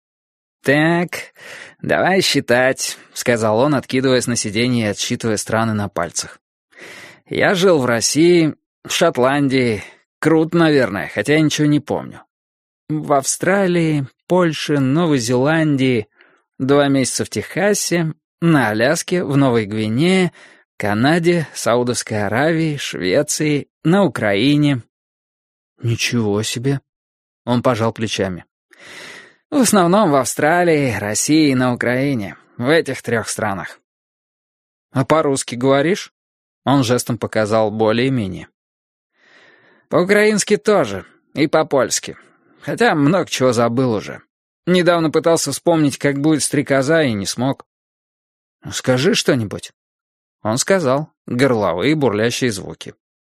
«Так, давай считать», — сказал он, откидываясь на сиденье и отсчитывая страны на пальцах. «Я жил в России, в Шотландии, круто, наверное, хотя я ничего не помню. В Австралии, Польше, Новой Зеландии, 2 месяца в Техасе, на Аляске, в Новой Гвинее, Канаде, Саудовской Аравии, Швеции, на Украине». «Ничего себе!» Он пожал плечами. «В основном в Австралии, России и на Украине. В этих 3 странах». «А по-русски говоришь?» Он жестом показал более-менее. «По-украински тоже. И по-польски. Хотя много чего забыл уже. Недавно пытался вспомнить, как будет стрекоза, и не смог». «Скажи что-нибудь». Он сказал. Горловые бурлящие звуки.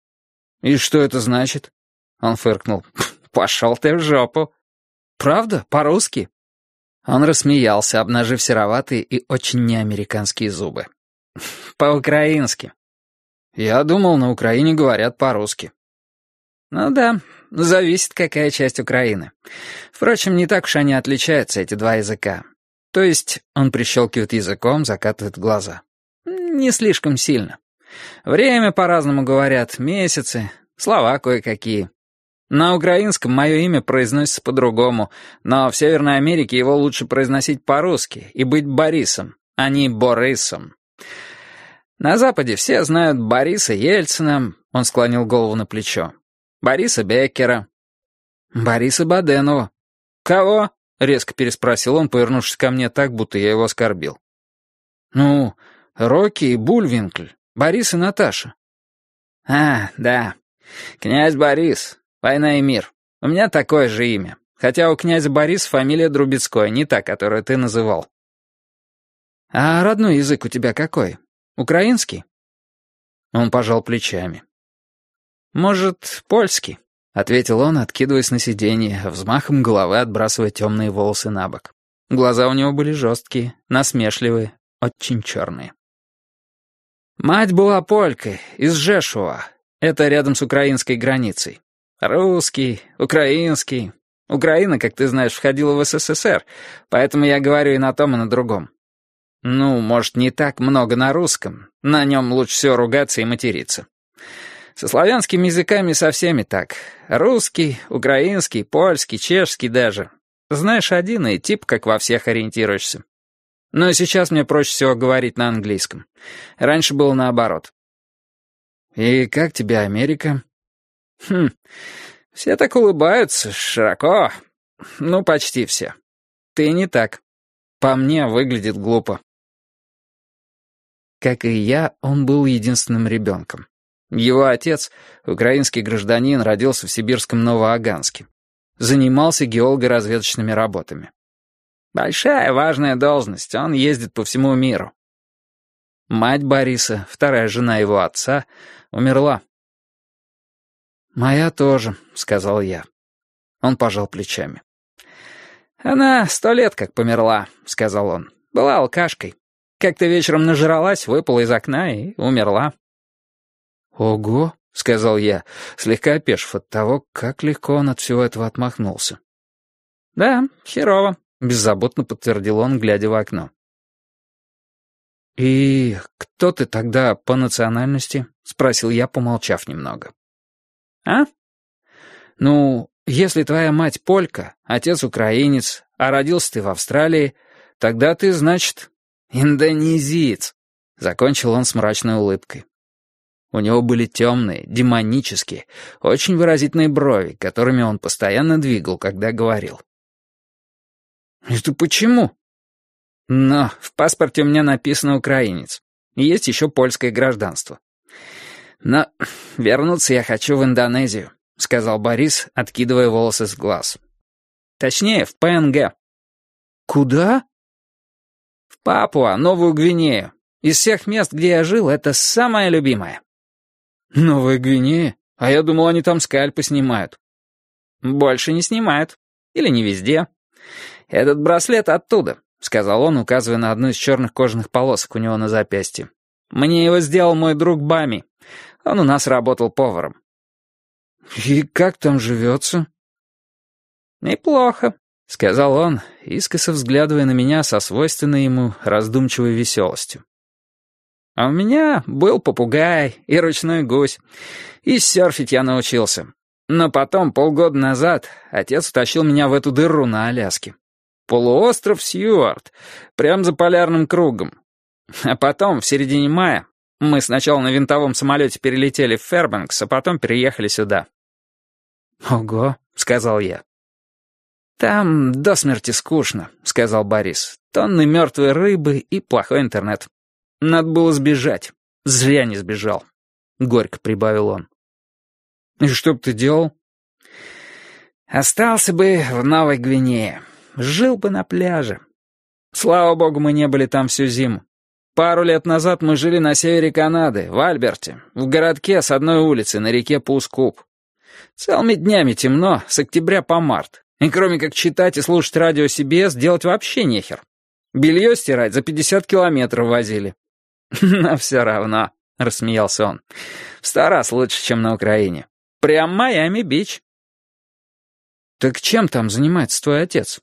«И что это значит?» Он фыркнул. «Пошел ты в жопу». «Правда? По-русски?» Он рассмеялся, обнажив сероватые и очень неамериканские зубы. «По-украински». «Я думал, на Украине говорят по-русски». «Ну да, зависит, какая часть Украины. Впрочем, не так уж они отличаются, эти 2 языка. То есть...» Он прищелкивает языком, закатывает глаза. «Не слишком сильно. Время по-разному говорят, месяцы, слова кое-какие. На украинском мое имя произносится по-другому, но в Северной Америке его лучше произносить по-русски и быть Борисом, а не Борисом. На Западе все знают Бориса Ельцина, он склонил голову на плечо, Бориса Беккера, Бориса Баденова. «Кого?» — резко переспросил он, повернувшись ко мне так, будто я его оскорбил. «Ну, Рокки и Бульвинкль, Борис и Наташа». «А, да, князь Борис». «Война и мир. У меня такое же имя. Хотя у князя Бориса фамилия Друбецкой, не та, которую ты называл». «А родной язык у тебя какой? Украинский?» Он пожал плечами. «Может, польский?» — ответил он, откидываясь на сиденье, взмахом головы отбрасывая темные волосы на бок. Глаза у него были жесткие, насмешливые, очень черные. «Мать была полькой, из Жешува. Это рядом с украинской границей. Русский, украинский. Украина, как ты знаешь, входила в СССР, поэтому я говорю и на том, и на другом. Ну, может, не так много на русском, на нем лучше всего ругаться и материться. Со славянскими языками со всеми так. Русский, украинский, польский, чешский даже. Знаешь один и тип, как во всех ориентируешься. Но сейчас мне проще всего говорить на английском. Раньше было наоборот». «И как тебе Америка?» Все так улыбаются, широко. Ну, почти все. Ты не так. По мне, выглядит глупо». Как и я, он был единственным ребенком. Его отец, украинский гражданин, родился в сибирском Новоаганске. Занимался геолого-разведочными работами. Большая важная должность, он ездит по всему миру. Мать Бориса, вторая жена его отца, умерла. «Моя тоже», — сказал я. Он пожал плечами. «Она 100 лет как померла», — сказал он. «Была алкашкой. Как-то вечером нажралась, выпала из окна и умерла». «Ого», — сказал я, слегка опешив от того, как легко он от всего этого отмахнулся. «Да, херово», — беззаботно подтвердил он, глядя в окно. «И кто ты тогда по национальности?» — спросил я, помолчав немного. «А? Ну, если твоя мать полька, отец украинец, а родился ты в Австралии, тогда ты, значит, индонезиец», — закончил он с мрачной улыбкой. У него были темные, демонические, очень выразительные брови, которыми он постоянно двигал, когда говорил. «Это почему?» «Но в паспорте у меня написано «украинец». И есть еще польское гражданство. Но вернуться я хочу в Индонезию», — сказал Борис, откидывая волосы с глаз. «Точнее, в ПНГ». «Куда?» «В Папуа, Новую Гвинею. Из всех мест, где я жил, это самое любимое». «Новая Гвинея? А я думал, они там скальпы снимают». «Больше не снимают. Или не везде. Этот браслет оттуда», — сказал он, указывая на одну из черных кожаных полосок у него на запястье. «Мне его сделал мой друг Бами. Он у нас работал поваром». «И как там живется?» «Неплохо», — сказал он, искоса взглядывая на меня со свойственной ему раздумчивой веселостью. «А у меня был попугай и ручной гусь, и серфить я научился. Но потом, полгода назад, отец утащил меня в эту дыру на Аляске. Полуостров Сьюарт, прямо за полярным кругом. А потом, в середине мая, мы сначала на винтовом самолете перелетели в Фэрбанкс, а потом переехали сюда». «Ого», — сказал я. «Там до смерти скучно», — сказал Борис. «Тонны мертвой рыбы и плохой интернет. Надо было сбежать. Зря не сбежал», — горько прибавил он. «И что бы ты делал?» «Остался бы в Новой Гвинее. Жил бы на пляже. Слава богу, мы не были там всю зиму. Пару лет назад мы жили на севере Канады, в Альберте, в городке с одной улицы на реке Пускуп. Целыми днями темно, с октября по март. И кроме как читать и слушать радио CBS, делать вообще нехер. Белье стирать за 50 километров возили». «Но все равно», — рассмеялся он, — «в 100 раз лучше, чем на Украине. Прям Майами-Бич». «Так чем там занимается твой отец?»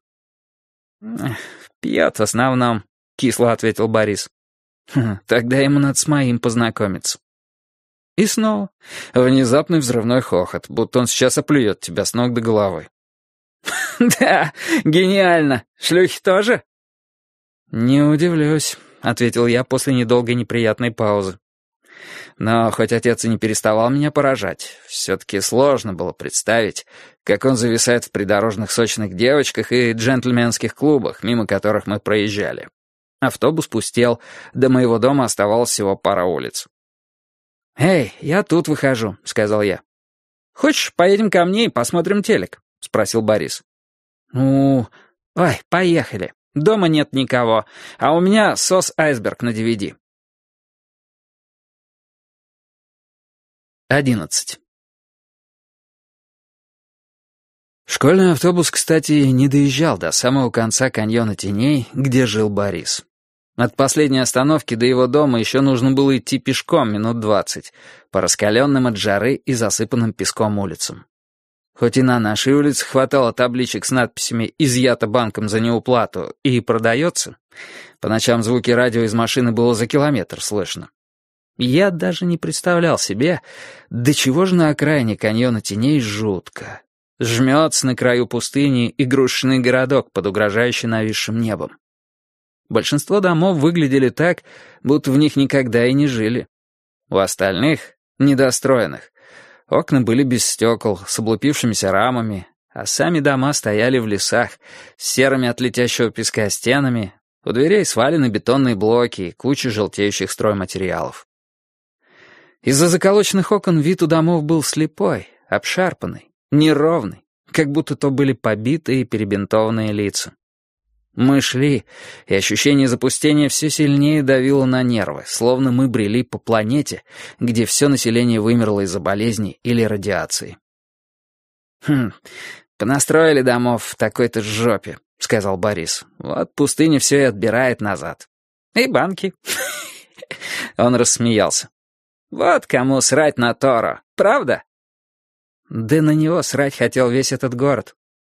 «Пьет в основном», — кисло ответил Борис. «Тогда ему надо с моим познакомиться». И снова внезапный взрывной хохот, будто он сейчас оплюет тебя с ног до головы. «Да, гениально. Шлюхи тоже?» «Не удивлюсь», — ответил я после недолгой неприятной паузы. Но хоть отец и не переставал меня поражать, все-таки сложно было представить, как он зависает в придорожных сочных девочках и джентльменских клубах, мимо которых мы проезжали. Автобус пустел, до моего дома оставалось всего пара улиц. «Эй, я тут выхожу», — сказал я. «Хочешь, поедем ко мне и посмотрим телек?» — спросил Борис. «Ну, ой, поехали. Дома нет никого, а у меня «Сос-айсберг» на DVD». 11. Школьный автобус, кстати, не доезжал до самого конца каньона Теней, где жил Борис. От последней остановки до его дома еще нужно было идти пешком минут 20, по раскаленным от жары и засыпанным песком улицам. Хоть и на нашей улице хватало табличек с надписями «Изъято банком за неуплату» и «Продается», по ночам звуки радио из машины было за километр слышно. Я даже не представлял себе, до чего же на окраине каньона Теней жутко. Жмется на краю пустыни игрушечный городок под угрожающе нависшим небом. Большинство домов выглядели так, будто в них никогда и не жили. У остальных, недостроенных, окна были без стекол, с облупившимися рамами, а сами дома стояли в лесах, с серыми от летящего песка стенами, у дверей свалены бетонные блоки и куча желтеющих стройматериалов. Из-за заколоченных окон вид у домов был слепой, обшарпанный, неровный, как будто то были побитые и перебинтованные лица. Мы шли, и ощущение запустения все сильнее давило на нервы, словно мы брели по планете, где все население вымерло из-за болезней или радиации. «Понастроили домов в такой-то жопе», — сказал Борис. «Вот пустыня все и отбирает назад. И банки». Он рассмеялся. «Вот кому срать на Торо, правда?» Да на него срать хотел весь этот город.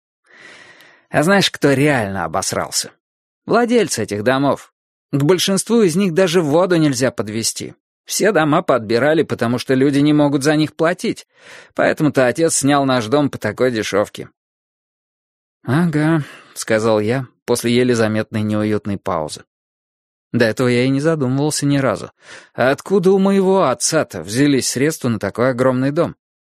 А знаешь, кто реально обосрался? Владельцы этих домов. К большинству из них даже воду нельзя подвести. Все дома подбирали, потому что люди не могут за них платить. Поэтому-то отец снял наш дом по такой дешевке. «Ага», — сказал я, после еле заметной неуютной паузы. До этого я и не задумывался ни разу. А откуда у моего отца-то взялись средства на такой огромный дом?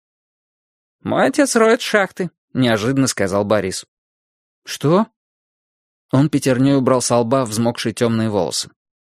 «Мой отец роет шахты», — неожиданно сказал Борис. «Что?» Он пятерней убрал со лба взмокшие темные волосы.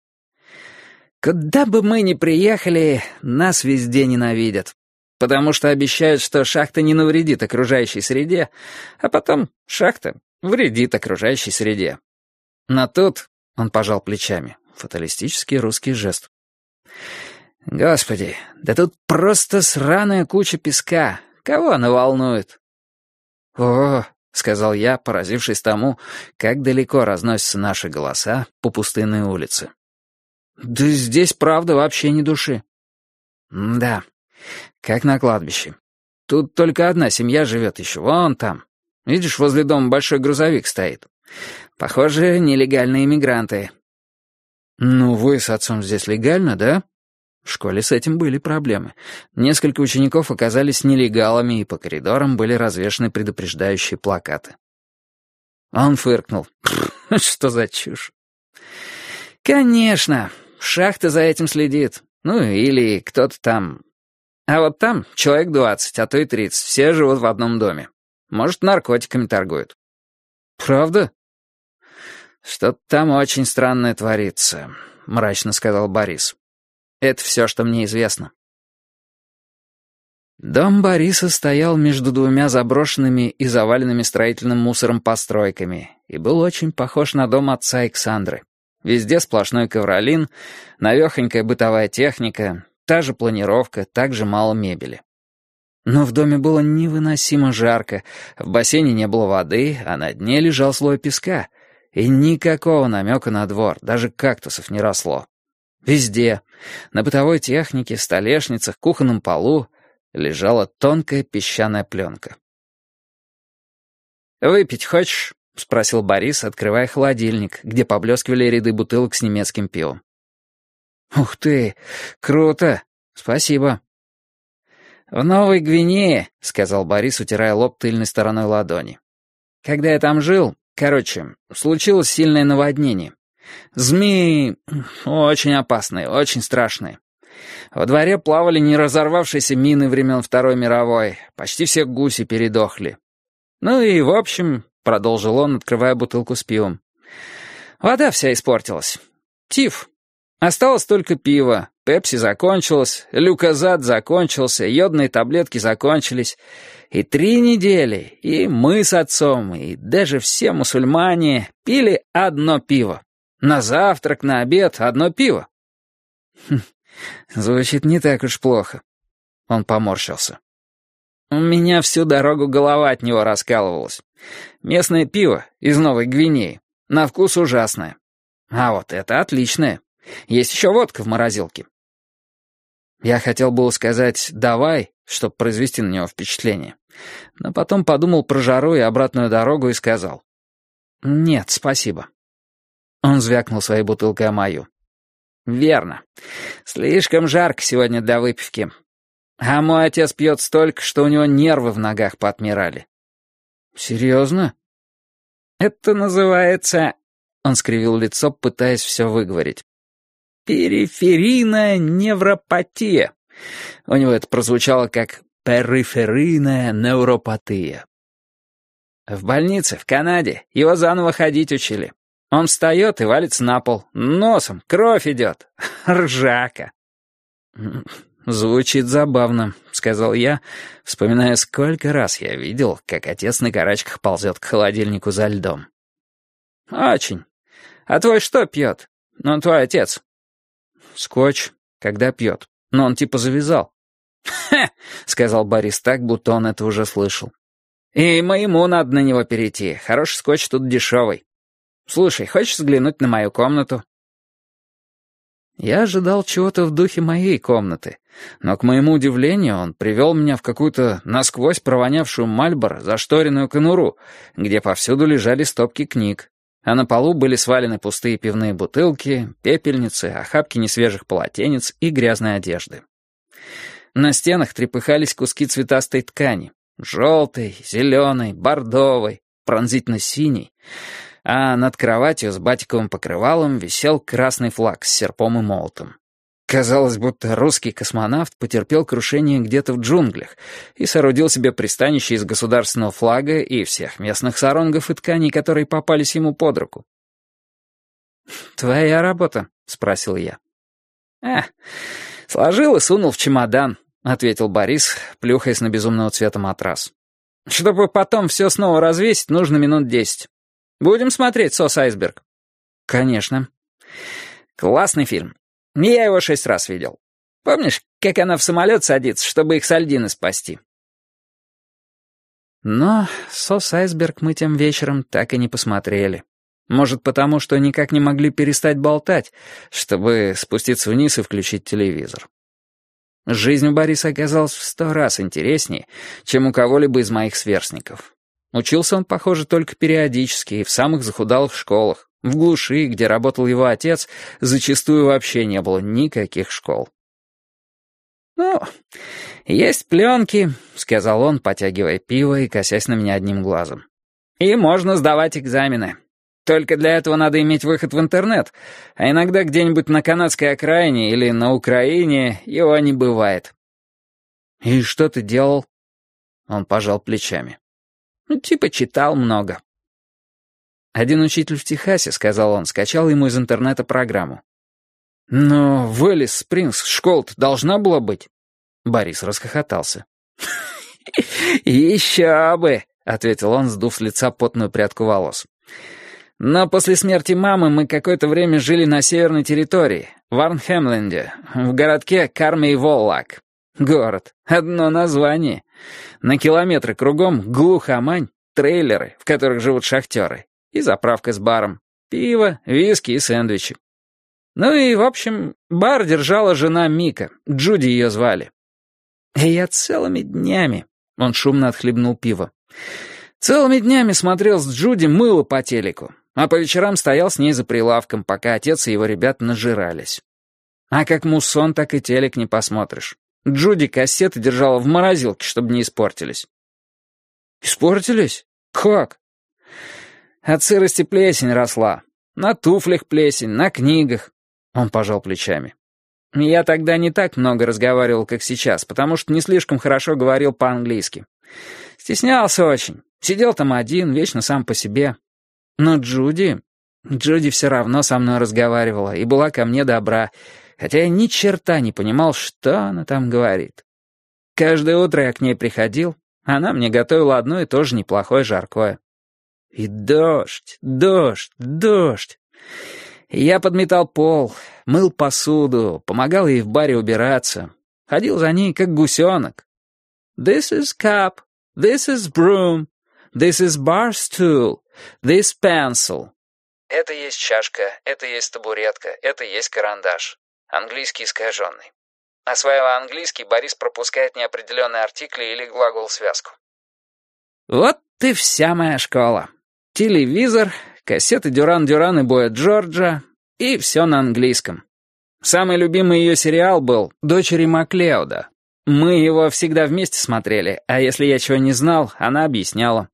«Куда бы мы ни приехали, нас везде ненавидят. Потому что обещают, что шахта не навредит окружающей среде, а потом шахта вредит окружающей среде. Но тут...» — он пожал плечами. Фаталистический русский жест. «Господи, да тут просто сраная куча песка. Кого она волнует?» «О!» — сказал я, поразившись тому, как далеко разносятся наши голоса по пустынной улице. «Да здесь, правда, вообще ни души». «Да, как на кладбище. Тут только одна семья живет еще, вон там. Видишь, возле дома большой грузовик стоит. Похоже, нелегальные иммигранты». «Ну, вы с отцом здесь легально, да?» В школе с этим были проблемы. Несколько учеников оказались нелегалами, и по коридорам были развешаны предупреждающие плакаты. Он фыркнул. «Что за чушь?» «Конечно, шахта за этим следит. Ну, или кто-то там. А вот там человек 20, а то и 30, все живут в одном доме. Может, наркотиками торгуют». «Правда?» «Что-то там очень странное творится», — мрачно сказал Борис. «Это все, что мне известно». Дом Бориса стоял между двумя заброшенными и заваленными строительным мусором постройками и был очень похож на дом отца Александры. Везде сплошной ковролин, навехонькая бытовая техника, та же планировка, так же мало мебели. Но в доме было невыносимо жарко, в бассейне не было воды, а на дне лежал слой песка, и никакого намека на двор, даже кактусов не росло. Везде, на бытовой технике, столешницах, кухонном полу, лежала тонкая песчаная пленка. «Выпить хочешь?» — спросил Борис, открывая холодильник, где поблескивали ряды бутылок с немецким пивом. «Ух ты, круто! Спасибо!» «В Новой Гвинее», — сказал Борис, утирая лоб тыльной стороной ладони. «Когда я там жил, случилось сильное наводнение. Змеи очень опасные, очень страшные. Во дворе плавали не разорвавшиеся мины времен Второй мировой, почти все гуси передохли. Ну и, в общем, продолжил он, открывая бутылку с пивом, вода вся испортилась. Тиф. Осталось только пиво, пепси закончилось, люкозад закончился, йодные таблетки закончились. И 3 недели, и мы с отцом, и даже все мусульмане пили одно пиво. На завтрак, на обед одно пиво. Звучит не так уж плохо. Он поморщился. У меня всю дорогу голова от него раскалывалась. Местное пиво из Новой Гвинеи. На вкус ужасное. А вот это отличное. Есть еще водка в морозилке. Я хотел было сказать «давай», чтобы произвести на него впечатление. Но потом подумал про жару и обратную дорогу и сказал «нет, спасибо». Он звякнул своей бутылкой о мою. «Верно. Слишком жарко сегодня для выпивки. А мой отец пьет столько, что у него нервы в ногах поотмирали». «Серьезно?» «Это называется...» Он скривил лицо, пытаясь все выговорить. «Периферийная невропатия». У него это прозвучало как «периферийная невропатия». В больнице, в Канаде, его заново ходить учили. Он встает и валится на пол. Носом кровь идет. Ржака. «Звучит забавно», — сказал я, вспоминая, сколько раз я видел, как отец на карачках ползет к холодильнику за льдом. «Очень. А твой что пьет? Ну, твой отец». «Скотч, когда пьет. Но он типа завязал». «Ха!» — сказал Борис так, будто он это уже слышал. «И моему надо на него перейти. Хороший скотч тут дешевый. Слушай, хочешь взглянуть на мою комнату?» Я ожидал чего-то в духе моей комнаты, но, к моему удивлению, он привел меня в какую-то насквозь провонявшую Мальборо зашторенную конуру, где повсюду лежали стопки книг, а на полу были свалены пустые пивные бутылки, пепельницы, охапки несвежих полотенец и грязной одежды. На стенах трепыхались куски цветастой ткани — желтой, зеленой, бордовой, пронзительно-синей, а над кроватью с батиковым покрывалом висел красный флаг с серпом и молотом. Казалось, будто русский космонавт потерпел крушение где-то в джунглях и соорудил себе пристанище из государственного флага и всех местных саронгов и тканей, которые попались ему под руку. «Твоя работа?» — спросил я. Сложил и сунул в чемодан», — ответил Борис, плюхаясь на безумного цвета матрас. «Чтобы потом все снова развесить, нужно минут 10. Будем смотреть «Сос-айсберг»?» «Конечно». «Классный фильм. Я его 6 раз видел. Помнишь, как она в самолет садится, чтобы их с Альдины спасти?» Но «Сос-айсберг» мы тем вечером так и не посмотрели. Может, потому что никак не могли перестать болтать, чтобы спуститься вниз и включить телевизор. Жизнь у Бориса оказалась в 100 раз интереснее, чем у кого-либо из моих сверстников. Учился он, похоже, только периодически и в самых захудалых школах. В глуши, где работал его отец, зачастую вообще не было никаких школ. «Ну, есть пленки», — сказал он, потягивая пиво и косясь на меня одним глазом. «И можно сдавать экзамены. Только для этого надо иметь выход в интернет, а иногда где-нибудь на канадской окраине или на Украине его не бывает». «И что ты делал?» Он пожал плечами. «Типа читал много». Один учитель в Техасе, сказал он, скачал ему из интернета программу. «Но в Элис-Спрингс школа-то должна была быть». Борис расхохотался. «Еще бы», — ответил он, сдув с лица потную прядку волос. «Но после смерти мамы мы какое-то время жили на северной территории, в Арнхемленде, в городке Кармей-Воллак. Город. Одно название. На километры кругом глухомань, трейлеры, в которых живут шахтеры, и заправка с баром, пиво, виски и сэндвичи. Ну и, в общем, бар держала жена Мика, Джуди ее звали. И я целыми днями...» Он шумно отхлебнул пиво. «Целыми днями смотрел с Джуди мыло по телеку, а по вечерам стоял с ней за прилавком, пока отец и его ребята нажирались. А как муссон, так и телек не посмотришь. Джуди кассеты держала в морозилке, чтобы не испортились». «Испортились? Как?» «От сырости плесень росла. На туфлях плесень, на книгах». Он пожал плечами. «Я тогда не так много разговаривал, как сейчас, потому что не слишком хорошо говорил по-английски. Стеснялся очень. Сидел там один, вечно сам по себе. Но Джуди все равно со мной разговаривала и была ко мне добра, хотя я ни черта не понимал, что она там говорит. Каждое утро я к ней приходил, она мне готовила одно и то же неплохое жаркое. И дождь, дождь, дождь. Я подметал пол, мыл посуду, помогал ей в баре убираться. Ходил за ней, как гусенок. «This is cup, this is broom, this is bar stool, this pencil». Это есть чашка, это есть табуретка, это есть карандаш. Английский искаженный. Осваивая английский, Борис пропускает неопределенные артикли или глагол-связку. Вот и вся моя школа. Телевизор, кассеты Дюран-Дюран и Боя Джорджа, и все на английском. Самый любимый ее сериал был «Дочери Маклеода». Мы его всегда вместе смотрели, а если я чего не знал, она объясняла.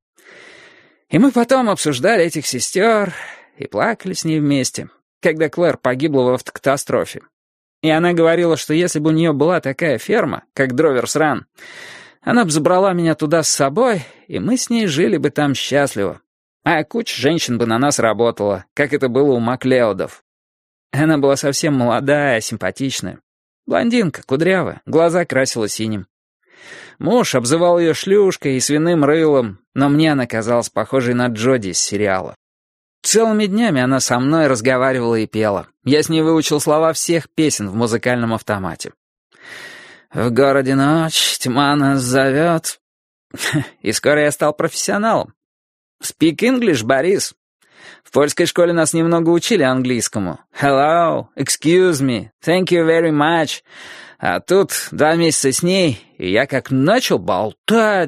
И мы потом обсуждали этих сестер и плакали с ней вместе, когда Клэр погибла в автокатастрофе. И она говорила, что если бы у нее была такая ферма, как Дроверс Ран, она бы забрала меня туда с собой, и мы с ней жили бы там счастливо. А куча женщин бы на нас работала, как это было у Маклеодов. Она была совсем молодая, симпатичная. Блондинка, кудрявая, глаза красила синим. Муж обзывал ее шлюшкой и свиным рылом, но мне она казалась похожей на Джоди из сериала. Целыми днями она со мной разговаривала и пела. Я с ней выучил слова всех песен в музыкальном автомате. «В городе ночь, тьма нас зовет». И скоро я стал профессионалом. «Speak English, Борис». В польской школе нас немного учили английскому. «Hello», «Excuse me», «Thank you very much». А тут 2 месяца с ней, и я как начал болтать.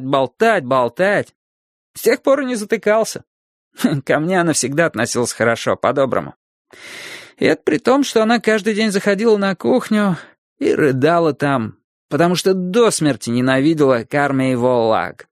С тех пор и не затыкался. Ко мне она всегда относилась хорошо, по-доброму. И это при том, что она каждый день заходила на кухню и рыдала там, потому что до смерти ненавидела Карме Воллаг.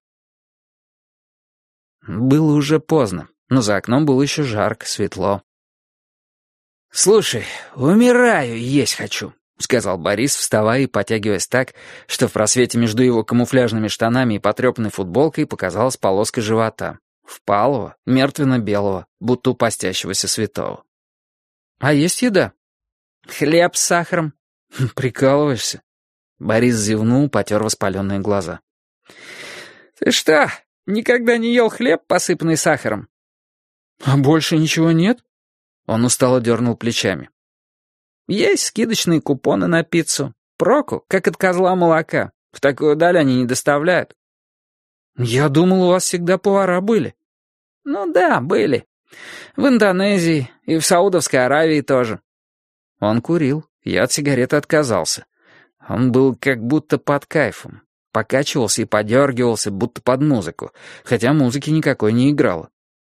Было уже поздно, но за окном было еще жарко, светло. «Слушай, умираю, есть хочу», — сказал Борис, вставая и потягиваясь так, что в просвете между его камуфляжными штанами и потрепанной футболкой показалась полоска живота. Впалого, мертвенно-белого, будто у постящегося святого. «А есть еда?» «Хлеб с сахаром». «Прикалываешься?» Борис зевнул, потер воспаленные глаза. «Ты что, никогда не ел хлеб, посыпанный сахаром?» «А больше ничего нет?» Он устало дернул плечами. «Есть скидочные купоны на пиццу. Проку, как от козла молока. В такую даль они не доставляют». «Я думал, у вас всегда повара были». «Ну да, были. В Индонезии и в Саудовской Аравии тоже». Он курил, я от сигареты отказался. Он был как будто под кайфом. Покачивался и подергивался, будто под музыку, хотя музыки никакой не играло.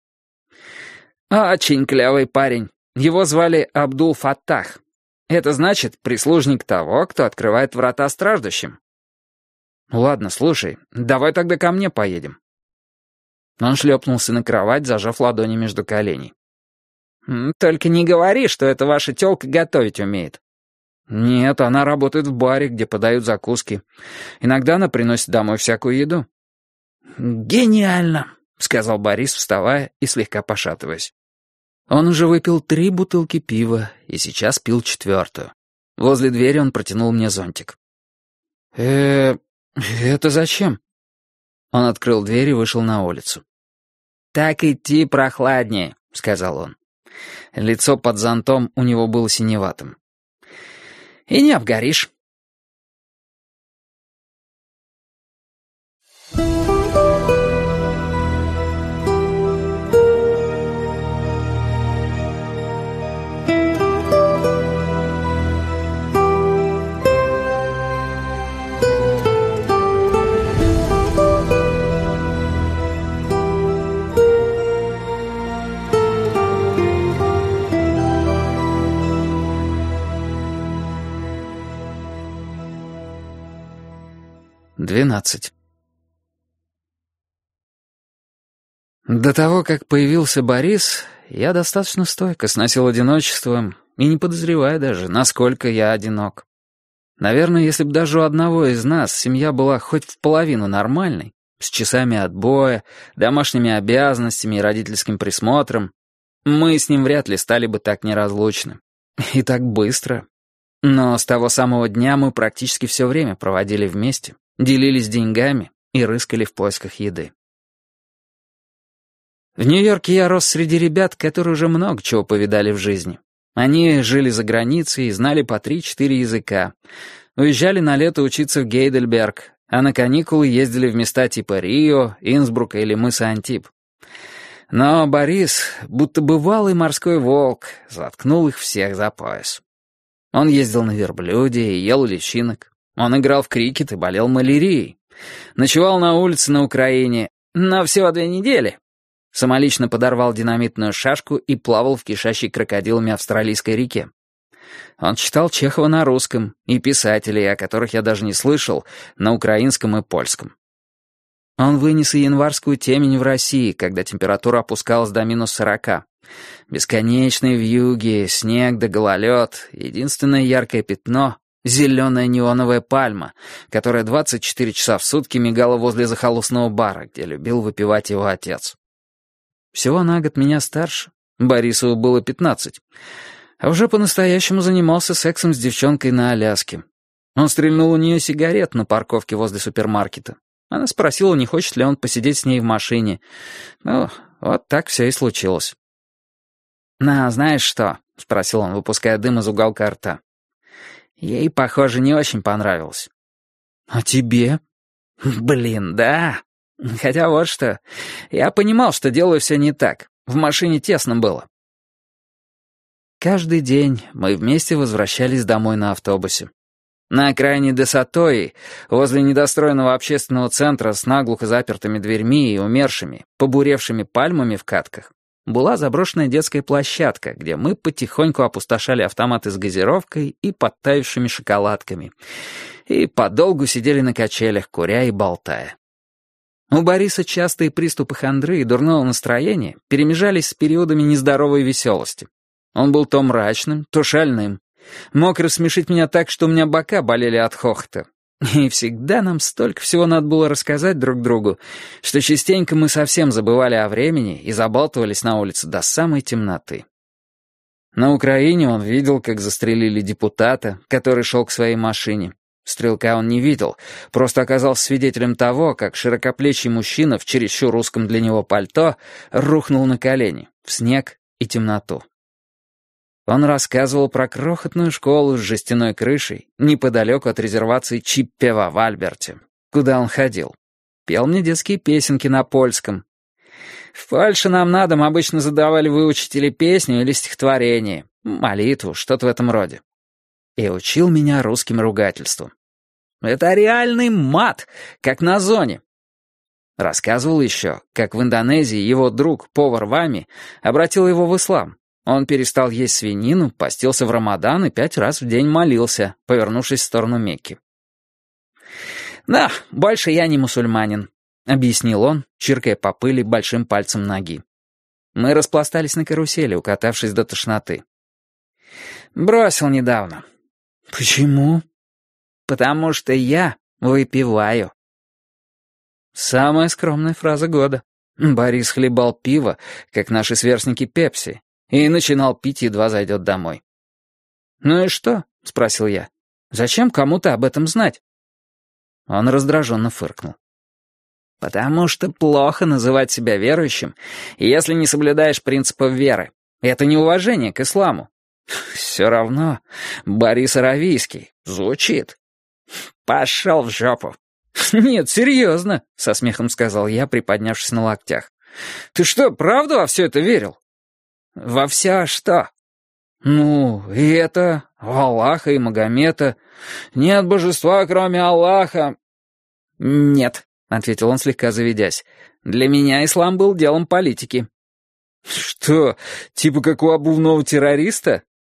«Очень клевый парень. Его звали Абдул-Фаттах. Это значит прислужник того, кто открывает врата страждущим». «Ладно, слушай, давай тогда ко мне поедем». Он шлепнулся на кровать, зажав ладони между коленей. «Только не говори, что это ваша тёлка готовить умеет». «Нет, она работает в баре, где подают закуски. Иногда она приносит домой всякую еду». «Гениально», — сказал Борис, вставая и слегка пошатываясь. Он уже выпил 3 бутылки пива и сейчас пил 4-ю. Возле двери он протянул мне зонтик. Это зачем?» Он открыл дверь и вышел на улицу. «Так идти прохладнее», — сказал он. Лицо под зонтом у него было синеватым. «И не обгоришь». «12». До того, как появился Борис, я достаточно стойко сносил одиночество и не подозревая даже, насколько я одинок. Наверное, если бы даже у одного из нас семья была хоть в половину нормальной, с часами отбоя, домашними обязанностями и родительским присмотром, мы с ним вряд ли стали бы так неразлучны. И так быстро. Но с того самого дня мы практически все время проводили вместе, делились деньгами и рыскали в поисках еды. В Нью-Йорке я рос среди ребят, которые уже много чего повидали в жизни. Они жили за границей и знали по 3-4 языка. Уезжали на лето учиться в Гейдельберг, а на каникулы ездили в места типа Рио, Инсбрука или мыса Антиб. Но Борис, будто бывалый морской волк, заткнул их всех за пояс. Он ездил на верблюде и ел личинок. Он играл в крикет и болел малярией. Ночевал на улице на Украине, но всего 2 недели. Самолично подорвал динамитную шашку и плавал в кишащей крокодилами австралийской реке. Он читал Чехова на русском и писателей, о которых я даже не слышал, на украинском и польском. Он вынес и январскую темень в России, когда температура опускалась до -40. Бесконечные вьюги, снег да гололед, единственное яркое пятно — зеленая неоновая пальма, которая 24 часа в сутки мигала возле захолустного бара, где любил выпивать его отец. Всего на год меня старше, Борисову было 15, а уже по-настоящему занимался сексом с девчонкой на Аляске. Он стрельнул у нее сигарет на парковке возле супермаркета. Она спросила, не хочет ли он посидеть с ней в машине. Ну, вот так все и случилось. Знаешь что?» — спросил он, выпуская дым из уголка рта. «Ей, похоже, не очень понравилось». «А тебе?» «Блин, да. Хотя вот что. Я понимал, что делаю все не так. В машине тесно было». Каждый день мы вместе возвращались домой на автобусе. На окраине Десатои, возле недостроенного общественного центра с наглухо запертыми дверьми и умершими, побуревшими пальмами в катках, была заброшенная детская площадка, где мы потихоньку опустошали автоматы с газировкой и подтаявшими шоколадками, и подолгу сидели на качелях, куря и болтая. У Бориса частые приступы хандры и дурного настроения перемежались с периодами нездоровой веселости. Он был то мрачным, то шальным. Мог рассмешить меня так, что у меня бока болели от хохота. И всегда нам столько всего надо было рассказать друг другу, что частенько мы совсем забывали о времени и забалтывались на улице до самой темноты. На Украине он видел, как застрелили депутата, который шел к своей машине. Стрелка он не видел, просто оказался свидетелем того, как широкоплечий мужчина в чересчур узком для него пальто рухнул на колени, в снег и темноту. Он рассказывал про крохотную школу с жестяной крышей неподалеку от резервации Чиппева в Альберте, куда он ходил. Пел мне детские песенки на польском. В Польше нам на дом обычно задавали выучить или песню, или стихотворение, молитву, что-то в этом роде. И учил меня русским ругательствам. Это реальный мат, как на зоне. Рассказывал еще, как в Индонезии его друг, повар Вами, обратил его в ислам. Он перестал есть свинину, постился в Рамадан и 5 раз в день молился, повернувшись в сторону Мекки. «Да, больше я не мусульманин», — объяснил он, чиркая по пыли большим пальцем ноги. Мы распластались на карусели, укатавшись до тошноты. «Бросил недавно». «Почему?» «Потому что я выпиваю». Самая скромная фраза года. Борис хлебал пиво, как наши сверстники Пепси, и начинал пить, едва зайдет домой. «Ну и что?» — спросил я. «Зачем кому-то об этом знать?» Он раздраженно фыркнул. «Потому что плохо называть себя верующим, если не соблюдаешь принципов веры. Это неуважение к исламу. Все равно Борис Аравийский звучит. Пошел в жопу». «Нет, серьезно», — со смехом сказал я, приподнявшись на локтях. «Ты что, правда во все это верил?» «Во все что?» «Ну, и это, в Аллаха и Магомета. Нет божества, кроме Аллаха». «Нет», — ответил он, слегка заведясь. «Для меня ислам был делом политики». «Что, типа как у обувного террориста?»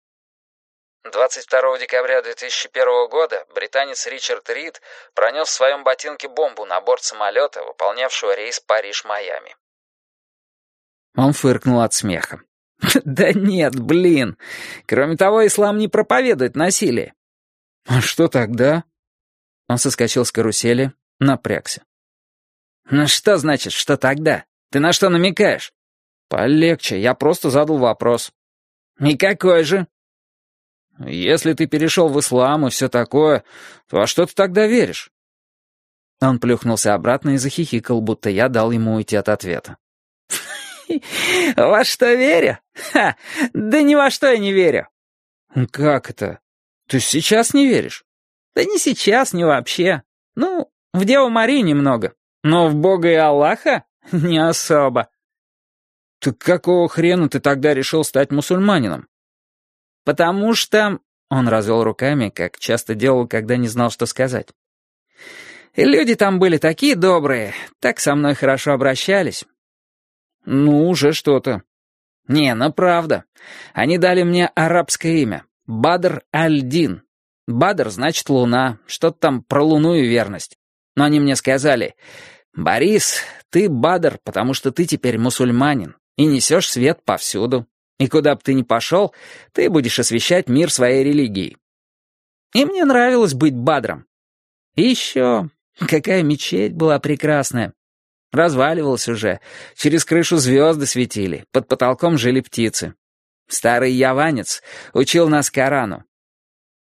22 декабря 2001 года британец Ричард Рид пронес в своем ботинке бомбу на борт самолета, выполнявшего рейс Париж-Майами. Он фыркнул от смеха. «Да нет, блин. Кроме того, ислам не проповедует насилие». «А что тогда?» Он соскочил с карусели, напрягся. «Ну что значит, что тогда? Ты на что намекаешь?» «Полегче, я просто задал вопрос». «И какой же?» «Если ты перешел в ислам и все такое, то во что ты тогда веришь?» Он плюхнулся обратно и захихикал, будто я дал ему уйти от ответа. «Во что верю? Ха! Да ни во что я не верю». «Как это? Ты сейчас не веришь?» «Да не сейчас, не вообще. Ну, в Деву Марию немного, но в Бога и Аллаха не особо». «Так какого хрена ты тогда решил стать мусульманином?» «Потому что...» — он развел руками, как часто делал, когда не знал, что сказать. «Люди там были такие добрые, так со мной хорошо обращались». «Ну, уже что-то». «Не, ну правда. Они дали мне арабское имя. Бадр аль-Дин. Бадр значит луна, что-то там про луну и верность. Но они мне сказали: «Борис, ты Бадр, потому что ты теперь мусульманин и несешь свет повсюду. И куда бы ты ни пошел, ты будешь освещать мир своей религией». И мне нравилось быть Бадром. И еще, какая мечеть была прекрасная. Разваливалась уже, через крышу звезды светили, под потолком жили птицы. Старый яванец учил нас Корану.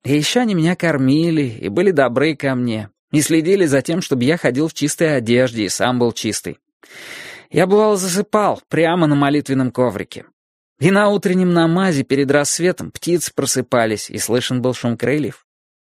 И еще они меня кормили и были добры ко мне, и следили за тем, чтобы я ходил в чистой одежде и сам был чистый. Я, бывало, засыпал прямо на молитвенном коврике. И на утреннем намазе перед рассветом птицы просыпались, и слышен был шум крыльев.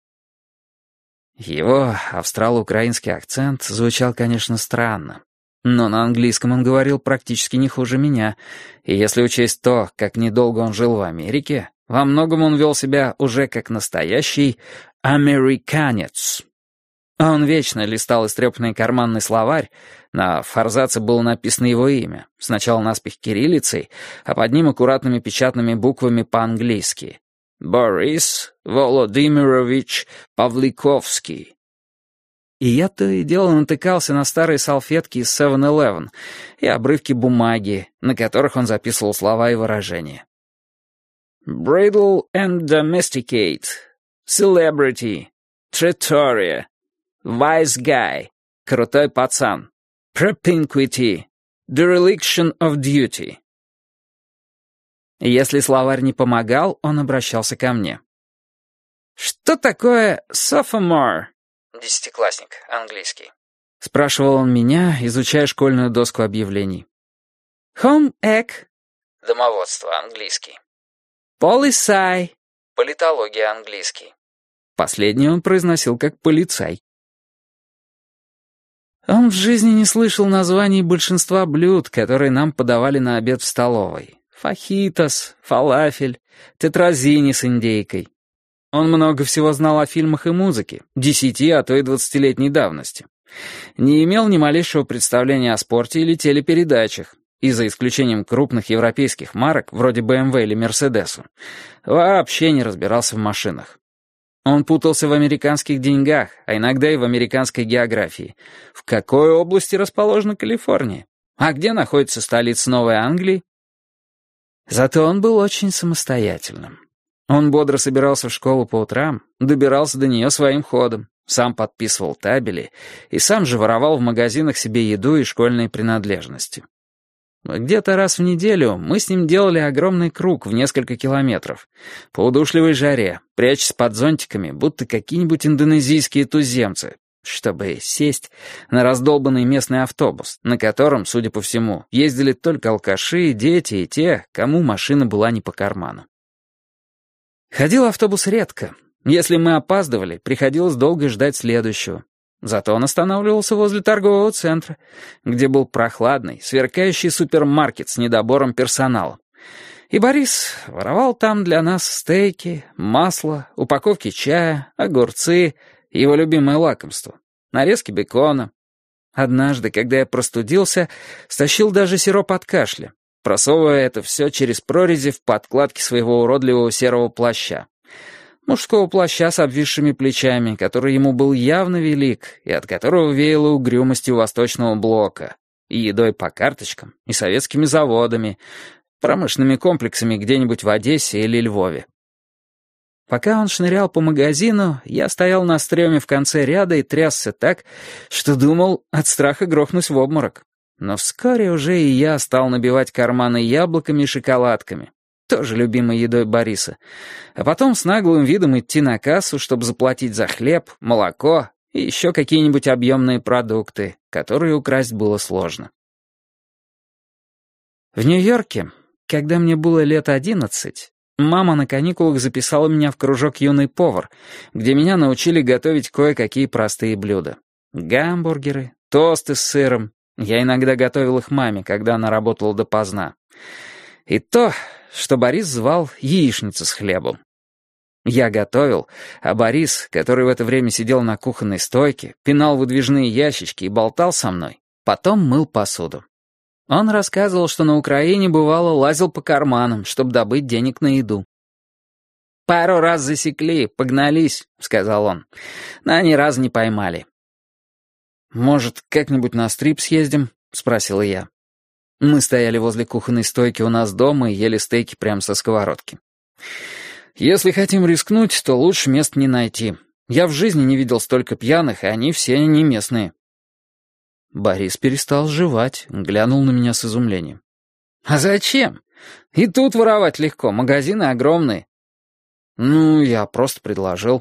Его австрало-украинский акцент звучал, конечно, странно. Но на английском он говорил практически не хуже меня, и если учесть то, как недолго он жил в Америке, во многом он вел себя уже как настоящий американец. Он вечно листал истрепанный карманный словарь, на форзаце было написано его имя, сначала наспех кириллицей, а под ним аккуратными печатными буквами по-английски. «Борис Володимирович Павликовский». И я то и дело натыкался на старые салфетки из 7-Eleven и обрывки бумаги, на которых он записывал слова и выражения. «Bridle and domesticate», «Celebrity», «Trattoria», «Wise guy», «Крутой пацан», «Propinquity», «Dereliction of duty». Если словарь не помогал, он обращался ко мне. «Что такое sophomore?» «Десятиклассник, английский», — спрашивал он меня, изучая школьную доску объявлений. «Home ec», «Домоводство, английский». «Полисай», «Политология, английский». Последний он произносил как «полицай». Он в жизни не слышал названий большинства блюд, которые нам подавали на обед в столовой. Фахитос, фалафель, тетразини с индейкой. Он много всего знал о фильмах и музыке, 10, а то и 20-летней давности. Не имел ни малейшего представления о спорте или телепередачах, и за исключением крупных европейских марок, вроде BMW или Mercedes, вообще не разбирался в машинах. Он путался в американских деньгах, а иногда и в американской географии. В какой области расположена Калифорния? А где находится столица Новой Англии? Зато он был очень самостоятельным. Он бодро собирался в школу по утрам, добирался до нее своим ходом, сам подписывал табели и сам же воровал в магазинах себе еду и школьные принадлежности. Где-то раз в неделю мы с ним делали огромный круг в несколько километров, по удушливой жаре, прячась под зонтиками, будто какие-нибудь индонезийские туземцы, чтобы сесть на раздолбанный местный автобус, на котором, судя по всему, ездили только алкаши, дети и те, кому машина была не по карману. Ходил автобус редко. Если мы опаздывали, приходилось долго ждать следующего. Зато он останавливался возле торгового центра, где был прохладный, сверкающий супермаркет с недобором персонала. И Борис воровал там для нас стейки, масло, упаковки чая, огурцы, его любимое лакомство, нарезки бекона. Однажды, когда я простудился, стащил даже сироп от кашля, просовывая это все через прорези в подкладке своего уродливого серого плаща. Мужского плаща с обвисшими плечами, который ему был явно велик, и от которого веяло угрюмостью Восточного блока, и едой по карточкам, и советскими заводами, промышленными комплексами где-нибудь в Одессе или Львове. Пока он шнырял по магазину, я стоял на стреме в конце ряда и трясся так, что думал от страха грохнусь в обморок. Но вскоре уже и я стал набивать карманы яблоками и шоколадками, тоже любимой едой Бориса, а потом с наглым видом идти на кассу, чтобы заплатить за хлеб, молоко и еще какие-нибудь объемные продукты, которые украсть было сложно. В Нью-Йорке, когда мне было лет 11, мама на каникулах записала меня в кружок «Юный повар», где меня научили готовить кое-какие простые блюда. Гамбургеры, тосты с сыром. Я иногда готовил их маме, когда она работала допоздна. И то, что Борис звал яичница с хлебом. Я готовил, а Борис, который в это время сидел на кухонной стойке, пинал выдвижные ящички и болтал со мной, потом мыл посуду. Он рассказывал, что на Украине, бывало, лазил по карманам, чтобы добыть денег на еду. «Пару раз засекли, погнались», — сказал он, — «но ни разу не поймали». «Может, как-нибудь на стрип съездим?» — спросил я. Мы стояли возле кухонной стойки у нас дома и ели стейки прямо со сковородки. «Если хотим рискнуть, то лучше мест не найти. Я в жизни не видел столько пьяных, и они все не местные». Борис перестал жевать, глянул на меня с изумлением. «А зачем? И тут воровать легко, магазины огромные». Ну, я просто предложил.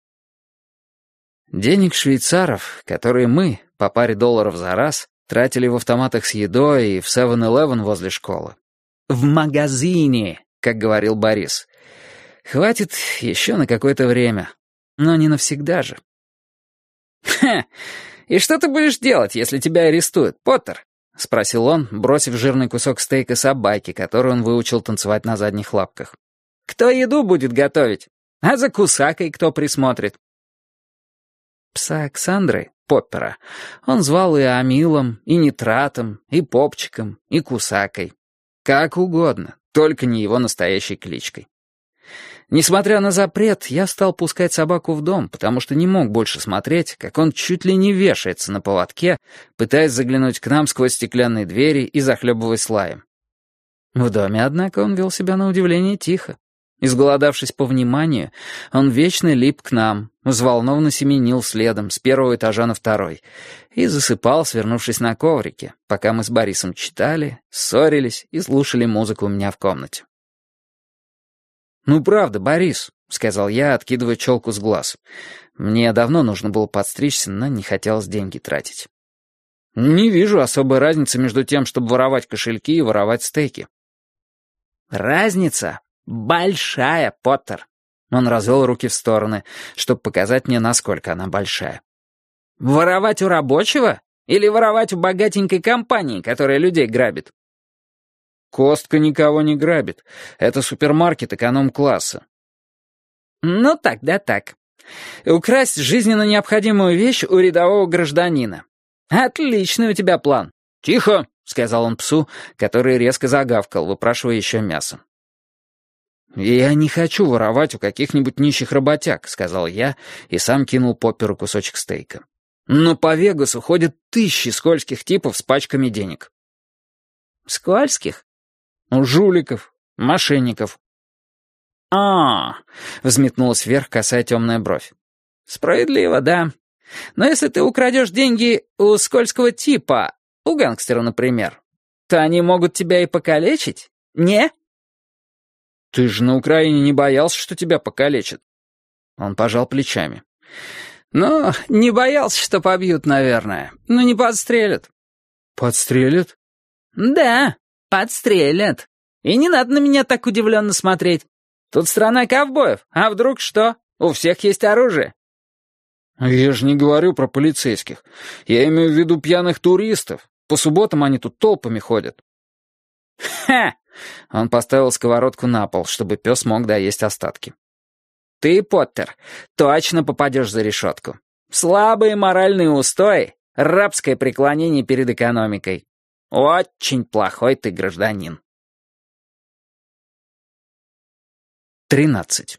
Денег швейцаров, которые мы, по паре долларов за раз, тратили в автоматах с едой и в 7-Eleven возле школы. В магазине, как говорил Борис. Хватит еще на какое-то время, но не навсегда же. «Ха! И что ты будешь делать, если тебя арестуют, Поттер?» — спросил он, бросив жирный кусок стейка собаке, которую он выучил танцевать на задних лапках. «Кто еду будет готовить? А за Кусакой кто присмотрит?» Пса Оксандры, Поппера, он звал и Амилом, и Нитратом, и Попчиком, и Кусакой. Как угодно, только не его настоящей кличкой. Несмотря на запрет, я стал пускать собаку в дом, потому что не мог больше смотреть, как он чуть ли не вешается на поводке, пытаясь заглянуть к нам сквозь стеклянные двери и захлебываясь лаем. В доме, однако, он вел себя на удивление тихо. Изголодавшись по вниманию, он вечно лип к нам, взволнованно семенил следом с первого этажа на второй и засыпал, свернувшись на коврике, пока мы с Борисом читали, ссорились и слушали музыку у меня в комнате. «Ну правда, Борис», — сказал я, откидывая челку с глаз. Мне давно нужно было подстричься, но не хотелось деньги тратить. «Не вижу особой разницы между тем, чтобы воровать кошельки и воровать стейки». «Разница большая, Поттер». Он развел руки в стороны, чтобы показать мне, насколько она большая. «Воровать у рабочего? Или воровать у богатенькой компании, которая людей грабит?» «Костка никого не грабит. Это супермаркет эконом-класса». «Ну, тогда так. Украсть жизненно необходимую вещь у рядового гражданина. Отличный у тебя план». «Тихо!» — сказал он псу, который резко загавкал, выпрашивая еще мясо. «Я не хочу воровать у каких-нибудь нищих работяг», — сказал я и сам кинул Попперу кусочек стейка. «Но по Вегасу ходят тысячи скользких типов с пачками денег». «Скользких?» «Жуликов, мошенников». Взметнулась вверх косая темная бровь. «Справедливо, да. Но если ты украдешь деньги у скользкого типа, у гангстера, например, то они могут тебя и покалечить, не?» «Ты же на Украине не боялся, что тебя покалечат?» Он пожал плечами. «Ну, не боялся, что побьют, наверное. Но не подстрелят». «Подстрелят?» «Да, подстрелят. И не надо на меня так удивленно смотреть. Тут страна ковбоев, а вдруг что? У всех есть оружие». «Я же не говорю про полицейских. Я имею в виду пьяных туристов. По субботам они тут толпами ходят». «Ха!» Он поставил сковородку на пол, чтобы пес мог доесть остатки. «Ты, Поттер, точно попадешь за решетку. Слабые моральные устои, рабское преклонение перед экономикой. Очень плохой ты гражданин». 13.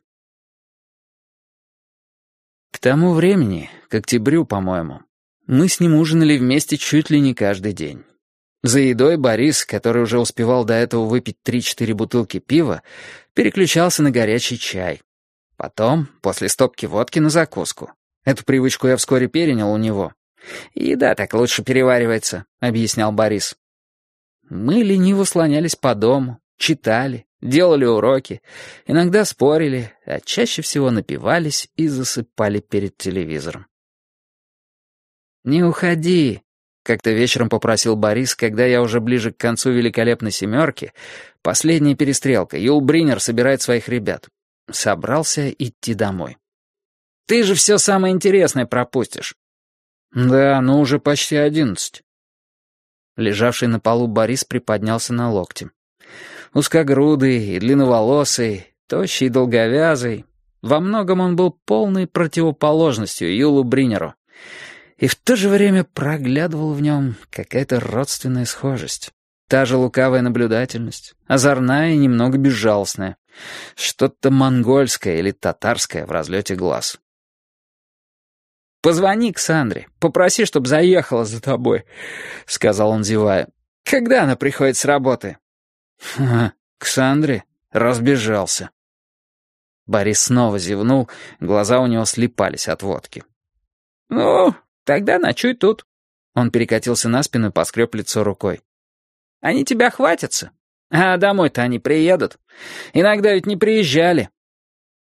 К тому времени, к октябрю, по-моему, мы с ним ужинали вместе чуть ли не каждый день. За едой Борис, который уже успевал до этого выпить 3-4 бутылки пива, переключался на горячий чай. Потом, после стопки водки, на закуску. Эту привычку я вскоре перенял у него. «Еда так лучше переваривается», — объяснял Борис. Мы лениво слонялись по дому, читали, делали уроки, иногда спорили, а чаще всего напивались и засыпали перед телевизором. «Не уходи», — как-то вечером попросил Борис, когда я уже ближе к концу «Великолепной семерки», последняя перестрелка, Юл Бринер собирает своих ребят. Собрался идти домой. «Ты же все самое интересное пропустишь». «Да, ну уже почти 11». Лежавший на полу Борис приподнялся на локте. Узкогрудый и длинноволосый, тощий и долговязый. Во многом он был полной противоположностью Юлу Бринеру. И в то же время проглядывала в нем какая-то родственная схожесть. Та же лукавая наблюдательность, озорная и немного безжалостная. Что-то монгольское или татарское в разлете глаз. «Позвони Ксандре, попроси, чтобы заехала за тобой», — сказал он, зевая. «Когда она приходит с работы?» «Ксандре? Разбежался». Борис снова зевнул, глаза у него слипались от водки. «Ну, тогда ночуй тут». Он перекатился на спину и поскреб лицо рукой. «Они тебя хватятся. А домой-то они приедут. Иногда ведь не приезжали».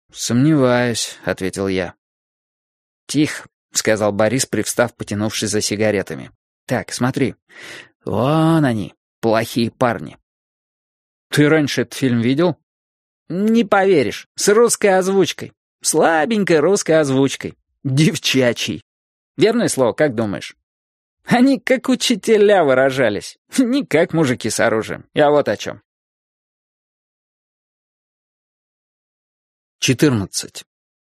«Сомневаюсь», — ответил я. «Тихо», — сказал Борис, привстав, потянувшись за сигаретами. «Так, смотри. Вон они, плохие парни». «Ты раньше этот фильм видел?» «Не поверишь, с русской озвучкой. Слабенькой русской озвучкой. Девчачьей. Верное слово, как думаешь?» Они как учителя выражались, не как мужики с оружием. Я вот о чем. 14.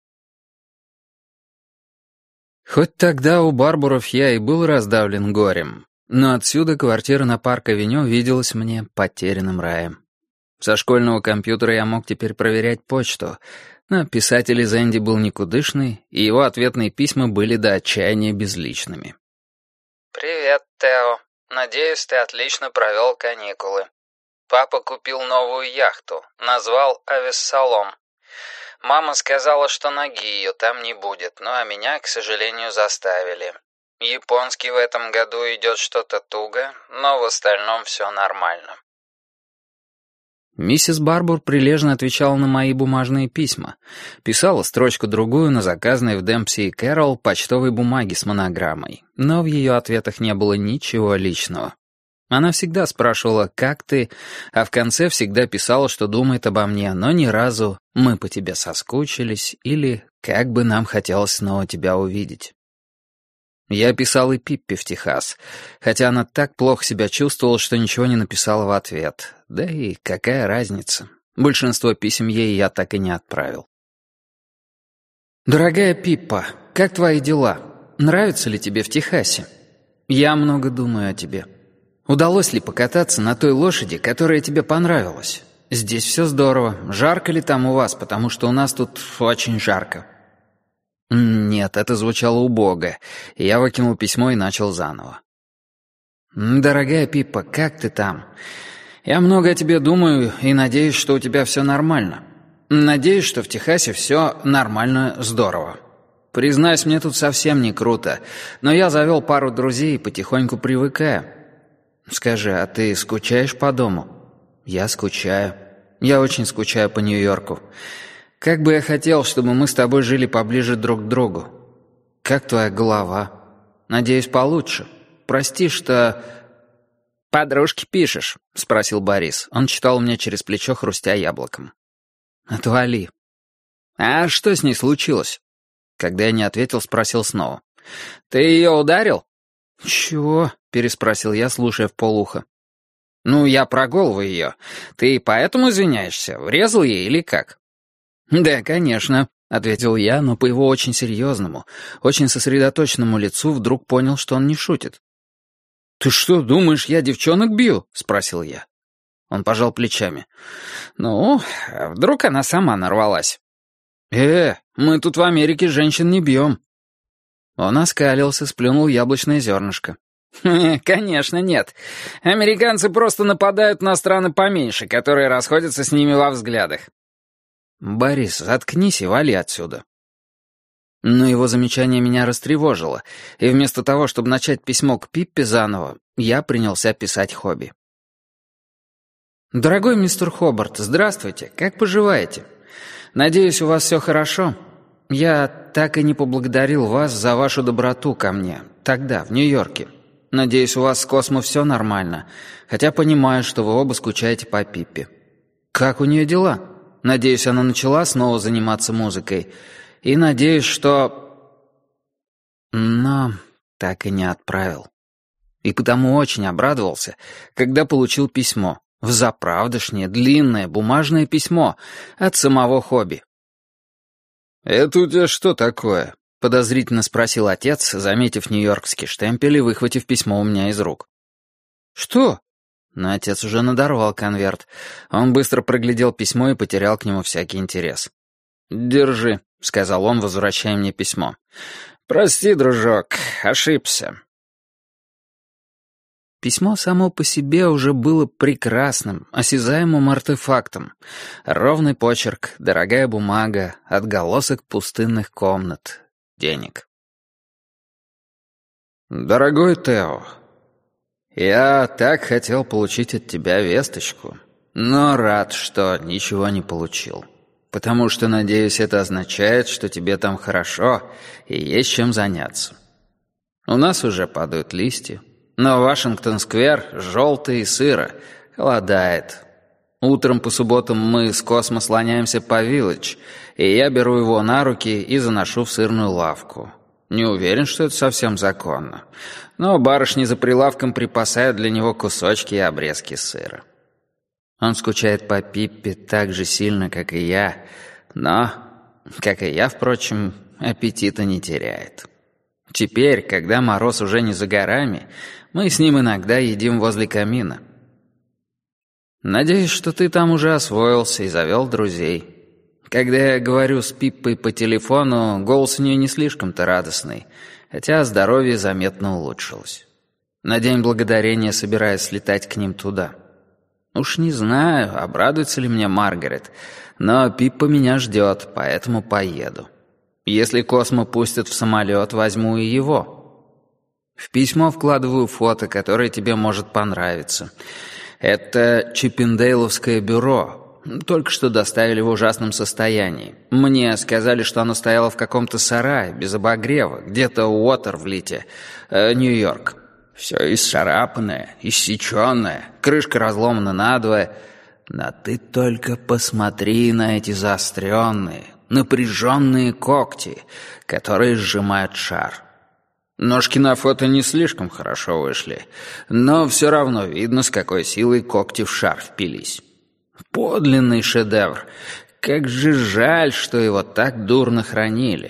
Хоть тогда у Барбуров я и был раздавлен горем, но отсюда квартира на Парк-авеню виделась мне потерянным раем. Со школьного компьютера я мог теперь проверять почту, но писатель из Энди был никудышный, и его ответные письма были до отчаяния безличными. «Привет, Тео. Надеюсь, ты отлично провел каникулы. Папа купил новую яхту, назвал «Авессалом». Мама сказала, что ноги ее там не будет, ну а меня, к сожалению, заставили. Японский в этом году идет что-то туго, но в остальном все нормально». Миссис Барбур прилежно отвечала на мои бумажные письма. Писала строчку-другую на заказанной в Демпси и Кэрролл почтовой бумаге с монограммой, но в ее ответах не было ничего личного. Она всегда спрашивала «как ты?», а в конце всегда писала, что думает обо мне, но ни разу «мы по тебе соскучились» или «как бы нам хотелось снова тебя увидеть». Я писал и Пиппи в Техас, хотя она так плохо себя чувствовала, что ничего не написала в ответ. Да и какая разница? Большинство писем ей я так и не отправил. «Дорогая Пиппа, как твои дела? Нравится ли тебе в Техасе? Я много думаю о тебе. Удалось ли покататься на той лошади, которая тебе понравилась? Здесь все здорово. Жарко ли там у вас, потому что у нас тут очень жарко?» Нет, это звучало убого. Я выкинул письмо и начал заново. «Дорогая Пиппа, как ты там? Я много о тебе думаю и надеюсь, что у тебя все нормально. Надеюсь, что в Техасе все нормально, здорово. Признаюсь, мне тут совсем не круто, но я завел пару друзей и потихоньку привыкаю. Скажи, а ты скучаешь по дому?» «Я скучаю. Я очень скучаю по Нью-Йорку. Как бы я хотел, чтобы мы с тобой жили поближе друг к другу. Как твоя голова? Надеюсь, получше. Прости, что...» «Подружке пишешь?» — спросил Борис. Он читал мне через плечо, хрустя яблоком. «Отвали». «А что с ней случилось?» Когда я не ответил, спросил снова. «Ты ее ударил?» «Чего?» — переспросил я, слушая вполуха. «Ну, я про голову ее. Ты поэтому извиняешься? Врезал ей или как?» «Да, конечно», — ответил я, но по его очень серьезному, очень сосредоточенному лицу вдруг понял, что он не шутит. «Ты что, думаешь, я девчонок бью?» — спросил я. Он пожал плечами. «Ну, вдруг она сама нарвалась?» Мы тут в Америке женщин не бьем». Он оскалился, сплюнул яблочное зернышко. «Конечно нет. Американцы просто нападают на страны поменьше, которые расходятся с ними во взглядах». «Борис, заткнись и вали отсюда». Но его замечание меня растревожило, и вместо того, чтобы начать письмо к Пиппе заново, я принялся писать Хобби. «Дорогой мистер Хобарт, здравствуйте, как поживаете? Надеюсь, у вас все хорошо. Я так и не поблагодарил вас за вашу доброту ко мне, тогда, в Нью-Йорке. Надеюсь, у вас с Космо все нормально, хотя понимаю, что вы оба скучаете по Пиппе. Как у нее дела? Надеюсь, она начала снова заниматься музыкой. И надеюсь, что...» Но так и не отправил. И потому очень обрадовался, когда получил письмо. Взаправдошнее, длинное, бумажное письмо от самого Хобби. «Это у тебя что такое?» — подозрительно спросил отец, заметив нью-йоркский штемпель и выхватив письмо у меня из рук. «Что?» Но отец уже надорвал конверт. Он быстро проглядел письмо и потерял к нему всякий интерес. «Держи», — сказал он, возвращая мне письмо. «Прости, дружок, ошибся». Письмо само по себе уже было прекрасным, осязаемым артефактом. Ровный почерк, дорогая бумага, отголосок пустынных комнат, денег. «Дорогой Тео, я так хотел получить от тебя весточку, но рад, что ничего не получил. потому что, надеюсь, это означает, что тебе там хорошо и есть чем заняться. У нас уже падают листья, но Вашингтон-сквер желтый и сыро, холодает. Утром по субботам мы с Космо слоняемся по Виллидж, и я беру его на руки и заношу в сырную лавку. Не уверен, что это совсем законно, но барышни за прилавком припасают для него кусочки и обрезки сыра. Он скучает по Пиппе так же сильно, как и я, но, как и я, впрочем, аппетита не теряет. Теперь, когда мороз уже не за горами, мы с ним иногда едим возле камина. Надеюсь, что ты там уже освоился и завел друзей. Когда я говорю с Пиппой по телефону, голос у нее не слишком-то радостный, хотя здоровье заметно улучшилось. На День Благодарения собираюсь слетать к ним туда. Уж не знаю, обрадуется ли мне Маргарет, но Пиппа меня ждет, поэтому поеду. Если Космо пустят в самолет, возьму и его. В письмо вкладываю фото, которое тебе может понравиться. Это Чиппендейловское бюро. Только что доставили в ужасном состоянии. Мне сказали, что оно стояло в каком-то сарае, без обогрева, где-то у Уотервлите, Нью-Йорк. Все исцарапанное, иссеченное, крышка разломана надвое. Но ты только посмотри на эти заостренные, напряженные когти, которые сжимают шар. Ножки на фото не слишком хорошо вышли, но все равно видно, с какой силой когти в шар впились. Подлинный шедевр. Как же жаль, что его так дурно хранили.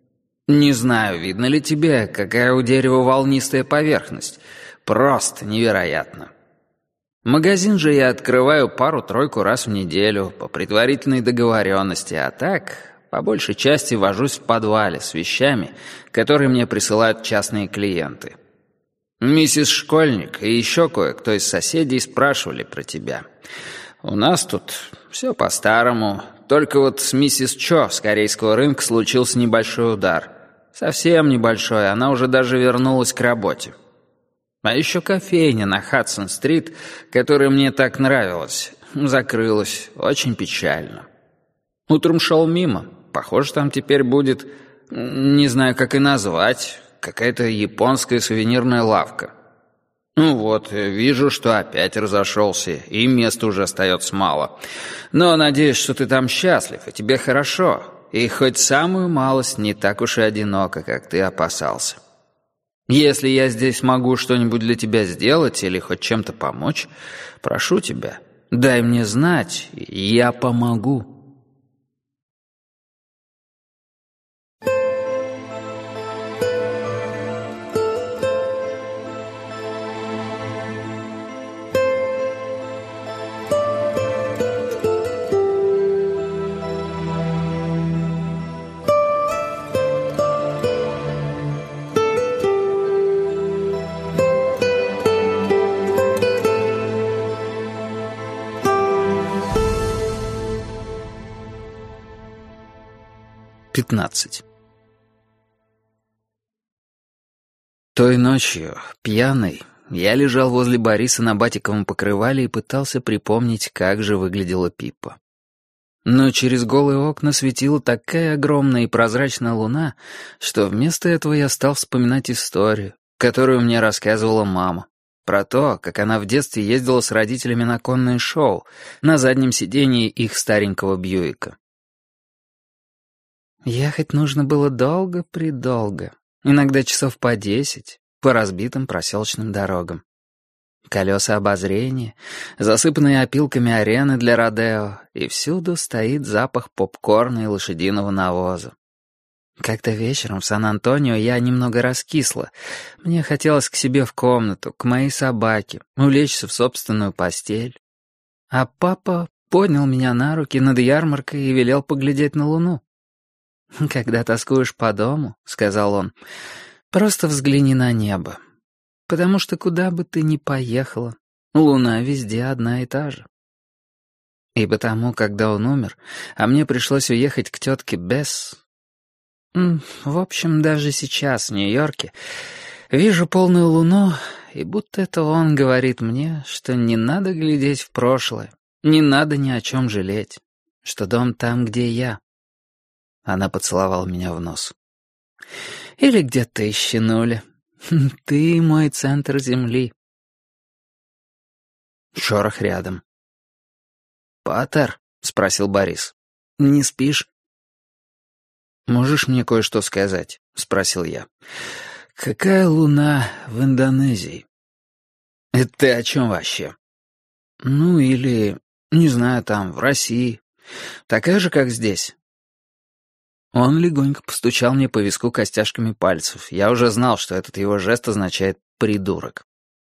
Не знаю, видно ли тебе, какая у дерева волнистая поверхность. Просто невероятно. Магазин же я открываю пару-тройку раз в неделю по предварительной договоренности, а так, по большей части, вожусь в подвале с вещами, которые мне присылают частные клиенты. Миссис Школьник и еще кое-кто из соседей спрашивали про тебя. У нас тут все по-старому, только вот с миссис Чо с корейского рынка случился небольшой удар. Совсем небольшой, она уже даже вернулась к работе. А еще кофейня на Хадсон-стрит, которая мне так нравилась, закрылась. Очень печально. Утром шел мимо. Похоже, там теперь будет, не знаю, как и назвать, какая-то японская сувенирная лавка. Ну вот, вижу, что опять разошелся, и места уже остается мало. Но надеюсь, что ты там счастлив, и тебе хорошо, и хоть самую малость не так уж и одиноко, как ты опасался. Если я здесь могу что-нибудь для тебя сделать или хоть чем-то помочь, прошу тебя, дай мне знать, и я помогу. Той ночью, пьяный, я лежал возле Бориса на батиковом покрывале и пытался припомнить, как же выглядела Пиппа. Но через голые окна светила такая огромная и прозрачная луна, что вместо этого я стал вспоминать историю, которую мне рассказывала мама, про то, как она в детстве ездила с родителями на конное шоу на заднем сидении их старенького Бьюика. Ехать нужно было долго-предолго, иногда часов по 10, по разбитым проселочным дорогам. Колеса обозрения, засыпанные опилками арены для родео, и всюду стоит запах попкорна и лошадиного навоза. Как-то вечером в Сан-Антонио я немного раскисла. Мне хотелось к себе в комнату, к моей собаке, улечься в собственную постель. А папа поднял меня на руки над ярмаркой и велел поглядеть на луну. «Когда тоскуешь по дому, — сказал он, — просто взгляни на небо, потому что куда бы ты ни поехала, луна везде одна и та же». И потому, когда он умер, а мне пришлось уехать к тетке Бесс, в общем, даже сейчас в Нью-Йорке вижу полную луну, и будто это он говорит мне, что не надо глядеть в прошлое, не надо ни о чем жалеть. что дом там, где я». Она поцеловала меня в нос. «Или где ты, щенуля. Ты мой центр земли». Шорох рядом. «Паттер?» — спросил Борис. «Не спишь?» «Можешь мне кое-что сказать?» — спросил я. «Какая луна в Индонезии?» «Это ты о чем вообще?» «Ну, или, не знаю, там, в России. Такая же, как здесь». Он легонько постучал мне по виску костяшками пальцев. Я уже знал, что этот его жест означает «придурок».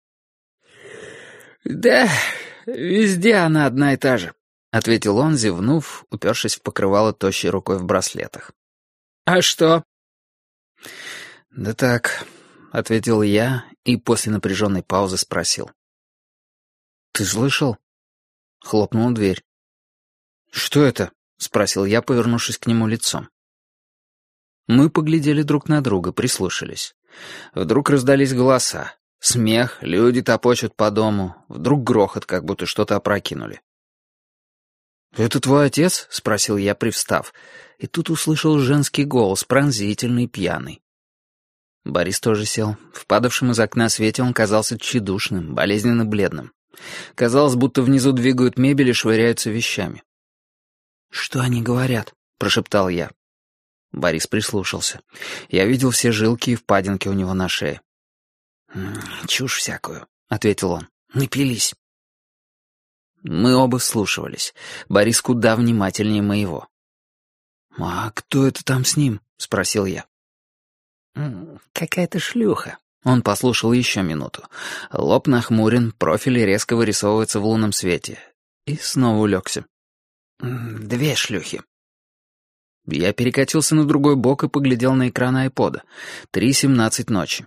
«Да, везде она одна и та же», — ответил он, зевнув, упершись в покрывало тощей рукой в браслетах. «А что?» «Да так», — ответил я и после напряженной паузы спросил. «Ты слышал?» Хлопнула дверь. «Что это?» — спросил я, повернувшись к нему лицом. Мы поглядели друг на друга, прислушались. Вдруг раздались голоса. Смех, люди топочут по дому. Вдруг грохот, как будто что-то опрокинули. «Это твой отец?» — спросил я, привстав. И тут услышал женский голос, пронзительный, пьяный. Борис тоже сел. В падавшем из окна свете он казался тщедушным, болезненно бледным. Казалось, будто внизу двигают мебель и швыряются вещами. «Что они говорят?» — прошептал я. Борис прислушался. Я видел все жилки и впадинки у него на шее. «Чушь всякую», — ответил он. «Напились». Мы оба вслушивались. Борис куда внимательнее моего. «А кто это там с ним?» — спросил я. «Какая-то шлюха». Он послушал еще минуту. Лоб нахмурен, профиль резко вырисовывается в лунном свете. И снова улегся. «2 шлюхи». Я перекатился на другой бок и поглядел на экран айпода. 3:17 ночи.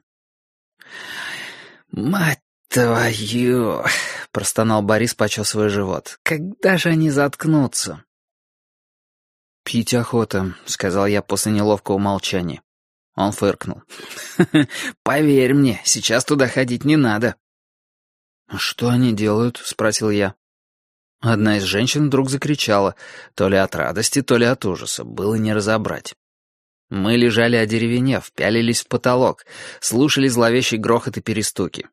«Мать твою!» — простонал Борис, почесывая живот. «Когда же они заткнутся?» «Пить охота», — сказал я после неловкого молчания. Он фыркнул. «Поверь мне, сейчас туда ходить не надо». «Что они делают?» — спросил я. Одна из женщин вдруг закричала, то ли от радости, то ли от ужаса, было не разобрать. Мы лежали одеревенев, пялились в потолок, слушали зловещий грохот и перестуки.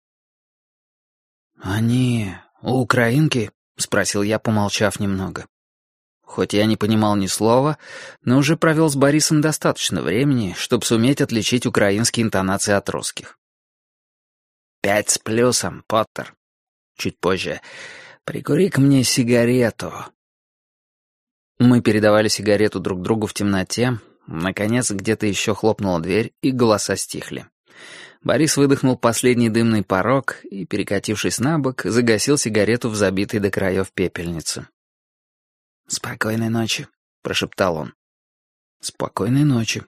«Они украинки?» — спросил я, помолчав немного. Хоть я не понимал ни слова, но уже провел с Борисом достаточно времени, чтобы суметь отличить украинские интонации от русских. 5 с плюсом, Поттер. Чуть позже. Прикури-ка мне сигарету. Мы передавали сигарету друг другу в темноте. Наконец, где-то еще хлопнула дверь, и голоса стихли. Борис выдохнул последний дымный порог и, перекатившись на бок, загасил сигарету в забитой до краев пепельнице. «Спокойной ночи», — прошептал он. «Спокойной ночи».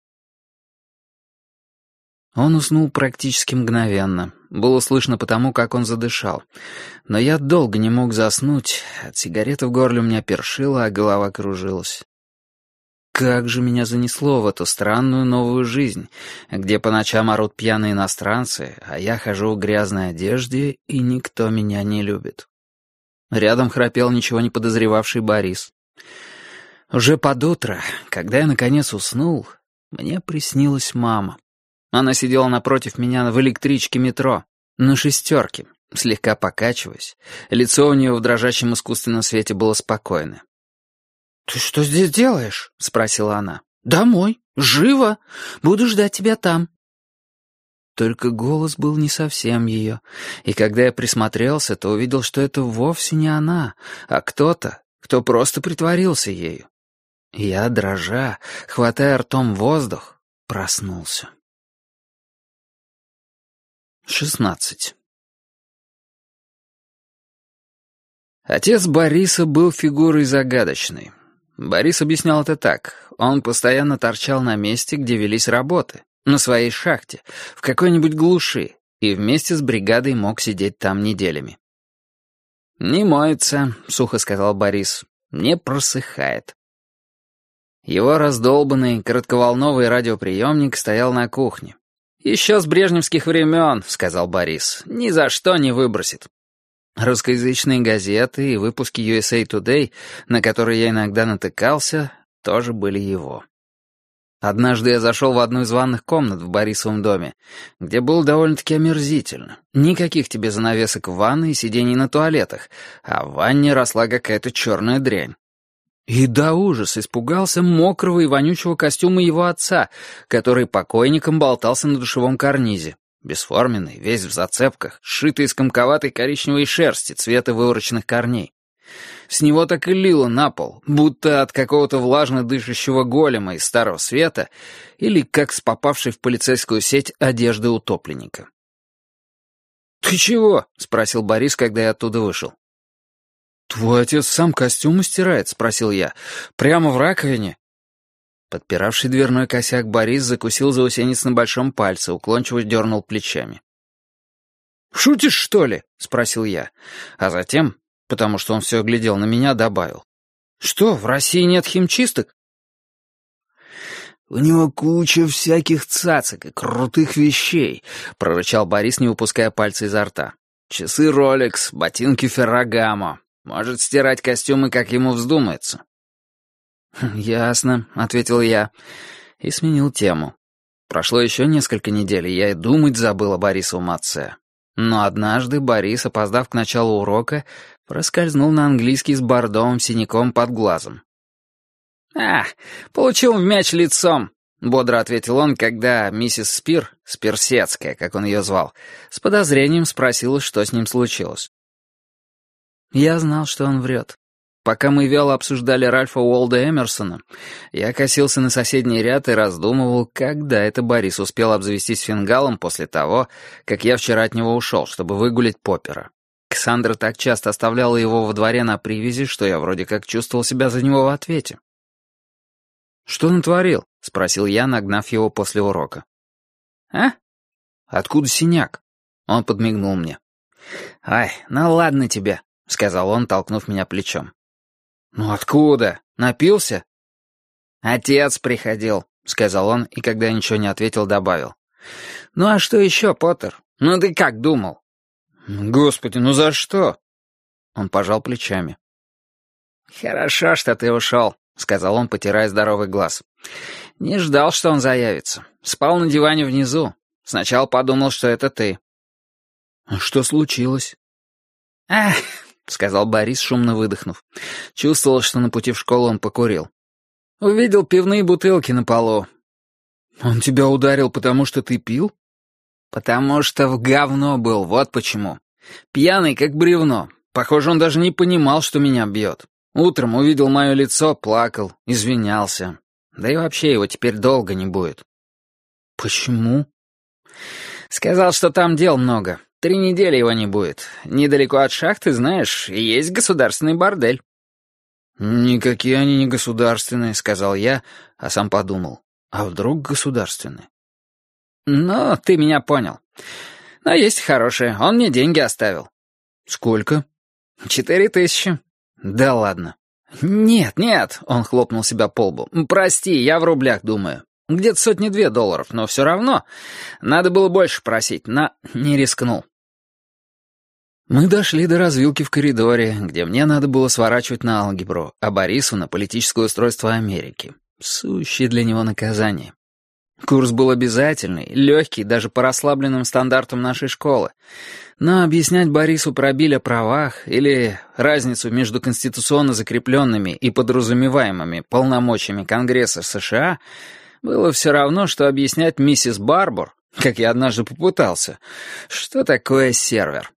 Он уснул практически мгновенно. Было слышно потому, как он задышал. Но я долго не мог заснуть. От сигареты в горле у меня першило, а голова кружилась. Как же меня занесло в эту странную новую жизнь, где по ночам орут пьяные иностранцы, а я хожу в грязной одежде, и никто меня не любит. Рядом храпел ничего не подозревавший Борис. Уже под утро, когда я наконец уснул, мне приснилась мама. Она сидела напротив меня в электричке метро, на 6, слегка покачиваясь. Лицо у нее в дрожащем искусственном свете было спокойное. «Ты что здесь делаешь?» — спросила она. «Домой. Живо. Буду ждать тебя там». Только голос был не совсем ее, и когда я присмотрелся, то увидел, что это вовсе не она, а кто-то, кто просто притворился ею. Я, дрожа, хватая ртом воздух, проснулся. 16. Отец Бориса был фигурой загадочной. Борис объяснял это так. Он постоянно торчал на месте, где велись работы, на своей шахте, в какой-нибудь глуши, и вместе с бригадой мог сидеть там неделями. «Не моется», — сухо сказал Борис, — «не просыхает». Его раздолбанный коротковолновый радиоприемник стоял на кухне. «Еще с брежневских времен», — сказал Борис, — «ни за что не выбросит». Русскоязычные газеты и выпуски USA Today, на которые я иногда натыкался, тоже были его. Однажды я зашел в одну из ванных комнат в Борисовом доме, где было довольно-таки омерзительно. Никаких тебе занавесок в ванной и сидений на туалетах, а в ванне росла какая-то черная дрянь. И до ужаса испугался мокрого и вонючего костюма его отца, который покойником болтался на душевом карнизе. Бесформенный, весь в зацепках, сшитый из комковатой коричневой шерсти цвета вывороченных корней. С него так и лило на пол, будто от какого-то влажно дышащего голема из Старого Света или как с попавшей в полицейскую сеть одежды утопленника. «Ты чего?» — спросил Борис, когда я оттуда вышел. «Твой отец сам костюмы стирает?» — спросил я. «Прямо в раковине?» Подпиравший дверной косяк Борис закусил заусенец на большом пальце, уклончиво дернул плечами. «Шутишь, что ли?» — спросил я. А затем, потому что он все глядел на меня, добавил. «Что, в России нет химчисток?» «У него куча всяких цацок и крутых вещей», — прорычал Борис, не выпуская пальца изо рта. «Часы Rolex, ботинки Ferragamo. Может стирать костюмы, как ему вздумается». «Ясно», — ответил я и сменил тему. Прошло еще несколько недель, и я и думать забыл о Борисовом отце. Но однажды Борис, опоздав к началу урока, проскользнул на английский с бордовым синяком под глазом. Получил в мяч лицом», — бодро ответил он, когда миссис Спирсецкая, как он ее звал, с подозрением спросила, что с ним случилось. Я знал, что он врет. Пока мы вяло обсуждали Ральфа Уолда Эмерсона, я косился на соседний ряд и раздумывал, когда это Борис успел обзавестись фингалом после того, как я вчера от него ушел, чтобы выгулять Поппера. Ксандра так часто оставляла его во дворе на привязи, что я вроде как чувствовал себя за него в ответе. «Что натворил?» — спросил я, нагнав его после урока. «Откуда синяк?» Он подмигнул мне. «Ай, ну ладно тебе», — сказал он, толкнув меня плечом. «Ну откуда? Напился?» «Отец приходил», — сказал он, и когда я ничего не ответил, добавил. «Ну а что еще, Поттер? Ну ты как думал?» «Господи, ну за что?» Он пожал плечами. «Хорошо, что ты ушел», — сказал он, потирая здоровый глаз. «Не ждал, что он заявится. Спал на диване внизу. Сначала подумал, что это ты». «Что случилось?» — сказал Борис, шумно выдохнув. Чувствовал, что на пути в школу он покурил. «Увидел пивные бутылки на полу». «Он тебя ударил, потому что ты пил?» «Потому что в говно был, вот почему. Пьяный, как бревно. Похоже, он даже не понимал, что меня бьет. Утром увидел мое лицо, плакал, извинялся. Да и вообще его теперь долго не будет». «Почему?» «Сказал, что там дел много. 3 недели его не будет. Недалеко от шахты, знаешь, есть государственный бордель». «Никакие они не государственные», — сказал я, а сам подумал. «А вдруг государственные?» «Ну, ты меня понял. Но есть хорошие. Он мне деньги оставил». «Сколько?» 4000. «Да ладно». «Нет», — он хлопнул себя по лбу. «Прости, я в рублях думаю. Где-то $102, но все равно. Надо было больше просить, но не рискнул». Мы дошли до развилки в коридоре, где мне надо было сворачивать на алгебру, а Борису на политическое устройство Америки. Сущее для него наказание. Курс был обязательный, легкий, даже по расслабленным стандартам нашей школы. Но объяснять Борису про Биль о правах или разницу между конституционно закрепленными и подразумеваемыми полномочиями Конгресса США было все равно, что объяснять миссис Барбор, как я однажды попытался, что такое сервер.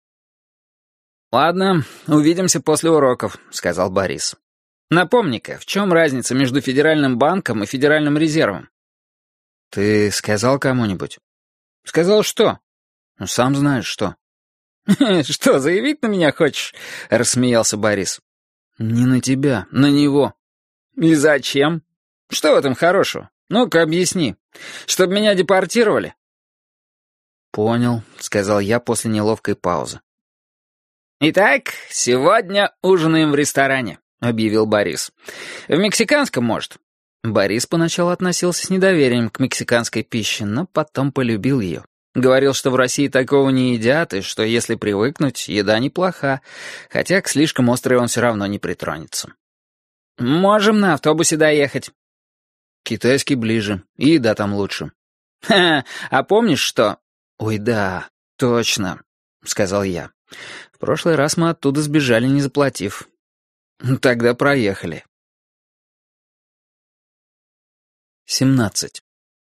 «Ладно, увидимся после уроков», — сказал Борис. «Напомни-ка, в чем разница между Федеральным банком и Федеральным резервом?» «Ты сказал кому-нибудь?» «Сказал что?» «Ну, сам знаешь, что». «Что, заявить на меня хочешь?» — рассмеялся Борис. «Не на тебя, на него». «И зачем? Что в этом хорошего? Ну-ка, объясни. Чтобы меня депортировали?» «Понял», — сказал я после неловкой паузы. «Итак, сегодня ужинаем в ресторане», — объявил Борис. «В мексиканском, может?» Борис поначалу относился с недоверием к мексиканской пище, но потом полюбил ее. Говорил, что в России такого не едят, и что если привыкнуть, еда неплоха, хотя к слишком острой он все равно не притронется. «Можем на автобусе доехать». Китайский ближе, и еда там лучше. «Ха, а помнишь что?» «Ой, да, точно», — сказал я. «В прошлый раз мы оттуда сбежали, не заплатив. Тогда проехали». 17.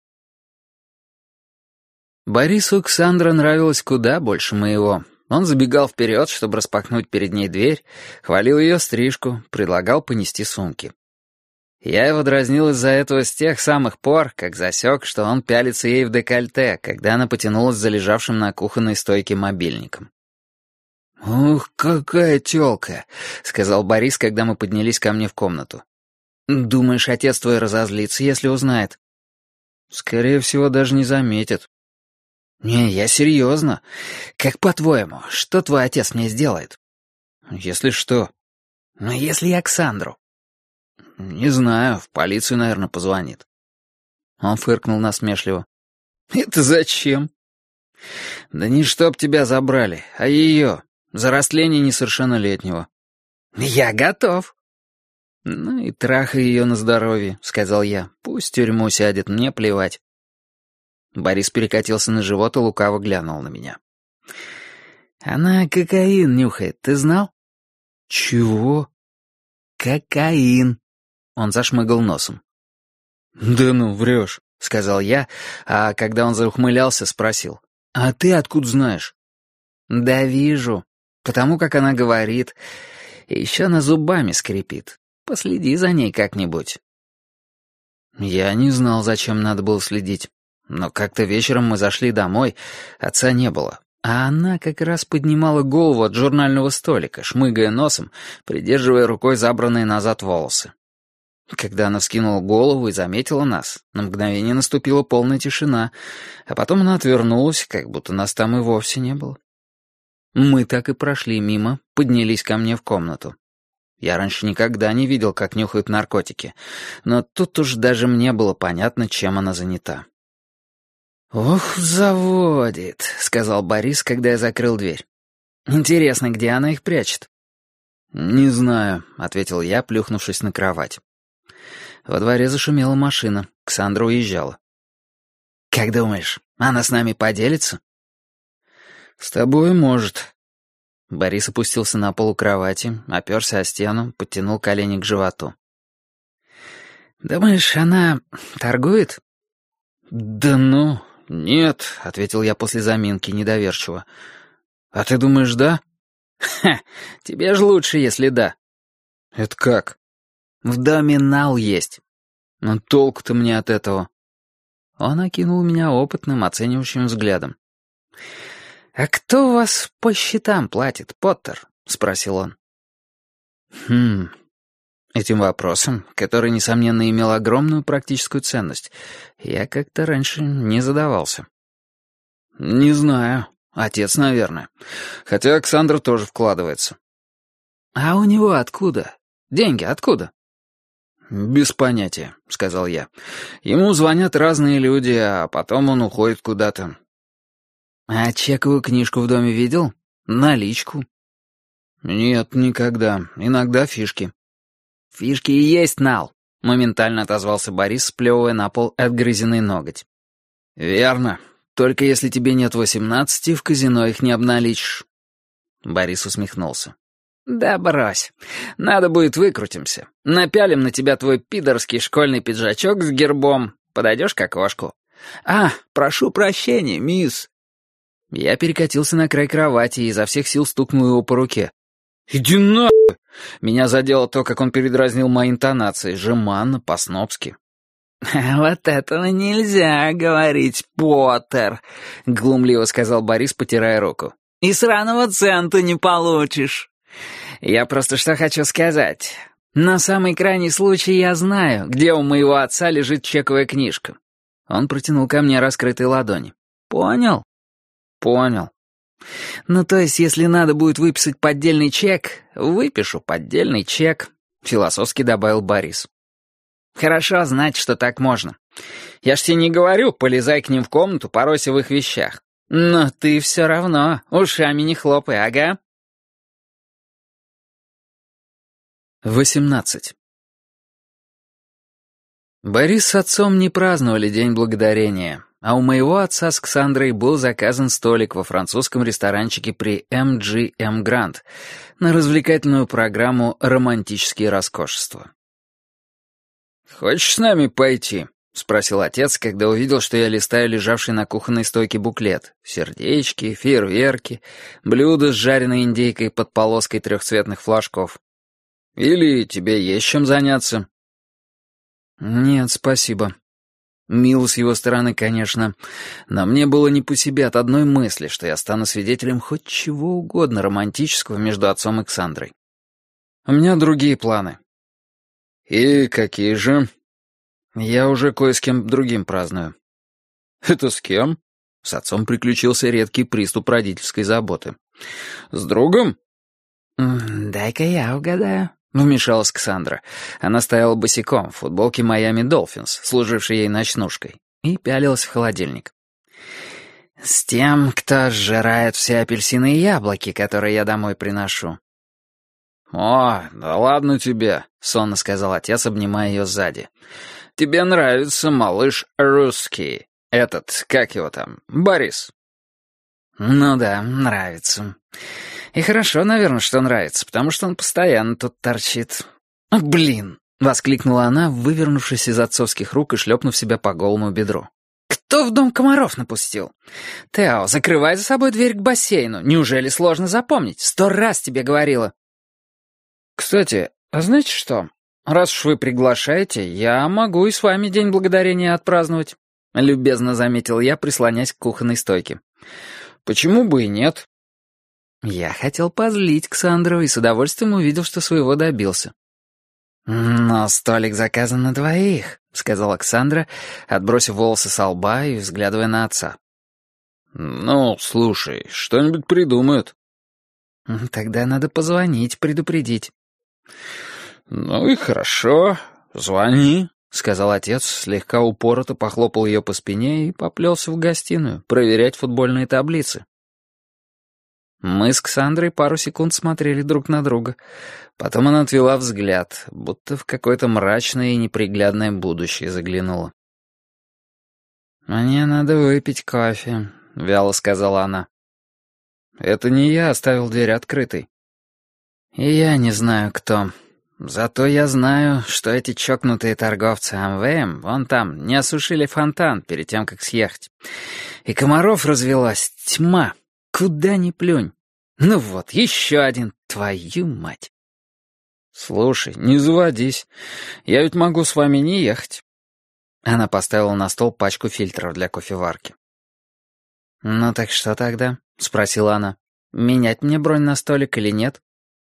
Борису Ксандра нравилось куда больше моего. Он забегал вперед, чтобы распахнуть перед ней дверь, хвалил ее стрижку, предлагал понести сумки. Я его дразнил из-за этого с тех самых пор, как засек, что он пялится ей в декольте, когда она потянулась за лежавшим на кухонной стойке мобильником. «Ух, какая тёлка!» — сказал Борис, когда мы поднялись ко мне в комнату. «Думаешь, отец твой разозлится, если узнает?» «Скорее всего, даже не заметит». «Не, я серьезно. Как по-твоему, что твой отец мне сделает?» «Если что?» «Ну, если я Ксандру». «Не знаю, в полицию, наверное, позвонит». Он фыркнул насмешливо. «Это зачем?» «Да не чтоб тебя забрали, а ее, за растление несовершеннолетнего». «Я готов». «Ну и трахай ее на здоровье», — сказал я. «Пусть в тюрьму сядет, мне плевать». Борис перекатился на живот и лукаво глянул на меня. «Она кокаин нюхает, ты знал?» «Чего?» «Кокаин». Он зашмыгал носом. «Да ну, врешь», — сказал я, а когда он заухмылялся, спросил. «А ты откуда знаешь?» «Да вижу, потому как она говорит. И еще она зубами скрипит. Последи за ней как-нибудь». Я не знал, зачем надо было следить. Но как-то вечером мы зашли домой, отца не было. А она как раз поднимала голову от журнального столика, шмыгая носом, придерживая рукой забранные назад волосы. Когда она вскинула голову и заметила нас, на мгновение наступила полная тишина, а потом она отвернулась, как будто нас там и вовсе не было. Мы так и прошли мимо, поднялись ко мне в комнату. Я раньше никогда не видел, как нюхают наркотики, но тут уж даже мне было понятно, чем она занята. «Ох, заводит», — сказал Борис, когда я закрыл дверь. «Интересно, где она их прячет?» «Не знаю», — ответил я, плюхнувшись на кровать. Во дворе зашумела машина, Ксандра уезжала. «Как думаешь, она с нами поделится?» «С тобой, может». Борис опустился на пол у кровати, оперся о стену, подтянул колени к животу. «Думаешь, она торгует?» «Да ну, нет», — ответил я после заминки недоверчиво. «А ты думаешь, да?» «Ха, тебе же лучше, если да». «Это как?» «В доме нал есть». «Но толку-то мне от этого». Он окинул меня опытным, оценивающим взглядом. «А кто у вас по счетам платит, Поттер?» — спросил он. Этим вопросом, который, несомненно, имел огромную практическую ценность, я как-то раньше не задавался. «Не знаю. Отец, наверное. Хотя Александр тоже вкладывается». «А у него откуда? Деньги откуда?» «Без понятия», — сказал я. «Ему звонят разные люди, а потом он уходит куда-то». «А чековую книжку в доме видел? Наличку?» «Нет, никогда. Иногда фишки». «Фишки и есть нал», — моментально отозвался Борис, сплевывая на пол отгрызенный ноготь. «Верно. Только если тебе нет 18, в казино их не обналичишь». Борис усмехнулся. «Да брось. Надо будет выкрутимся. Напялим на тебя твой пидорский школьный пиджачок с гербом. Подойдешь к окошку. А, прошу прощения, мисс». Я перекатился на край кровати и изо всех сил стукнул его по руке. «Иди нахуй!» Меня задело то, как он передразнил мои интонации, жеманно, по-снобски. «Вот этого нельзя говорить, Поттер», — глумливо сказал Борис, потирая руку. «И сраного цента не получишь». «Я просто что хочу сказать. На самый крайний случай я знаю, где у моего отца лежит чековая книжка». Он протянул ко мне раскрытые ладони. «Понял?» «Понял». «Ну, то есть, если надо будет выписать поддельный чек, выпишу поддельный чек», — философски добавил Борис. «Хорошо знать, что так можно. Я ж тебе не говорю, полезай к ним в комнату, поройся в их вещах. Но ты все равно ушами не хлопай, ага. 18. Борис с отцом не праздновали День Благодарения, а у моего отца с Ксандрой был заказан столик во французском ресторанчике при MGM Grand на развлекательную программу «Романтические роскошества». «Хочешь с нами пойти?» — спросил отец, когда увидел, что я листаю лежавший на кухонной стойке буклет. Сердечки, фейерверки, блюда с жареной индейкой под полоской трехцветных флажков. «Или тебе есть чем заняться?» «Нет, спасибо». Мило с его стороны, конечно, но мне было не по себе от одной мысли, что я стану свидетелем хоть чего угодно романтического между отцом и Ксандрой. У меня другие планы. «И какие же?» Я уже кое с кем другим праздную. «Это с кем?» С отцом приключился редкий приступ родительской заботы. «С другом?» «Дай-ка я угадаю», — вмешалась Ксандра. Она стояла босиком в футболке «Майами Долфинс», служившей ей ночнушкой, и пялилась в холодильник. «С тем, кто сжирает все апельсины и яблоки, которые я домой приношу». «О, да ладно тебе», — сонно сказал отец, обнимая ее сзади. «Тебе нравится малыш русский. Этот, как его там, Борис?» «Ну да, нравится. И хорошо, наверное, что нравится, потому что он постоянно тут торчит». «Блин!» — воскликнула она, вывернувшись из отцовских рук и шлепнув себя по голому бедру. «Кто в дом комаров напустил? Тео, закрывай за собой дверь к бассейну. Неужели сложно запомнить? 100 раз тебе говорила». «Кстати, а знаете что? Раз уж вы приглашаете, я могу и с вами День Благодарения отпраздновать», — любезно заметил я, прислонясь к кухонной стойке. «Почему бы и нет?» Я хотел позлить Ксандру и с удовольствием увидел, что своего добился. «Но столик заказан на двоих», — сказала Ксандра, отбросив волосы со лба и взглядывая на отца. «Ну, слушай, что-нибудь придумают». «Тогда надо позвонить, предупредить». «Ну и хорошо, звони», — сказал отец, слегка упорото похлопал ее по спине и поплелся в гостиную проверять футбольные таблицы. Мы с Ксандрой пару секунд смотрели друг на друга. Потом она отвела взгляд, будто в какое-то мрачное и неприглядное будущее заглянула. «Мне надо выпить кофе», — вяло сказала она. «Это не я оставил дверь открытой». «И я не знаю, кто. Зато я знаю, что эти чокнутые торговцы Амвеем, вон там, не осушили фонтан перед тем, как съехать. И комаров развелась тьма. Куда ни плюнь. Ну вот, еще один, твою мать». «Слушай, не заводись. Я ведь могу с вами не ехать». Она поставила на стол пачку фильтров для кофеварки. «Ну так что тогда?» — спросила она. «Менять мне бронь на столик или нет?»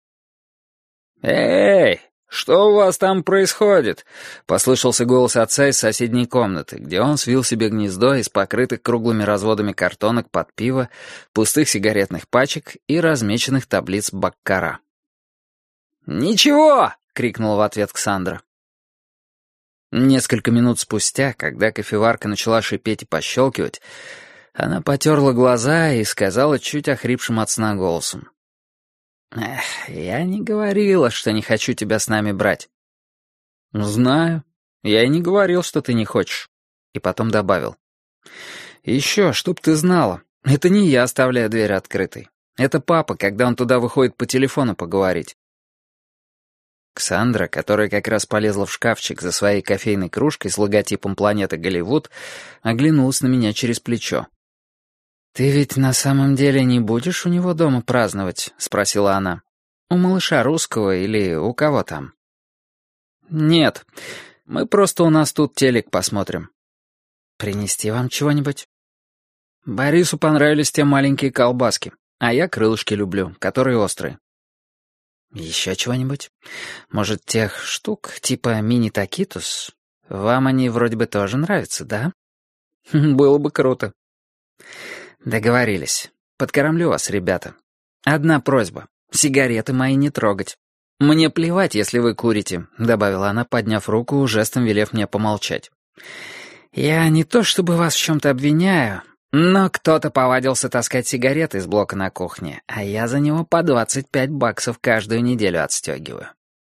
«Эй, что у вас там происходит?» — послышался голос отца из соседней комнаты, где он свил себе гнездо из покрытых круглыми разводами картонок под пиво, пустых сигаретных пачек и размеченных таблиц баккара. «Ничего!» — крикнула в ответ Ксандра. Несколько минут спустя, когда кофеварка начала шипеть и пощелкивать, она потерла глаза и сказала чуть охрипшим от сна голосом. «Эх, я не говорила, что не хочу тебя с нами брать». «Знаю. Я и не говорил, что ты не хочешь». И потом добавил. «Еще, чтоб ты знала, это не я оставляю дверь открытой. Это папа, когда он туда выходит по телефону поговорить». Ксандра, которая как раз полезла в шкафчик за своей кофейной кружкой с логотипом планеты Голливуд, оглянулась на меня через плечо. «Ты ведь на самом деле не будешь у него дома праздновать?» — спросила она. «У малыша русского или у кого там?» «Нет, мы просто у нас тут телек посмотрим». «Принести вам чего-нибудь?» «Борису понравились те маленькие колбаски, а я крылышки люблю, которые острые». «Еще чего-нибудь? Может, тех штук, типа мини-такитус? Вам они вроде бы тоже нравятся, да?» «Было бы круто». «Договорились. Подкормлю вас, ребята. Одна просьба. Сигареты мои не трогать. Мне плевать, если вы курите», — добавила она, подняв руку, жестом велев мне помолчать. «Я не то чтобы вас в чем-то обвиняю, Но кто-то повадился таскать сигареты из блока на кухне, а я за него по $25 каждую неделю отстегиваю.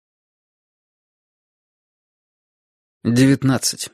19.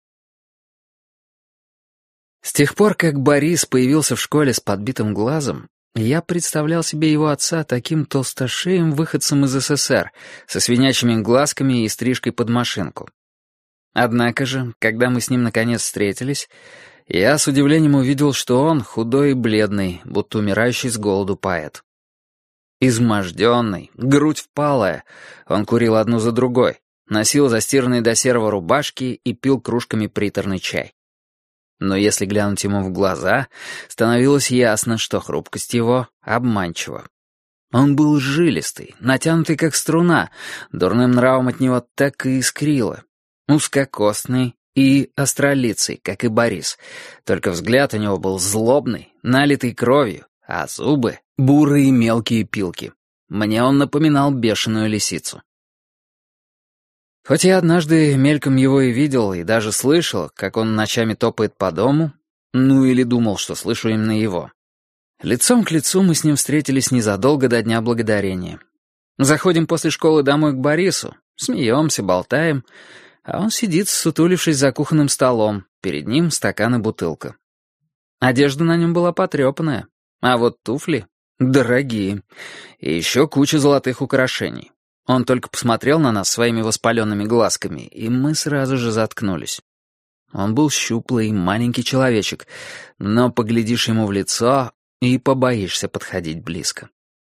С тех пор, как Борис появился в школе с подбитым глазом, я представлял себе его отца таким толстошеем выходцем из СССР, со свинячьими глазками и стрижкой под машинку. Однако же, когда мы с ним наконец встретились, я с удивлением увидел, что он худой и бледный, будто умирающий с голоду поэт. Изможденный, грудь впалая, он курил одну за другой, носил застиранные до серого рубашки и пил кружками приторный чай. Но если глянуть ему в глаза, становилось ясно, что хрупкость его обманчива. Он был жилистый, натянутый как струна, дурным нравом от него так и искрило, узкокосный и остролицый, как и Борис, только взгляд у него был злобный, налитый кровью, а зубы — бурые мелкие пилки. Мне он напоминал бешеную лисицу. Хоть я однажды мельком его и видел, и даже слышал, как он ночами топает по дому, ну или думал, что слышу именно его. Лицом к лицу мы с ним встретились незадолго до Дня Благодарения. Заходим после школы домой к Борису, смеемся, болтаем, а он сидит, сутулившись за кухонным столом, перед ним стакан и бутылка. Одежда на нем была потрепанная, а вот туфли дорогие, и еще куча золотых украшений. Он только посмотрел на нас своими воспаленными глазками, и мы сразу же заткнулись. Он был щуплый, маленький человечек, но поглядишь ему в лицо и побоишься подходить близко.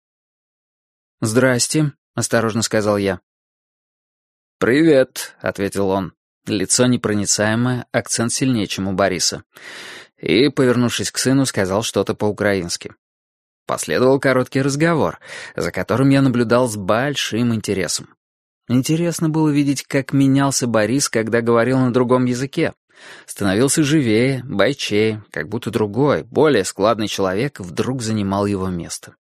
«Здрасте», — осторожно сказал я. «Привет», — ответил он. Лицо непроницаемое, акцент сильнее, чем у Бориса. И, повернувшись к сыну, сказал что-то по-украински. Последовал короткий разговор, за которым я наблюдал с большим интересом. Интересно было видеть, как менялся Борис, когда говорил на другом языке. Становился живее, бойчее, как будто другой, более складный человек вдруг занимал его место.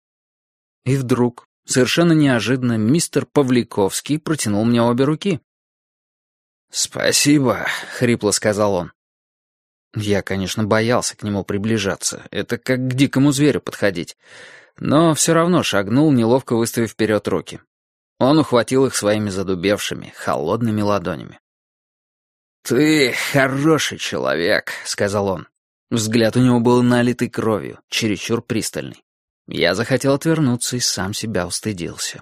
И вдруг, совершенно неожиданно, мистер Павликовский протянул мне обе руки. «Спасибо», — хрипло сказал он. Я, конечно, боялся к нему приближаться. Это как к дикому зверю подходить. Но все равно шагнул, неловко выставив вперед руки. Он ухватил их своими задубевшими, холодными ладонями. «Ты хороший человек», — сказал он. Взгляд у него был налитый кровью, чересчур пристальный. Я захотел отвернуться и сам себя устыдился.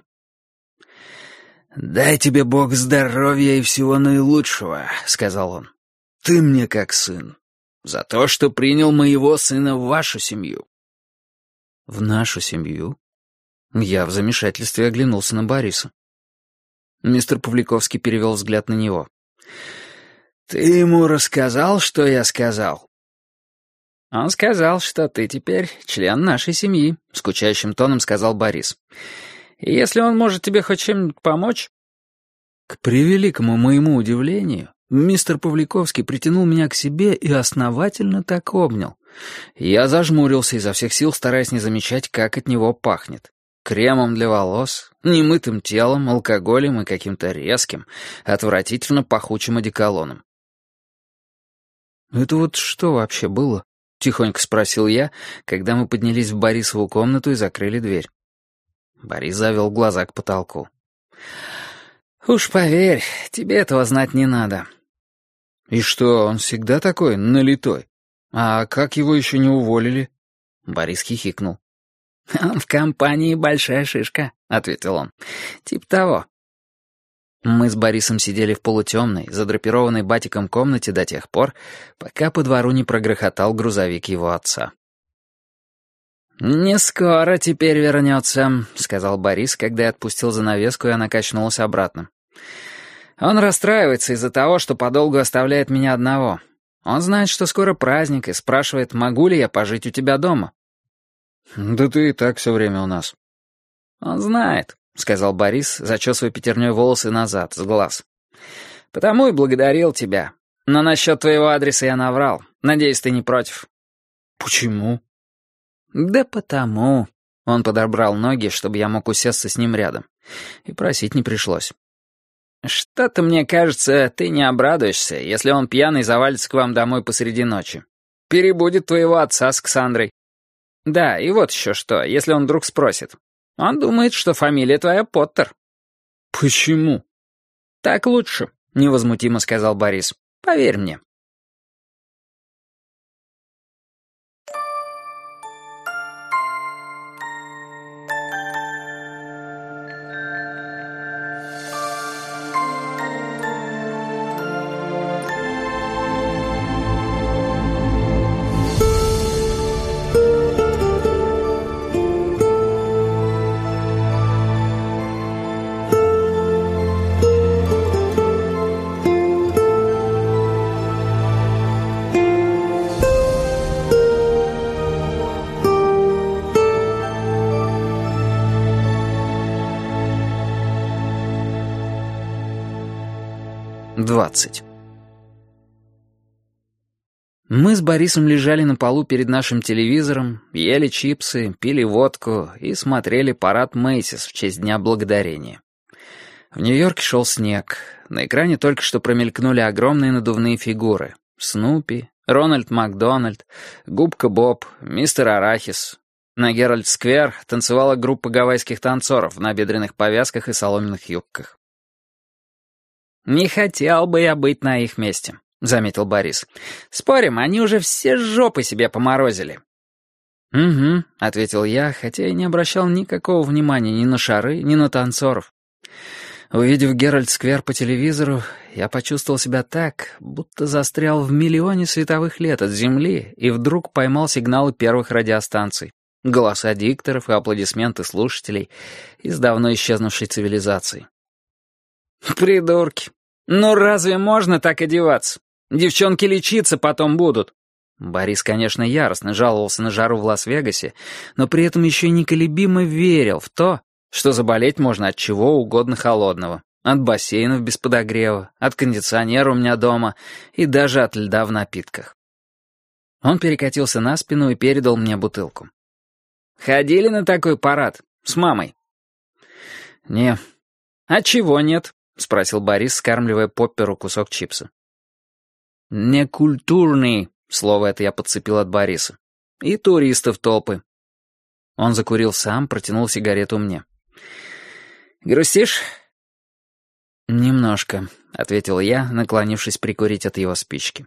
«Дай тебе Бог здоровья и всего наилучшего», — сказал он. «Ты мне как сын. За то, что принял моего сына в вашу семью». «В нашу семью?» Я в замешательстве оглянулся на Бориса. Мистер Павликовский перевел взгляд на него. «Ты ему рассказал, что я сказал?» «Он сказал, что ты теперь член нашей семьи», — скучающим тоном сказал Борис. «И если он может тебе хоть чем-нибудь помочь...» К превеликому моему удивлению, мистер Павликовский притянул меня к себе и основательно так обнял. Я зажмурился изо всех сил, стараясь не замечать, как от него пахнет. Кремом для волос, немытым телом, алкоголем и каким-то резким, отвратительно пахучим одеколоном. «Это вот что вообще было?» — тихонько спросил я, когда мы поднялись в Борисову комнату и закрыли дверь. Борис завел глаза к потолку. «Уж поверь, тебе этого знать не надо». «И что, он всегда такой, налитой? А как его еще не уволили?» Борис хихикнул. «Он в компании большая шишка», — ответил он. «Тип того». Мы с Борисом сидели в полутемной, задрапированной батиком комнате до тех пор, пока по двору не прогрохотал грузовик его отца. «Не скоро теперь вернется», — сказал Борис, когда я отпустил занавеску, и она качнулась обратно. «Он расстраивается из-за того, что подолгу оставляет меня одного. Он знает, что скоро праздник, и спрашивает, могу ли я пожить у тебя дома». «Да ты и так все время у нас». «Он знает», — сказал Борис, зачесывая пятерней волосы назад, с глаз. «Потому и благодарил тебя. Но насчет твоего адреса я наврал. Надеюсь, ты не против». «Почему?» «Да потому». Он подобрал ноги, чтобы я мог усесться с ним рядом. И просить не пришлось. «Что-то, мне кажется, ты не обрадуешься, если он пьяный завалится к вам домой посреди ночи. Перебудет твоего отца с Ксандрой. Да, и вот еще что, если он вдруг спросит. Он думает, что фамилия твоя Поттер». «Почему?» «Так лучше», — невозмутимо сказал Борис. «Поверь мне». Мы с Борисом лежали на полу перед нашим телевизором, ели чипсы, пили водку и смотрели парад Мэйсис в честь Дня Благодарения. В Нью-Йорке шел снег. На экране только что промелькнули огромные надувные фигуры. Снупи, Рональд Макдональд, Губка Боб, Мистер Арахис. На Геральд-сквер танцевала группа гавайских танцоров в набедренных повязках и соломенных юбках. «Не хотел бы я быть на их месте», — заметил Борис. «Спорим, они уже все жопы себе поморозили». «Угу», — ответил я, хотя и не обращал никакого внимания ни на шары, ни на танцоров. Увидев Геральд-сквер по телевизору, я почувствовал себя так, будто застрял в миллионе световых лет от Земли и вдруг поймал сигналы первых радиостанций, голоса дикторов и аплодисменты слушателей из давно исчезнувшей цивилизации. «Придурки! Ну разве можно так одеваться? Девчонки лечиться потом будут». Борис, конечно, яростно жаловался на жару в Лас-Вегасе, но при этом еще неколебимо верил в то, что заболеть можно от чего угодно холодного. От бассейнов без подогрева, от кондиционера у меня дома и даже от льда в напитках. Он перекатился на спину и передал мне бутылку. «Ходили на такой парад? С мамой?» «Не». «А чего нет?» — спросил Борис, скармливая Попперу кусок чипса. «Некультурный», — слово это я подцепил от Бориса. «И туристов толпы». Он закурил сам, протянул сигарету мне. «Грустишь?» «Немножко», — ответил я, наклонившись прикурить от его спички.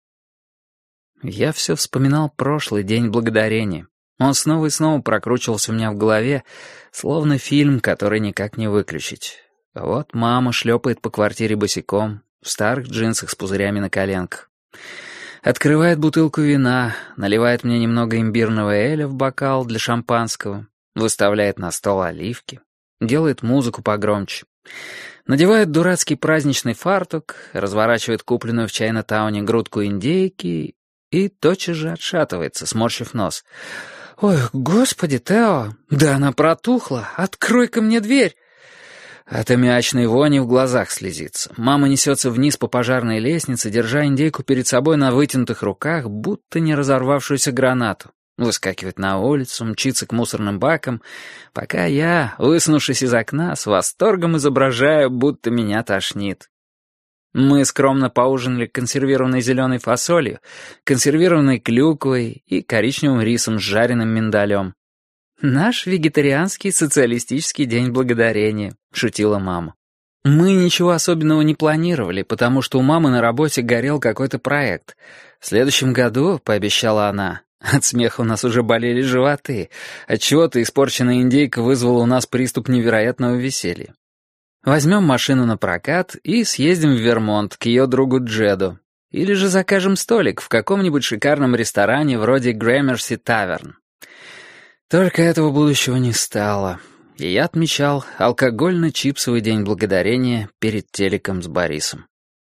Я все вспоминал прошлый День Благодарения. Он снова и снова прокручивался у меня в голове, словно фильм, который никак не выключить. Вот мама шлепает по квартире босиком, в старых джинсах с пузырями на коленках. Открывает бутылку вина, наливает мне немного имбирного эля в бокал для шампанского, выставляет на стол оливки, делает музыку погромче, надевает дурацкий праздничный фартук, разворачивает купленную в Чайна-тауне грудку индейки и тотчас же отшатывается, сморщив нос. «Ой, господи, Тео, да она протухла, открой-ка мне дверь!» От аммиачной вони в глазах слезится. Мама несется вниз по пожарной лестнице, держа индейку перед собой на вытянутых руках, будто не разорвавшуюся гранату. Выскакивает на улицу, мчится к мусорным бакам, пока я, высунувшись из окна, с восторгом изображаю, будто меня тошнит. Мы скромно поужинали консервированной зеленой фасолью, консервированной клюквой и коричневым рисом с жареным миндалем. «Наш вегетарианский социалистический день благодарения», — шутила мама. Мы ничего особенного не планировали, потому что у мамы на работе горел какой-то проект. В следующем году, пообещала она, от смеха у нас уже болели животы, отчего-то испорченная индейка вызвала у нас приступ невероятного веселья. Возьмем машину на прокат и съездим в Вермонт к ее другу Джеду. Или же закажем столик в каком-нибудь шикарном ресторане вроде Gramercy Tavern. Только этого будущего не стало, и я отмечал алкогольно-чипсовый день благодарения перед телеком с Борисом.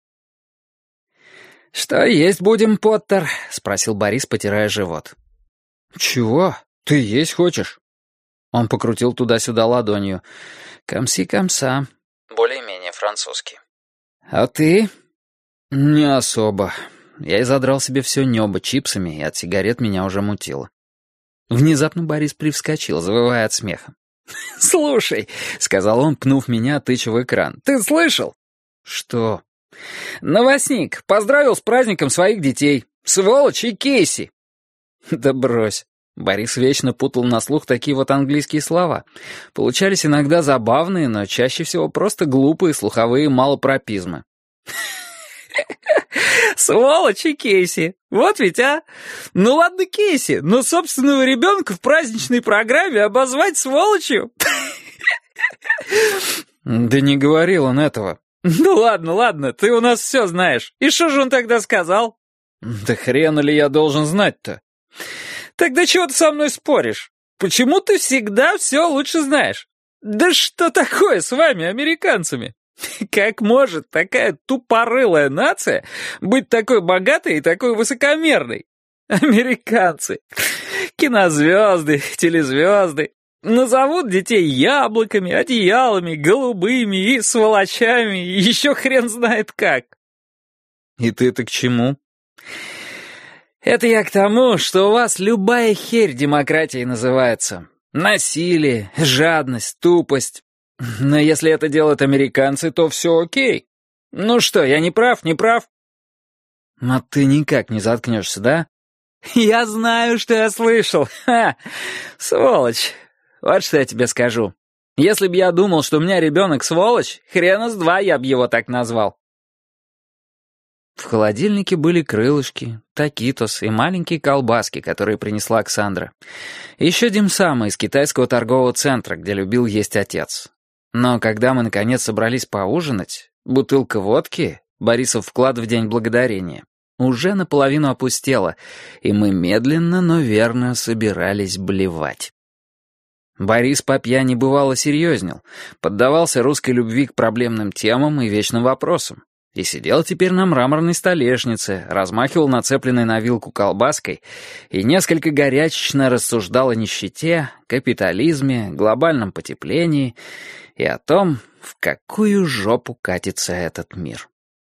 «Что есть будем, Поттер?» — спросил Борис, потирая живот. «Чего? Ты есть хочешь?» Он покрутил туда-сюда ладонью. «Камси-камса». Более-менее французский. «А ты?» «Не особо». Я изодрал себе все небо чипсами, и от сигарет меня уже мутило. Внезапно Борис привскочил, завывая от смеха. «Слушай», — сказал он, пнув меня, тыча в экран, — «ты слышал?» «Что?» «Новостник поздравил с праздником своих детей. Сволочь и Кейси!» «Да брось». Борис вечно путал на слух такие вот английские слова. Получались иногда забавные, но чаще всего просто глупые слуховые малопропизмы. «Сволочь и Кейси! Вот ведь, а! Ну ладно, Кейси, но собственного ребенка в праздничной программе обозвать сволочью!» «Да не говорил он этого». «Ну ладно, ты у нас все знаешь. И что же он тогда сказал?» «Да хрена ли я должен знать-то?» «Тогда чего ты со мной споришь? Почему ты всегда все лучше знаешь? Да что такое с вами, американцами? Как может такая тупорылая нация быть такой богатой и такой высокомерной? Американцы, кинозвезды, телезвезды, назовут детей яблоками, одеялами, голубыми и сволочами, и еще хрен знает как». «И ты-то к чему?» «Это я к тому, что у вас любая херь демократией называется. Насилие, жадность, тупость. Но если это делают американцы, то все окей. Ну что, я не прав, не прав?» «А ты никак не заткнешься, да?» «Я знаю, что я слышал. Ха! Сволочь. Вот что я тебе скажу. Если б я думал, что у меня ребенок сволочь, хрена с два я б его так назвал». В холодильнике были крылышки, такитос и маленькие колбаски, которые принесла Оксандра. Еще димсамы из китайского торгового центра, где любил есть отец. Но когда мы, наконец, собрались поужинать, бутылка водки, Борисов вклад в День Благодарения, уже наполовину опустела, и мы медленно, но верно собирались блевать. Борис по пьяни бывало серьезнел, поддавался русской любви к проблемным темам и вечным вопросам. И сидел теперь на мраморной столешнице, размахивал нацепленной на вилку колбаской и несколько горячечно рассуждал о нищете, капитализме, глобальном потеплении и о том, в какую жопу катится этот мир.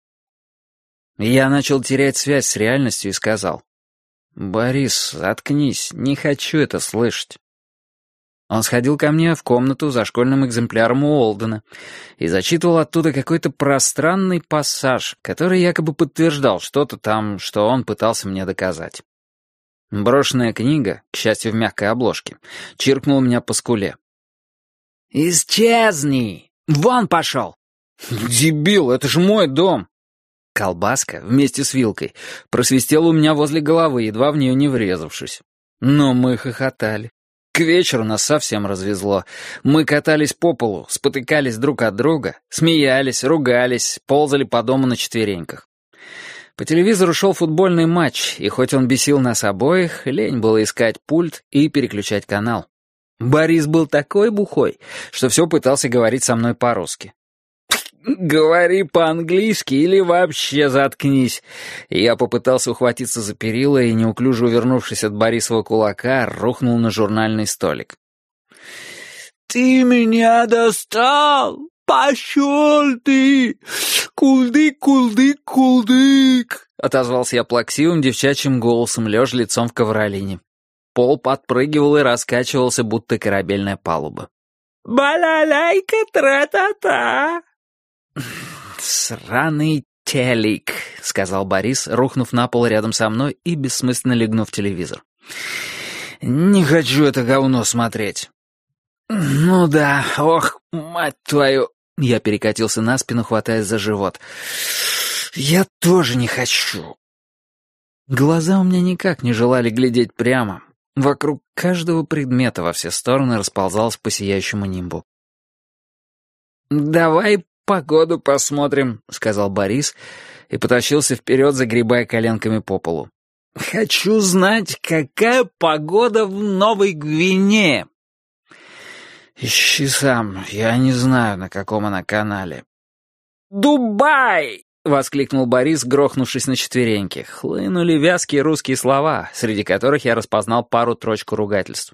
Я начал терять связь с реальностью и сказал: «Борис, заткнись, не хочу это слышать». Он сходил ко мне в комнату за школьным экземпляром Уолдена и зачитывал оттуда какой-то пространный пассаж, который якобы подтверждал что-то там, что он пытался мне доказать. Брошенная книга, к счастью, в мягкой обложке, чиркнула меня по скуле. «Исчезни! Вон пошел!» «Дебил, это же мой дом!» Колбаска вместе с вилкой просвистела у меня возле головы, едва в нее не врезавшись. Но мы хохотали. К вечеру нас совсем развезло. Мы катались по полу, спотыкались друг от друга, смеялись, ругались, ползали по дому на четвереньках. По телевизору шел футбольный матч, и хоть он бесил нас обоих, лень было искать пульт и переключать канал. Борис был такой бухой, что все пытался говорить со мной по-русски. «Говори по-английски или вообще заткнись». Я попытался ухватиться за перила и, неуклюже увернувшись от Борисова кулака, рухнул на журнальный столик. «Ты меня достал! Пошел ты! Кулдык, кулдык, кулдык!» — отозвался я плаксивым девчачьим голосом, лежа лицом в ковролине. Пол подпрыгивал и раскачивался, будто корабельная палуба. «Балалайка тра-та-та!» «Сраный телек», — сказал Борис, рухнув на пол рядом со мной и бессмысленно легнув телевизор. «Не хочу это говно смотреть». «Ну да, ох, мать твою!» Я перекатился на спину, хватаясь за живот. «Я тоже не хочу». Глаза у меня никак не желали глядеть прямо. Вокруг каждого предмета во все стороны расползалось по сияющему нимбу. «Давай погоду посмотрим», — сказал Борис и потащился вперед, загребая коленками по полу. «Хочу знать, какая погода в Новой Гвинее». «Ищи сам, я не знаю, на каком она канале». «Дубай!» — воскликнул Борис, грохнувшись на четвереньки. Хлынули вязкие русские слова, среди которых я распознал пару-трочку ругательств.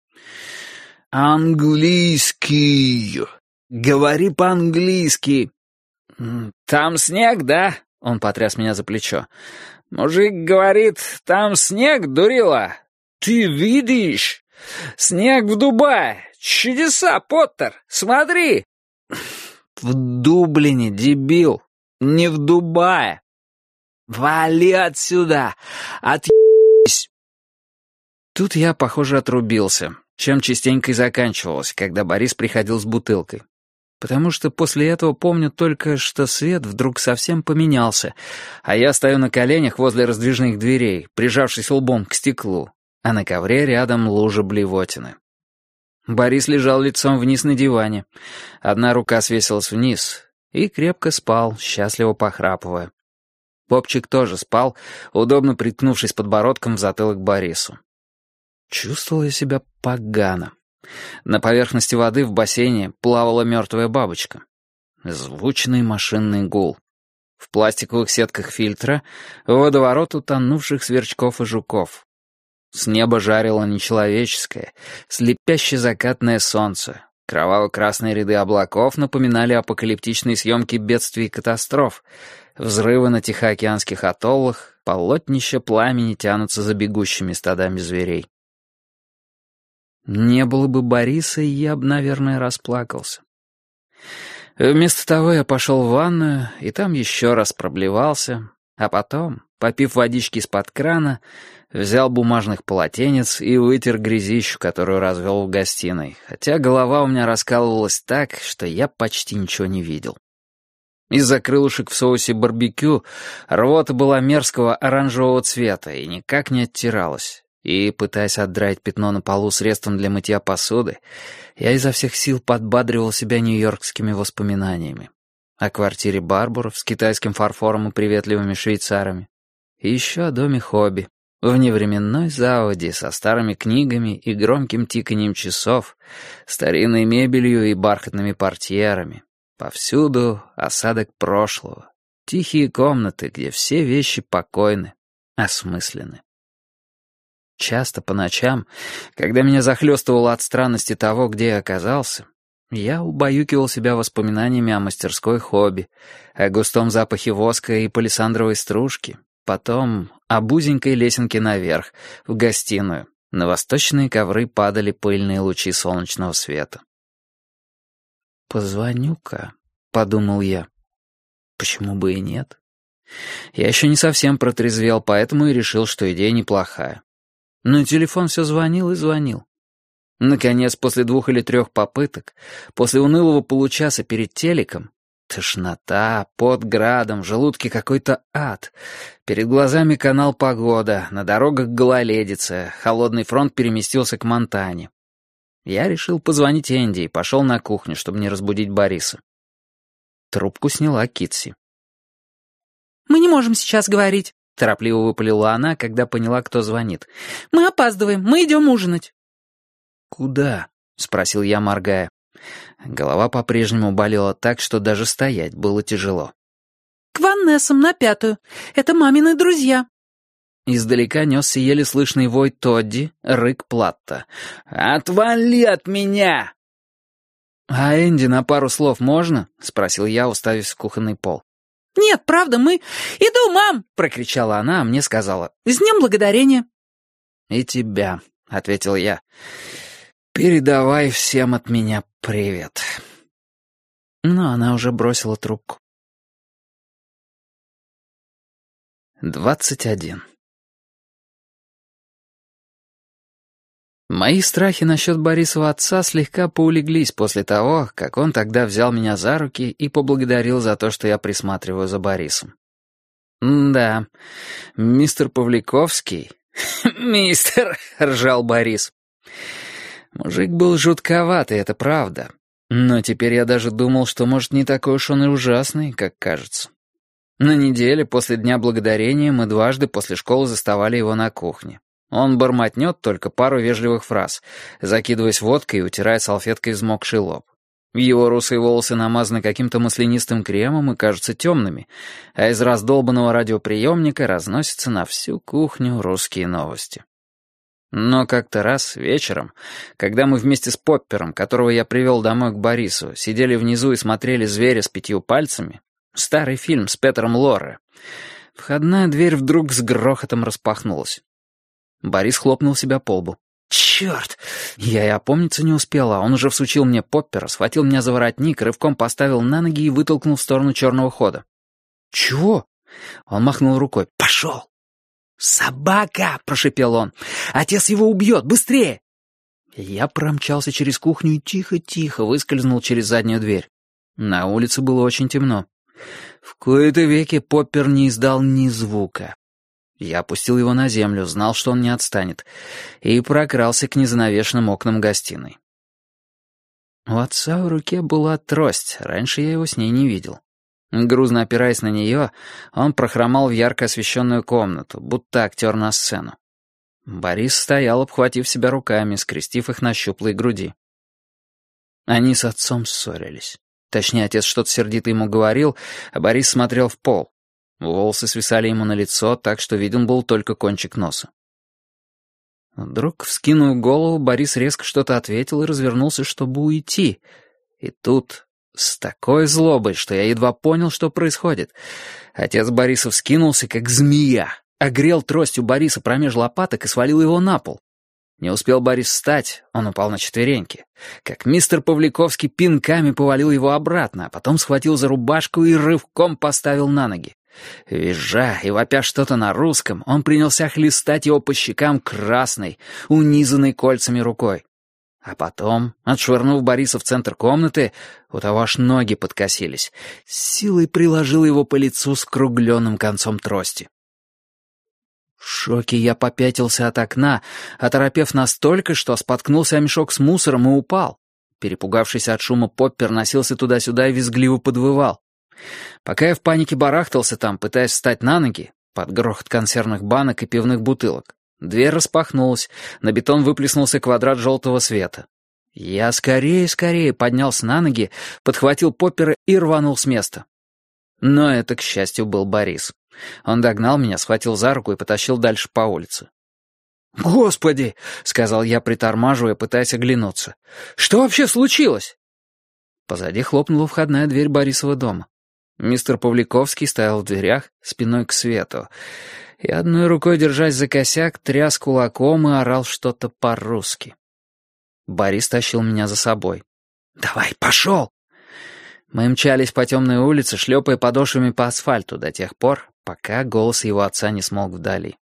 «Английский! Говори по-английски!» «Там снег, да?» — он потряс меня за плечо. «Мужик говорит, там снег, дурила! Ты видишь? Снег в Дубае! Чудеса, Поттер! Смотри!» «В Дублине, дебил! Не в Дубае!» «Вали отсюда! Отъебись!» Тут я, похоже, отрубился, чем частенько и заканчивалось, когда Борис приходил с бутылкой. Потому что после этого помню только, что свет вдруг совсем поменялся, а я стою на коленях возле раздвижных дверей, прижавшись лбом к стеклу, а на ковре рядом лужа блевотины. Борис лежал лицом вниз на диване. Одна рука свесилась вниз и крепко спал, счастливо похрапывая. Попчик тоже спал, удобно приткнувшись подбородком в затылок Борису. Чувствовал я себя погано. На поверхности воды в бассейне плавала мертвая бабочка. Звучный машинный гул. В пластиковых сетках фильтра водоворот утонувших сверчков и жуков. С неба жарило нечеловеческое, слепяще закатное солнце. Кроваво-красные ряды облаков напоминали апокалиптичные съемки бедствий и катастроф. Взрывы на тихоокеанских атоллах, полотнища пламени тянутся за бегущими стадами зверей. Не было бы Бориса, я бы, наверное, расплакался. Вместо того я пошел в ванную, и там еще раз проблевался, а потом, попив водички из-под крана, взял бумажных полотенец и вытер грязищу, которую развел в гостиной, хотя голова у меня раскалывалась так, что я почти ничего не видел. Из-за крылышек в соусе барбекю рвота была мерзкого оранжевого цвета и никак не оттиралась. И, пытаясь отдрать пятно на полу средством для мытья посуды, я изо всех сил подбадривал себя нью-йоркскими воспоминаниями. О квартире Барбуров с китайским фарфором и приветливыми швейцарами. И еще о доме Хобби, в невременной заводе со старыми книгами и громким тиканьем часов, старинной мебелью и бархатными портьерами. Повсюду осадок прошлого, тихие комнаты, где все вещи покойны, осмысленны. Часто по ночам, когда меня захлестывало от странности того, где я оказался, я убаюкивал себя воспоминаниями о мастерской Хобби, о густом запахе воска и палисандровой стружки, потом о узенькой лесенке наверх, в гостиную. На восточные ковры падали пыльные лучи солнечного света. «Позвоню-ка», — подумал я. «Почему бы и нет?» Я еще не совсем протрезвел, поэтому и решил, что идея неплохая. Но телефон все звонил и звонил. Наконец, после 2 или 3 попыток, после унылого получаса перед телеком, тошнота, под градом, в желудке какой-то ад. Перед глазами канал «Погода», на дорогах гололедица, холодный фронт переместился к Монтане. Я решил позвонить Энди и пошел на кухню, чтобы не разбудить Бориса. Трубку сняла Китси. «Мы не можем сейчас говорить», — торопливо выпалила она, когда поняла, кто звонит. «Мы опаздываем, мы идем ужинать». «Куда?» — спросил я, моргая. Голова по-прежнему болела так, что даже стоять было тяжело. «К Ванессам на 5-ю. Это мамины друзья». Издалека несся еле слышный вой Тодди, рык Платта. «Отвали от меня!» «А Энди на пару слов можно?» — спросил я, уставившись в кухонный пол. «Нет, правда, мы...» «Иду, мам!» — прокричала она, а мне сказала. «С днем благодарения!» «И тебя», — ответил я. «Передавай всем от меня привет». Но она уже бросила трубку. 21. Мои страхи насчет Борисова отца слегка поулеглись после того, как он тогда взял меня за руки и поблагодарил за то, что я присматриваю за Борисом. «Да, мистер Павликовский...» «Мистер!» — ржал Борис. Мужик был жутковатый, это правда. Но теперь я даже думал, что, может, не такой уж он и ужасный, как кажется. На неделе после Дня Благодарения мы дважды после школы заставали его на кухне. Он бормотнет только пару вежливых фраз, закидываясь водкой и утирая салфеткой взмокший лоб. Его русые волосы намазаны каким-то маслянистым кремом и кажутся темными, а из раздолбанного радиоприемника разносятся на всю кухню русские новости. Но как-то раз вечером, когда мы вместе с Поппером, которого я привел домой к Борису, сидели внизу и смотрели «Зверя с 5 пальцами», старый фильм с Петером Лорре, входная дверь вдруг с грохотом распахнулась. Борис хлопнул себя по лбу. «Черт!» Я и опомниться не успела, а он уже всучил мне Поппера, схватил меня за воротник, рывком поставил на ноги и вытолкнул в сторону черного хода. «Чего?» Он махнул рукой. «Пошел!» «Собака!» — прошепел он. «Отец его убьет! Быстрее!» Я промчался через кухню и тихо-тихо выскользнул через заднюю дверь. На улице было очень темно. В кои-то веки Поппер не издал ни звука. Я опустил его на землю, знал, что он не отстанет, и прокрался к незанавешенным окнам гостиной. У отца в руке была трость, раньше я его с ней не видел. Грузно опираясь на нее, он прохромал в ярко освещенную комнату, будто актер на сцену. Борис стоял, обхватив себя руками, скрестив их на щуплой груди. Они с отцом ссорились. Точнее, отец что-то сердито ему говорил, а Борис смотрел в пол. Волосы свисали ему на лицо, так что виден был только кончик носа. Вдруг, вскинув голову, Борис резко что-то ответил и развернулся, чтобы уйти. И тут, с такой злобой, что я едва понял, что происходит, отец Бориса вскинулся, как змея, огрел тростью Бориса промеж лопаток и свалил его на пол. Не успел Борис встать, он упал на четвереньки, как мистер Павликовский пинками повалил его обратно, а потом схватил за рубашку и рывком поставил на ноги. Визжа и вопя что-то на русском, он принялся хлестать его по щекам красной, унизанной кольцами рукой. А потом, отшвырнув Бориса в центр комнаты, у того аж ноги подкосились, с силой приложил его по лицу скругленным концом трости. В шоке я попятился от окна, оторопев настолько, что споткнулся о мешок с мусором и упал. Перепугавшийся от шума Поппер носился туда-сюда и визгливо подвывал. Пока я в панике барахтался там, пытаясь встать на ноги, под грохот консервных банок и пивных бутылок, дверь распахнулась, на бетон выплеснулся квадрат желтого света. Я скорее поднялся на ноги, подхватил Поппера и рванул с места. Но это, к счастью, был Борис. Он догнал меня, схватил за руку и потащил дальше по улице. «Господи!» — сказал я, притормаживая, пытаясь оглянуться. «Что вообще случилось?» Позади хлопнула входная дверь Борисова дома. Мистер Павликовский стоял в дверях, спиной к свету, и одной рукой, держась за косяк, тряс кулаком и орал что-то по-русски. Борис тащил меня за собой. «Давай, пошел!» Мы мчались по темной улице, шлепая подошвами по асфальту до тех пор, пока голос его отца не смолк вдали.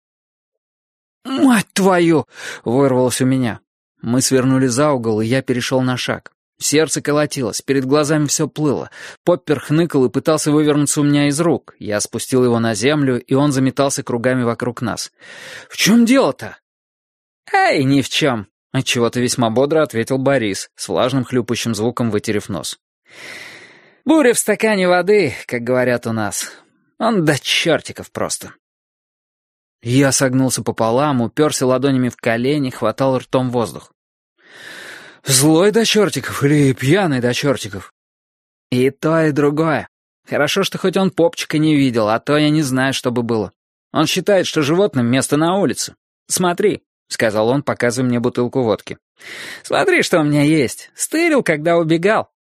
«Мать твою!» — вырвалось у меня. Мы свернули за угол, и я перешел на шаг. Сердце колотилось, перед глазами все плыло. Поппер хныкал и пытался вывернуться у меня из рук. Я спустил его на землю, и он заметался кругами вокруг нас. «В чем дело-то?» «Эй, ни в чем!» — отчего-то весьма бодро ответил Борис, с влажным хлюпающим звуком вытерев нос. «Буря в стакане воды, как говорят у нас. Он до чертиков просто». Я согнулся пополам, уперся ладонями в колени, хватал ртом воздух. «Злой до чертиков или пьяный до чертиков?» «И то, и другое. Хорошо, что хоть он попчика не видел, а то я не знаю, что бы было. Он считает, что животным место на улице. Смотри», — сказал он, показывая мне бутылку водки. «Смотри, что у меня есть. Стырил, когда убегал».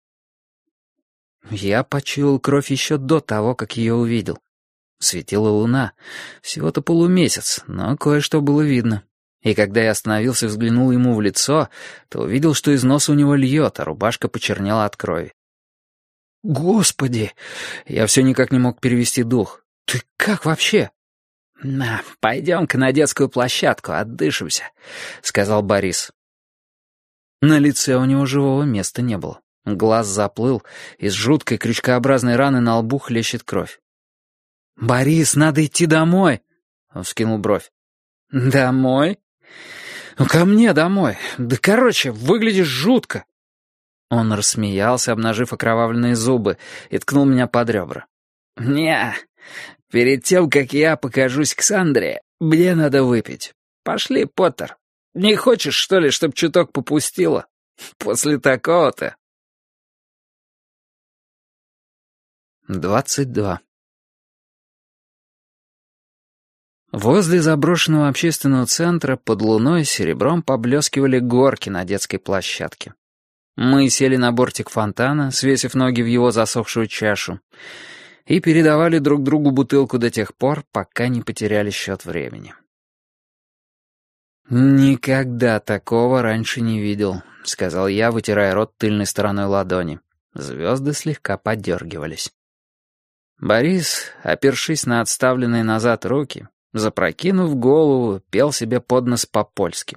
Я почуял кровь еще до того, как ее увидел. Светила луна. Всего-то полумесяц, но кое-что было видно. И когда я остановился и взглянул ему в лицо, то увидел, что из носа у него льет, а рубашка почернела от крови. «Господи!» Я все никак не мог перевести дух. «Ты как вообще?» «Пойдем-ка на детскую площадку, отдышимся», — сказал Борис. На лице у него живого места не было. Глаз заплыл, из жуткой крючкообразной раны на лбу хлещет кровь. «Борис, надо идти домой!» Он вскинул бровь. «Домой? Ну, ко мне домой. Да, короче, выглядишь жутко». Он рассмеялся, обнажив окровавленные зубы, и ткнул меня под ребра. «Не, перед тем, как я покажусь Ксандре, мне надо выпить. Пошли, Поттер. Не хочешь, что ли, чтоб чуток попустило? После такого-то...» 22. Возле заброшенного общественного центра под луной серебром поблескивали горки на детской площадке. Мы сели на бортик фонтана, свесив ноги в его засохшую чашу, и передавали друг другу бутылку до тех пор, пока не потеряли счет времени. «Никогда такого раньше не видел», — сказал я, вытирая рот тыльной стороной ладони. Звезды слегка подергивались. Борис, опершись на отставленные назад руки, запрокинув голову, пел себе под нос по-польски.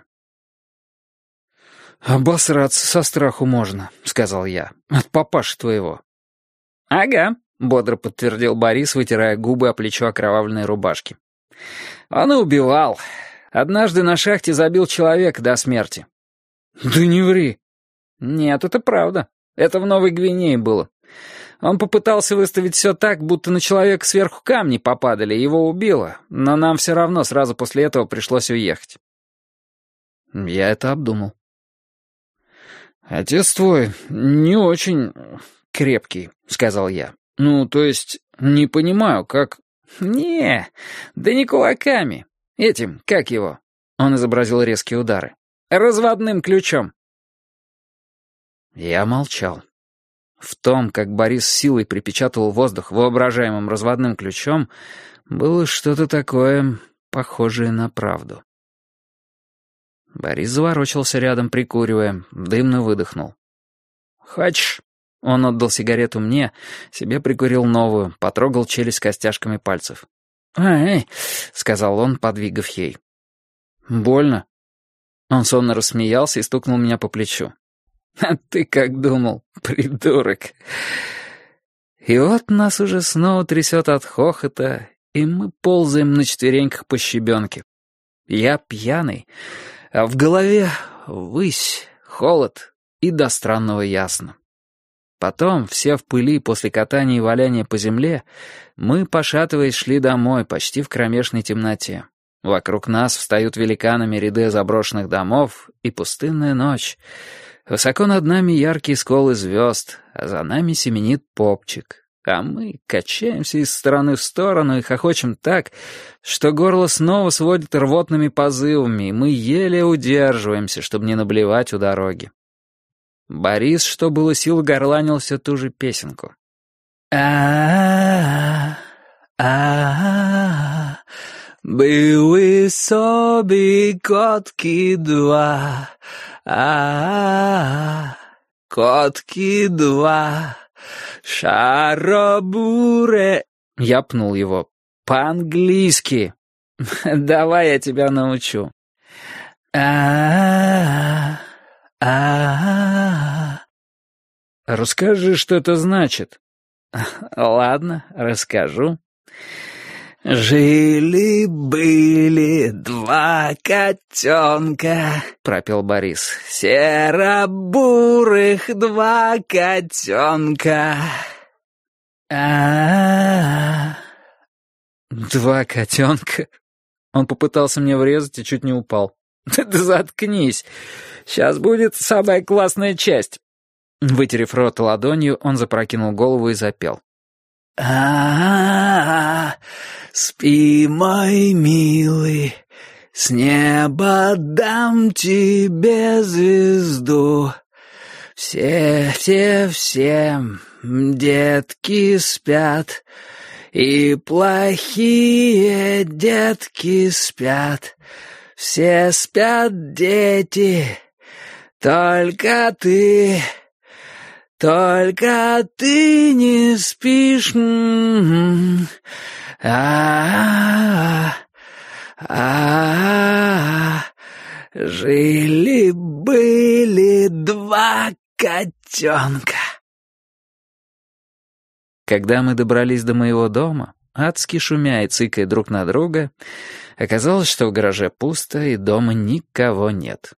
«Обосраться со страху можно», — сказал я, — «от папаши твоего». «Ага», — бодро подтвердил Борис, вытирая губы о плечо окровавленной рубашки. «Он и убивал. Однажды на шахте забил человека до смерти». «Да не ври». «Нет, это правда. Это в Новой Гвинее было. Он попытался выставить все так, будто на человека сверху камни попадали, и его убило, но нам все равно сразу после этого пришлось уехать». Я это обдумал. «Отец твой не очень крепкий», — сказал я. «Ну, то есть, не понимаю, как...» «Не, да не кулаками. Этим, как его?» Он изобразил резкие удары. «Разводным ключом». Я молчал. В том, как Борис силой припечатывал воздух воображаемым разводным ключом, было что-то такое, похожее на правду. Борис заворочился рядом, прикуривая, дымно выдохнул. «Хочешь?» Он отдал сигарету мне, себе прикурил новую, потрогал челюсть костяшками пальцев. «Эй», — сказал он, подвигав ей. «Больно?» Он сонно рассмеялся и стукнул меня по плечу. «А ты как думал, придурок?» И вот нас уже снова трясет от хохота, и мы ползаем на четвереньках по щебенке. Я пьяный, а в голове высь, холод и до странного ясно. Потом, все в пыли после катания и валяния по земле, мы, пошатываясь, шли домой почти в кромешной темноте. Вокруг нас встают великанами ряды заброшенных домов и пустынная ночь. Высоко над нами яркие сколы звезд, а за нами семенит попчик. А мы качаемся из стороны в сторону и хохочем так, что горло снова сводит рвотными позывами, и мы еле удерживаемся, чтобы не наблевать у дороги. Борис, что было сил, горланил все ту же песенку. Były sobie kotki dwa, kotki dwa, шаробуре. Я пнул его. По-английски. Давай я тебя научу. Расскажи, что это значит. Ладно, расскажу. «Жили-были два котенка», — пропел Борис. «Серо-бурых два котенка». Два котенка? Он попытался мне врезать и чуть не упал. «Да заткнись. Сейчас будет самая классная часть». Вытерев рот ладонью, он запрокинул голову и запел. Спи, мой милый, с неба дам тебе звезду. Все детки спят, и плохие детки спят. Все спят дети, только ты не спишь. Жили-были два котенка. Когда мы добрались до моего дома, адски шумя и цыкая друг на друга, оказалось, что в гараже пусто и дома никого нет.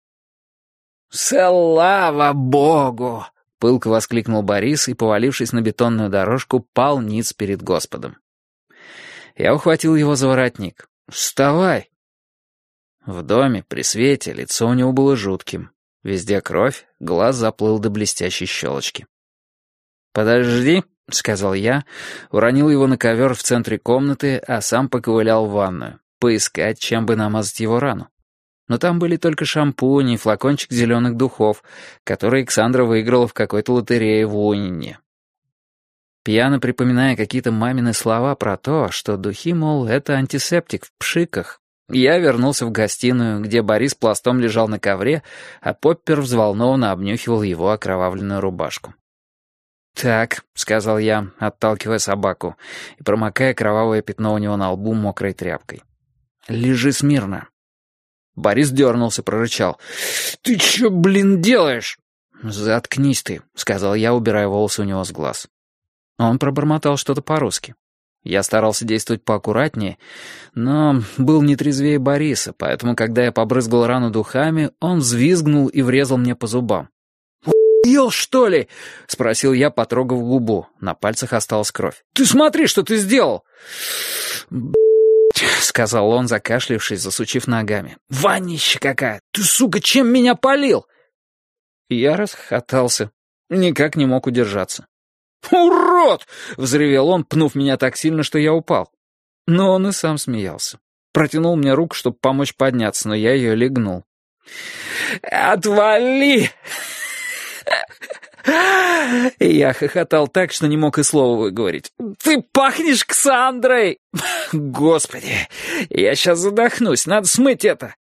«Слава Богу!» — пылко воскликнул Борис и, повалившись на бетонную дорожку, пал ниц перед Господом. Я ухватил его за воротник. «Вставай!» В доме, при свете, лицо у него было жутким. Везде кровь, глаз заплыл до блестящей щелочки. «Подожди», — сказал я, уронил его на ковер в центре комнаты, а сам поковылял в ванную, поискать, чем бы намазать его рану. Но там были только шампуни и флакончик зеленых духов, которые Александра выиграла в какой-то лотерее в Унине. Пьяно припоминая какие-то мамины слова про то, что духи, мол, это антисептик в пшиках, я вернулся в гостиную, где Борис пластом лежал на ковре, а Поппер взволнованно обнюхивал его окровавленную рубашку. «Так», — сказал я, отталкивая собаку и промокая кровавое пятно у него на лбу мокрой тряпкой. «Лежи смирно». Борис дернулся, прорычал. «Ты чё, блин, делаешь?» «Заткнись ты», — сказал я, убирая волосы у него с глаз. Он пробормотал что-то по-русски. Я старался действовать поаккуратнее, но был не трезвее Бориса, поэтому, когда я побрызгал рану духами, он взвизгнул и врезал мне по зубам. «Ел, что ли?» — спросил я, потрогав губу. На пальцах осталась кровь. «Ты смотри, что ты сделал!» — сказал он, закашлявшись, засучив ногами. «Вонища какая! Ты, сука, чем меня полил?» Я расхохотался. Никак не мог удержаться. «Урод!» — взревел он, пнув меня так сильно, что я упал. Но он и сам смеялся. Протянул мне руку, чтобы помочь подняться, но я ее легнул. «Отвали!» И я хохотал так, что не мог и слова выговорить. «Ты пахнешь Ксандрой!» «Господи, я сейчас задохнусь, надо смыть это!»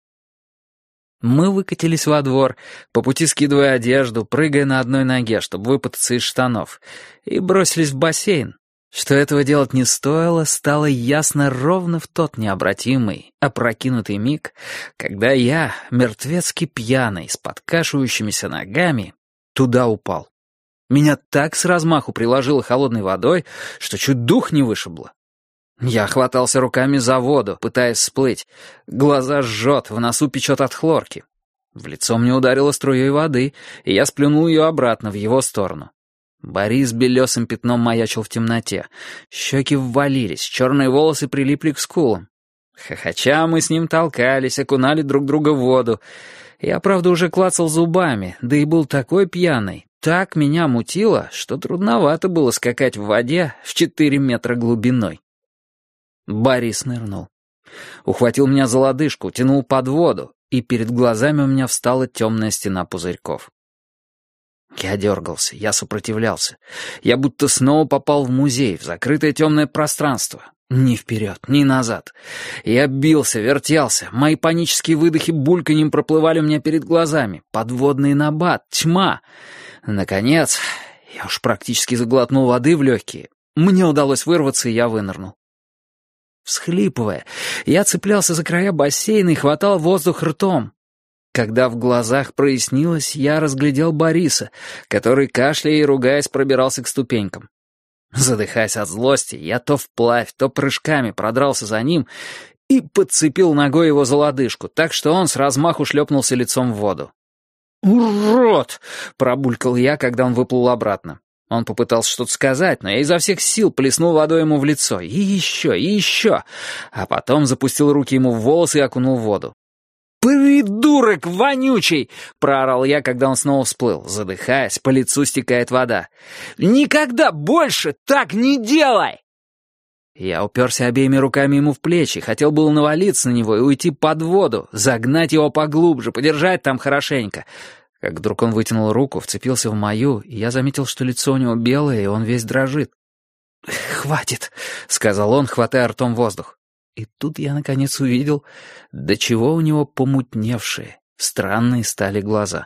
Мы выкатились во двор, по пути скидывая одежду, прыгая на одной ноге, чтобы выпутаться из штанов, и бросились в бассейн. Что этого делать не стоило, стало ясно ровно в тот необратимый, опрокинутый миг, когда я, мертвецки пьяный, с подкашивающимися ногами, туда упал. Меня так с размаху приложило холодной водой, что чуть дух не вышибло. Я хватался руками за воду, пытаясь всплыть. Глаза жжет, в носу печет от хлорки. В лицо мне ударило струей воды, и я сплюнул ее обратно в его сторону. Борис белесым пятном маячил в темноте. Щеки ввалились, черные волосы прилипли к скулам. Хохоча мы с ним толкались, окунали друг друга в воду. Я, правда, уже клацал зубами, да и был такой пьяный. Так меня мутило, что трудновато было скакать в воде в 4 метра глубиной. Борис нырнул. Ухватил меня за лодыжку, утянул под воду, и перед глазами у меня встала темная стена пузырьков. Я дергался, я сопротивлялся. Я будто снова попал в музей, в закрытое темное пространство. Ни вперед, ни назад. Я бился, вертелся. Мои панические выдохи бульканьем проплывали у меня перед глазами. Подводный набат, тьма. Наконец, я уж практически заглотнул воды в легкие. Мне удалось вырваться, и я вынырнул. Всхлипывая, я цеплялся за края бассейна и хватал воздух ртом. Когда в глазах прояснилось, я разглядел Бориса, который, кашляя и ругаясь, пробирался к ступенькам. Задыхаясь от злости, я то вплавь, то прыжками продрался за ним и подцепил ногой его за лодыжку, так что он с размаху шлепнулся лицом в воду. «Урод!» — пробулькал я, когда он выплыл обратно. Он попытался что-то сказать, но я изо всех сил плеснул водой ему в лицо. И еще, а потом запустил руки ему в волосы и окунул в воду. «Придурок вонючий!» — проорал я, когда он снова всплыл. Задыхаясь, по лицу стекает вода. «Никогда больше так не делай!» Я уперся обеими руками ему в плечи, хотел было навалиться на него и уйти под воду, загнать его поглубже, подержать там хорошенько. Как вдруг он вытянул руку, вцепился в мою, и я заметил, что лицо у него белое, и он весь дрожит. «Хватит», — сказал он, хватая ртом воздух. И тут я наконец увидел, до чего у него помутневшие, странные стали глаза.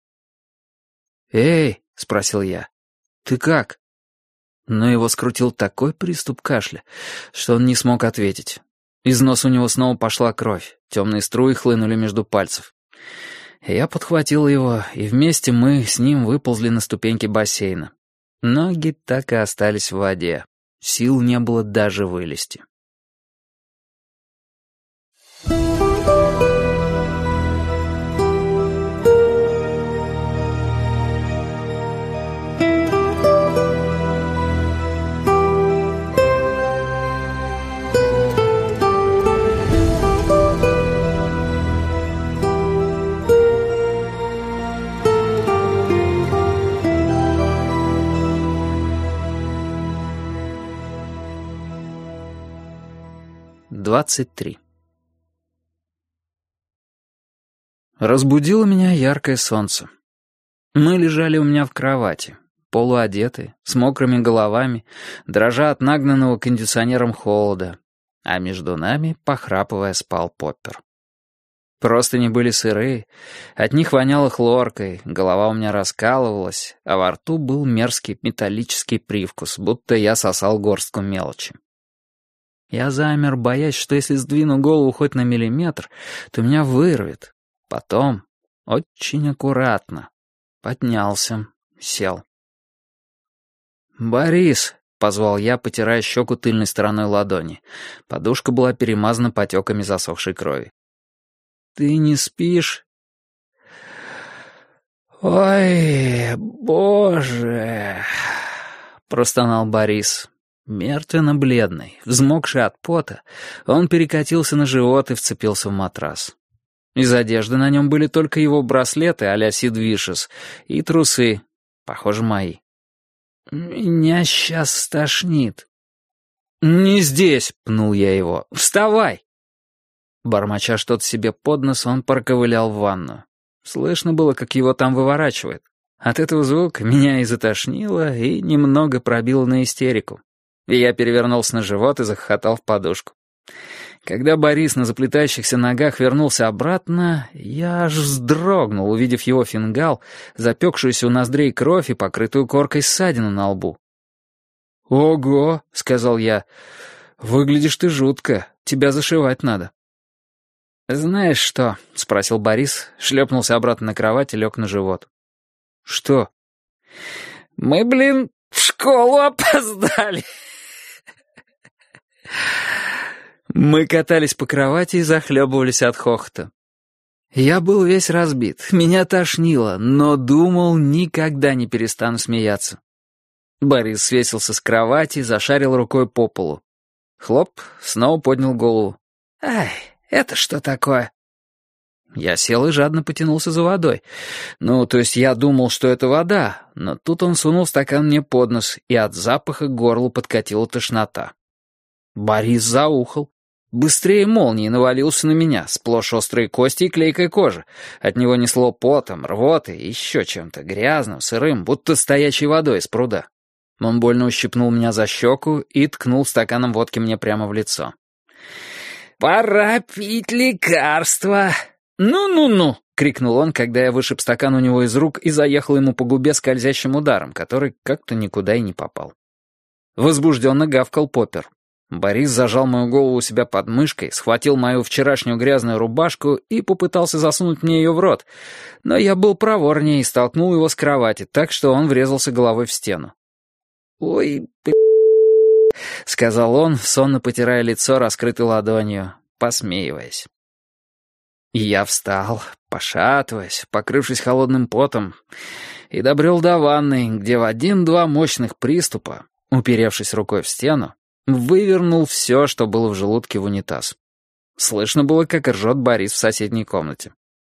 «Эй», — спросил я, — «ты как?» Но его скрутил такой приступ кашля, что он не смог ответить. Из носа у него снова пошла кровь, темные струи хлынули между пальцев. Я подхватил его, и вместе мы с ним выползли на ступеньки бассейна. Ноги так и остались в воде, сил не было даже вылезти. Двадцать 23. Разбудило меня яркое солнце. Мы лежали у меня в кровати, полуодетые, с мокрыми головами, дрожа от нагнанного кондиционером холода, а между нами, похрапывая, спал Поппер. Простыни были сырые, от них воняло хлоркой, голова у меня раскалывалась, а во рту был мерзкий металлический привкус, будто я сосал горстку мелочи. Я замер, боясь, что если сдвину голову хоть на миллиметр, то меня вырвет. Потом, очень аккуратно, поднялся, сел. «Борис», — позвал я, потирая щеку тыльной стороной ладони. Подушка была перемазана потеками засохшей крови. «Ты не спишь?» «Ой, боже!» — простонал Борис. Мертвенно-бледный, взмокший от пота, он перекатился на живот и вцепился в матрас. Из одежды на нем были только его браслеты а-ля Сид Вишес и трусы, похоже, мои. «Меня сейчас стошнит». «Не здесь!» — пнул я его. «Вставай!» Бормоча что-то себе под нос, он проковылял в ванную. Слышно было, как его там выворачивает. От этого звука меня и затошнило, и немного пробило на истерику. И я перевернулся на живот и захохотал в подушку. Когда Борис на заплетающихся ногах вернулся обратно, я аж вздрогнул, увидев его фингал, запекшуюся у ноздрей кровь и покрытую коркой ссадину на лбу. «Ого!» — сказал я. «Выглядишь ты жутко, тебя зашивать надо». «Знаешь что?» — спросил Борис, шлепнулся обратно на кровать и лег на живот. «Что?» «Мы, блин, в школу опоздали!» Мы катались по кровати и захлебывались от хохота. Я был весь разбит, меня тошнило, но думал, никогда не перестану смеяться. Борис свесился с кровати и зашарил рукой по полу. Хлоп, снова поднял голову. «Ай, это что такое?» Я сел и жадно потянулся за водой. Ну, то есть я думал, что это вода, но тут он сунул стакан мне под нос, и от запаха к горлу подкатила тошнота. Борис заухал. Быстрее молнии навалился на меня, сплошь острые кости и клейкая кожа. От него несло потом, рвотой и еще чем-то грязным, сырым, будто стоячей водой из пруда. Он больно ущипнул меня за щеку и ткнул стаканом водки мне прямо в лицо. «Пора пить лекарства!» «Ну-ну-ну!» — крикнул он, когда я вышиб стакан у него из рук и заехал ему по губе скользящим ударом, который как-то никуда и не попал. Возбужденно гавкал Поппер. Борис зажал мою голову у себя под мышкой, схватил мою вчерашнюю грязную рубашку и попытался засунуть мне ее в рот, но я был проворнее и столкнул его с кровати так, что он врезался головой в стену. «Ой, — сказал он, сонно потирая лицо раскрытой ладонью, посмеиваясь. Я встал, пошатываясь, покрывшись холодным потом, и добрел до ванной, где в 1-2 мощных приступа, уперевшись рукой в стену, вывернул все, что было в желудке, в унитаз. Слышно было, как ржет Борис в соседней комнате.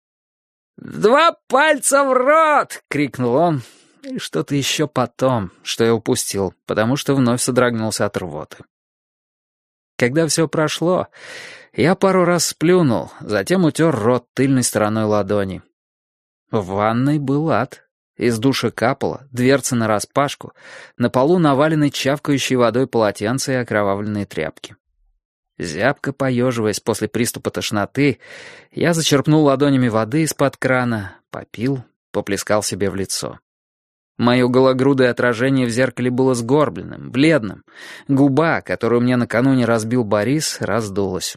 «2 пальца в рот!» — крикнул он. И что-то еще потом, что я упустил, потому что вновь содрогнулся от рвоты. Когда все прошло, я пару раз сплюнул, затем утер рот тыльной стороной ладони. В ванной был ад. Из душа капало, дверцы нараспашку, на полу навалены чавкающей водой полотенца и окровавленные тряпки. Зябко поеживаясь после приступа тошноты, я зачерпнул ладонями воды из-под крана, попил, поплескал себе в лицо. Мое гологрудое отражение в зеркале было сгорбленным, бледным. Губа, которую мне накануне разбил Борис, раздулась.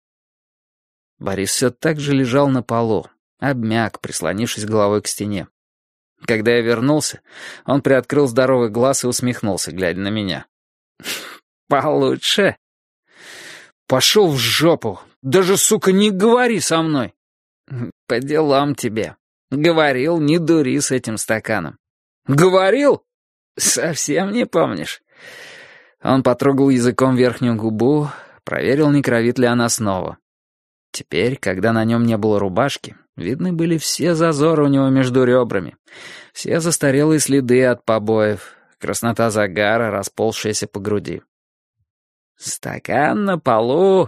Борис все так же лежал на полу, обмяк, прислонившись головой к стене. Когда я вернулся, он приоткрыл здоровый глаз и усмехнулся, глядя на меня. «Получше?» «Пошел в жопу! Даже, сука, не говори со мной!» «По делам тебе. Говорил, не дури с этим стаканом». «Говорил?» «Совсем не помнишь?» Он потрогал языком верхнюю губу, проверил, не кровит ли она снова. Теперь, когда на нем не было рубашки, видны были все зазоры у него между ребрами, все застарелые следы от побоев, краснота загара, расползшаяся по груди. «Стакан на полу.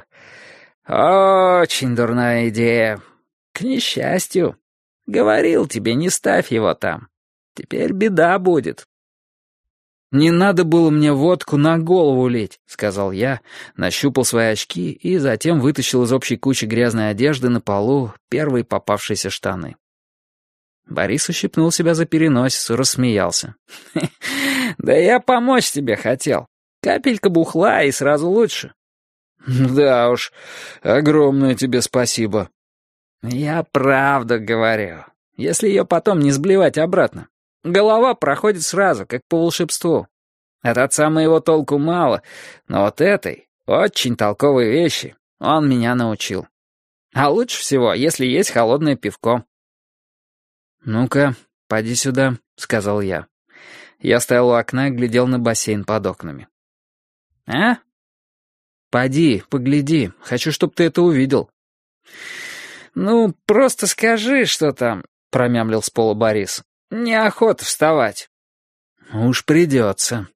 Очень дурная идея. К несчастью. Говорил тебе, не ставь его там. Теперь беда будет». «Не надо было мне водку на голову лить», — сказал я, нащупал свои очки и затем вытащил из общей кучи грязной одежды на полу первые попавшиеся штаны. Борис ущипнул себя за переносицу, рассмеялся. «Да я помочь тебе хотел. Капелька бухла, и сразу лучше». «Да уж, огромное тебе спасибо». «Я правду говорю. Если ее потом не сблевать обратно. Голова проходит сразу, как по волшебству. От отца моего толку мало, но вот этой, очень толковой вещи, он меня научил. А лучше всего, если есть холодное пивко». «Ну-ка, поди сюда», — сказал я. Я стоял у окна и глядел на бассейн под окнами. «А?» «Поди, погляди. Хочу, чтобы ты это увидел». «Ну, просто скажи, что там», — промямлил с пола Борис. «Неохота вставать». «Уж придется».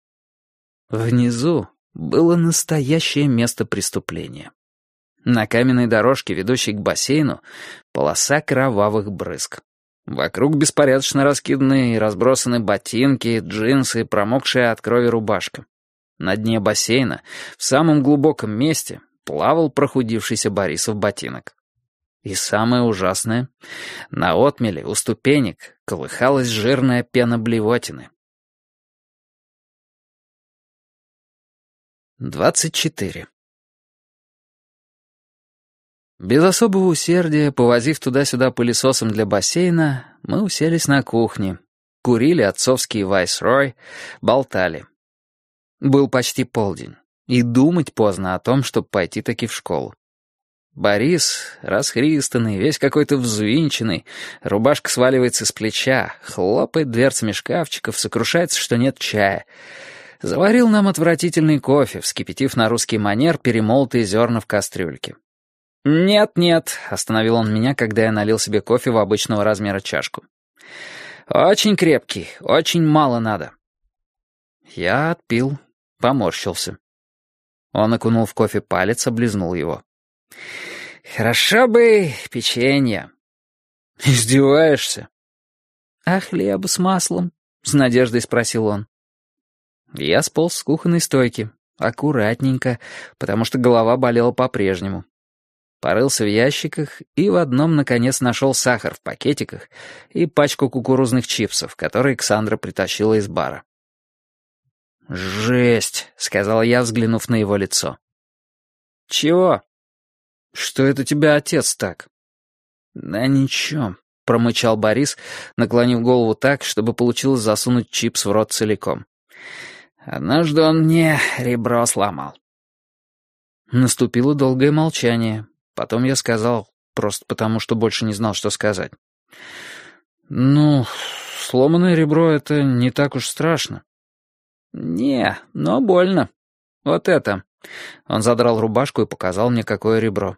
Внизу было настоящее место преступления. На каменной дорожке, ведущей к бассейну, полоса кровавых брызг. Вокруг беспорядочно раскиданы и разбросаны ботинки, джинсы, промокшая от крови рубашка. На дне бассейна, в самом глубоком месте, плавал прохудившийся Борисов ботинок. И самое ужасное, на отмеле у ступенек колыхалась жирная пена блевотины. 24. Без особого усердия, повозив туда-сюда пылесосом для бассейна, мы уселись на кухне, курили отцовский Вайсрой, болтали. Был почти полдень, и думать поздно о том, чтобы пойти таки в школу. Борис, расхристанный, весь какой-то взвинченный, рубашка сваливается с плеча, хлопает дверцами шкафчиков, сокрушается, что нет чая. Заварил нам отвратительный кофе, вскипятив на русский манер перемолотые зерна в кастрюльке. «Нет», — остановил он меня, когда я налил себе кофе в обычного размера чашку. «Очень крепкий, очень мало надо». Я отпил, поморщился. Он окунул в кофе палец, облизнул его. «Хорошо бы печенье». «Издеваешься?» «А хлеба с маслом?» — с надеждой спросил он. Я сполз с кухонной стойки, аккуратненько, потому что голова болела по-прежнему. Порылся в ящиках и в одном, наконец, нашел сахар в пакетиках и пачку кукурузных чипсов, которые Ксандра притащила из бара. «Жесть», — сказал я, взглянув на его лицо. «Чего?» «Что это тебя отец так?» «Да ничего», — промычал Борис, наклонив голову так, чтобы получилось засунуть чипс в рот целиком. «Однажды он мне ребро сломал». Наступило долгое молчание. Потом я сказал, просто потому, что больше не знал, что сказать. «Ну, сломанное ребро — это не так уж страшно». «Не, но больно. Вот это». Он задрал рубашку и показал мне, какое ребро.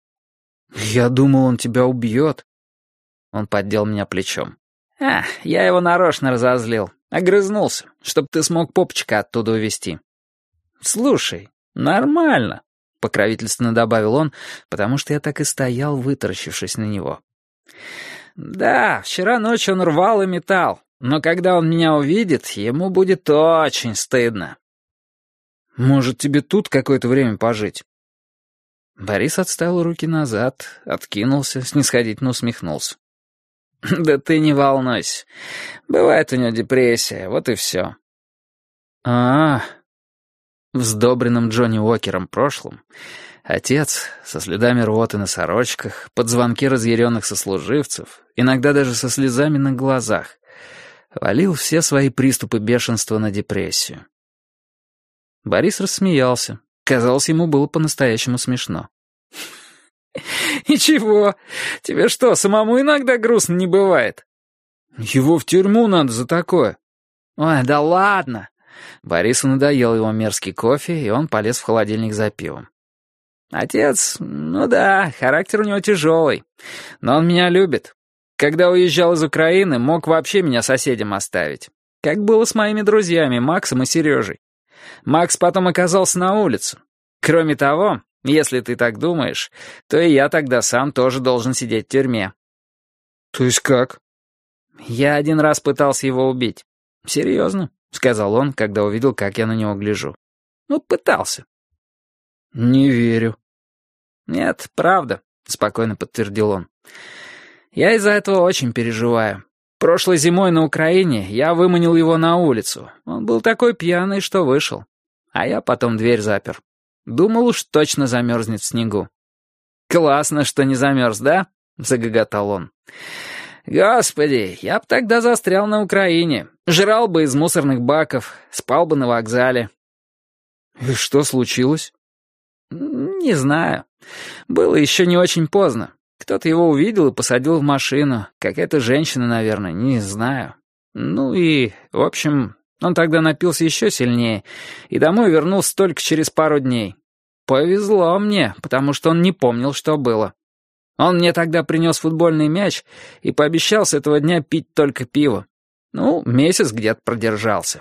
«Я думал, он тебя убьет». Он поддел меня плечом. Я его нарочно разозлил. Огрызнулся, чтоб ты смог попчика оттуда увезти». «Слушай, нормально», — покровительственно добавил он, потому что я так и стоял, вытаращившись на него. «Да, вчера ночью он рвал и метал, но когда он меня увидит, ему будет очень стыдно». «Может, тебе тут какое-то время пожить?» Борис отставил руки назад, откинулся, снисходительно усмехнулся. «Да ты не волнуйся. Бывает у него депрессия, вот и все». В сдобренном Джонни Уокером прошлом отец, со следами рвоты на сорочках, под звонки разъяренных сослуживцев, иногда даже со слезами на глазах, валил все свои приступы бешенства на депрессию. Борис рассмеялся. Казалось, ему было по-настоящему смешно. «И чего? Тебе что, самому иногда грустно не бывает?» «Его в тюрьму надо за такое». «Ой, да ладно». Борису надоел его мерзкий кофе, и он полез в холодильник за пивом. «Отец, ну да, характер у него тяжелый, но он меня любит. Когда уезжал из Украины, мог вообще меня соседям оставить. Как было с моими друзьями, Максом и Сережей. Макс потом оказался на улице. Кроме того, если ты так думаешь, то и я тогда сам тоже должен сидеть в тюрьме». «То есть как?» «Я один раз пытался его убить. Серьезно, сказал он, когда увидел, как я на него гляжу. «Ну, пытался». «Не верю». «Нет, правда», — спокойно подтвердил он. «Я из-за этого очень переживаю. Прошлой зимой на Украине я выманил его на улицу. Он был такой пьяный, что вышел. А я потом дверь запер. Думал, уж точно замерзнет в снегу». «Классно, что не замерз, да?» — загоготал он. «Господи, я б тогда застрял на Украине. Жрал бы из мусорных баков, спал бы на вокзале». «И что случилось?» «Не знаю. Было еще не очень поздно. Кто-то его увидел и посадил в машину. Какая-то женщина, наверное, не знаю. Ну и, в общем, он тогда напился еще сильнее и домой вернулся только через пару дней. Повезло мне, потому что он не помнил, что было. Он мне тогда принес футбольный мяч и пообещал с этого дня пить только пиво. Ну, месяц где-то продержался».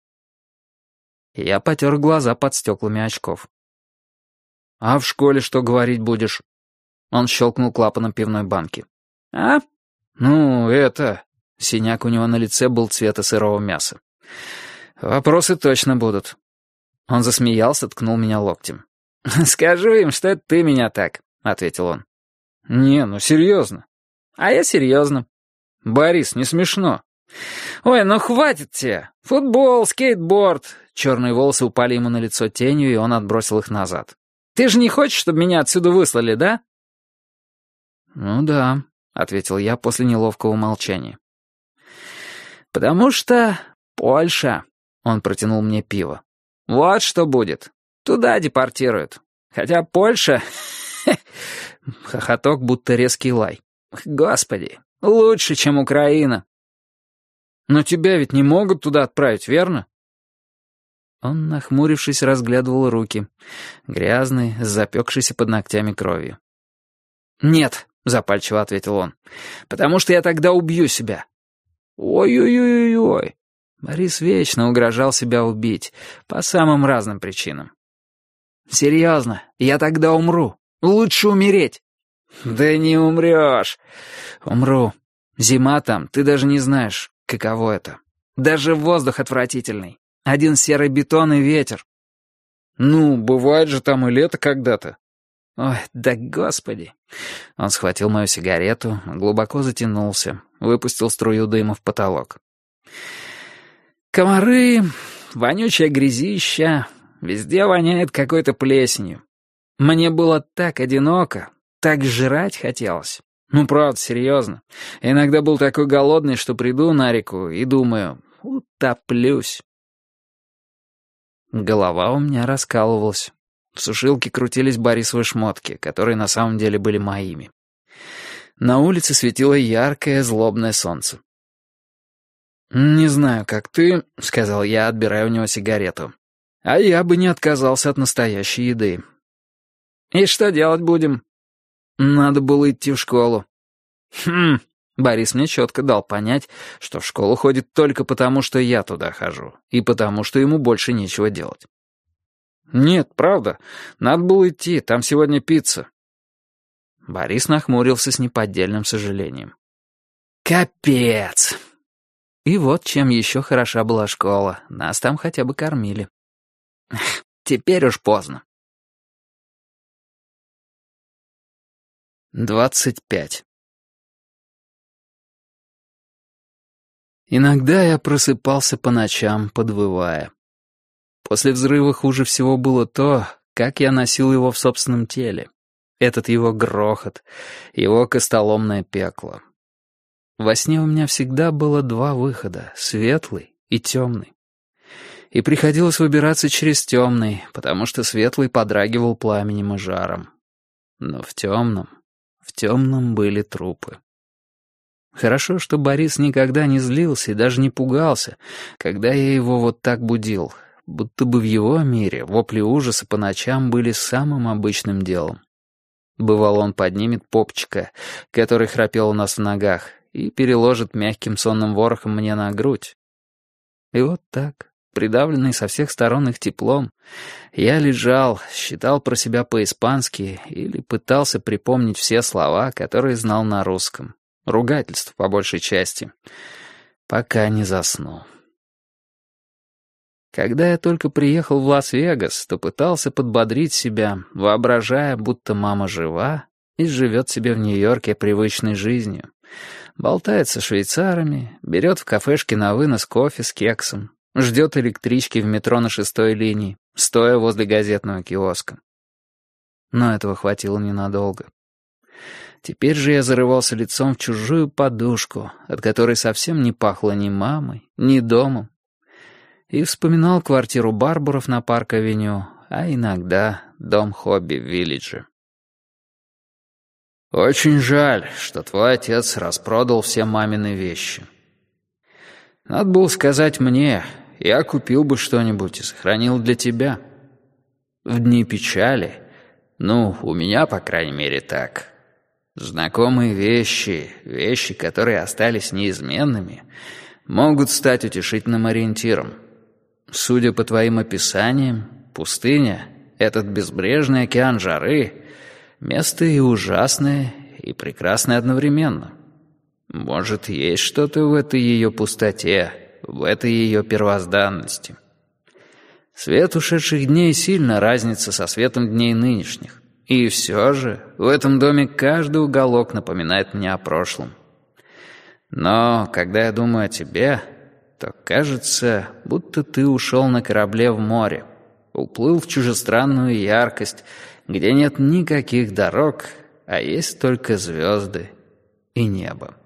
Я потер глаза под стеклами очков. «А в школе что говорить будешь?» Он щелкнул клапаном пивной банки. «А?» «Ну, это...» Синяк у него на лице был цвета сырого мяса. «Вопросы точно будут». Он засмеялся, ткнул меня локтем. «Скажу им, что это ты меня так», — ответил он. «Не, ну серьезно». «А я серьезно». «Борис, не смешно». «Ой, ну хватит тебе. Футбол, скейтборд». Черные волосы упали ему на лицо тенью, и он отбросил их назад. «Ты же не хочешь, чтобы меня отсюда выслали, да?» «Ну да», — ответил я после неловкого молчания. «Потому что Польша», — он протянул мне пиво. «Вот что будет. Туда депортируют. Хотя Польша...» Хохоток, будто резкий лай. «Господи, лучше, чем Украина». «Но тебя ведь не могут туда отправить, верно?» Он, нахмурившись, разглядывал руки, грязные, с запекшейся под ногтями кровью. «Нет», — запальчиво ответил он, — «потому что я тогда убью себя». «Ой-ой-ой-ой». Борис вечно угрожал себя убить, по самым разным причинам. «Серьезно, я тогда умру. Лучше умереть». «Да не умрешь». «Умру. Зима там, ты даже не знаешь, каково это. Даже воздух отвратительный. Один серый бетон и ветер». «Ну, бывает же там и лето когда-то». «Ой, да господи!» Он схватил мою сигарету, глубоко затянулся, выпустил струю дыма в потолок. «Комары, вонючая грязища, везде воняет какой-то плесенью. Мне было так одиноко, так жрать хотелось. Ну, правда, серьезно. Иногда был такой голодный, что приду на реку и думаю, утоплюсь». Голова у меня раскалывалась. В сушилке крутились Борисовы шмотки, которые на самом деле были моими. На улице светило яркое, злобное солнце. «Не знаю, как ты», — сказал я, отбирая у него сигарету. «А я бы не отказался от настоящей еды». «И что делать будем?» «Надо было идти в школу». «Хм...» Борис мне четко дал понять, что в школу ходит только потому, что я туда хожу, и потому, что ему больше нечего делать. «Нет, правда. Надо было идти, там сегодня пицца». Борис нахмурился с неподдельным сожалением. «Капец!» И вот чем еще хороша была школа. Нас там хотя бы кормили. Теперь уж поздно. 25. Иногда я просыпался по ночам, подвывая. После взрыва хуже всего было то, как я носил его в собственном теле. Этот его грохот, его костоломное пекло. Во сне у меня всегда было два выхода — светлый и темный. И приходилось выбираться через темный, потому что светлый подрагивал пламенем и жаром. Но в темном были трупы. Хорошо, что Борис никогда не злился и даже не пугался, когда я его вот так будил, будто бы в его мире вопли ужаса по ночам были самым обычным делом. Бывало, он поднимет попчика, который храпел у нас в ногах, и переложит мягким сонным ворохом мне на грудь. И вот так, придавленный со всех сторон их теплом, я лежал, считал про себя по-испански или пытался припомнить все слова, которые знал на русском. Ругательств, по большей части, пока не заснул. Когда я только приехал в Лас-Вегас, то пытался подбодрить себя, воображая, будто мама жива и живет себе в Нью-Йорке привычной жизнью. Болтает со швейцарами, берет в кафешке на вынос кофе с кексом, ждет электрички в метро на 6-й линии, стоя возле газетного киоска. Но этого хватило ненадолго. Теперь же я зарывался лицом в чужую подушку, от которой совсем не пахло ни мамой, ни домом, и вспоминал квартиру Барбаров на Парк-авеню, а иногда дом Хобби в Виллидже. «Очень жаль, что твой отец распродал все мамины вещи. Надо было сказать мне, я купил бы что-нибудь и сохранил для тебя. В дни печали, у меня, по крайней мере, так. Знакомые вещи, которые остались неизменными, могут стать утешительным ориентиром. Судя по твоим описаниям, пустыня, этот безбрежный океан жары — место и ужасное, и прекрасное одновременно. Может, есть что-то в этой ее пустоте, в этой ее первозданности. Свет ушедших дней сильно разнится со светом дней нынешних. И все же в этом доме каждый уголок напоминает мне о прошлом. Но когда я думаю о тебе, то кажется, будто ты ушел на корабле в море, уплыл в чужестранную яркость, где нет никаких дорог, а есть только звезды и небо.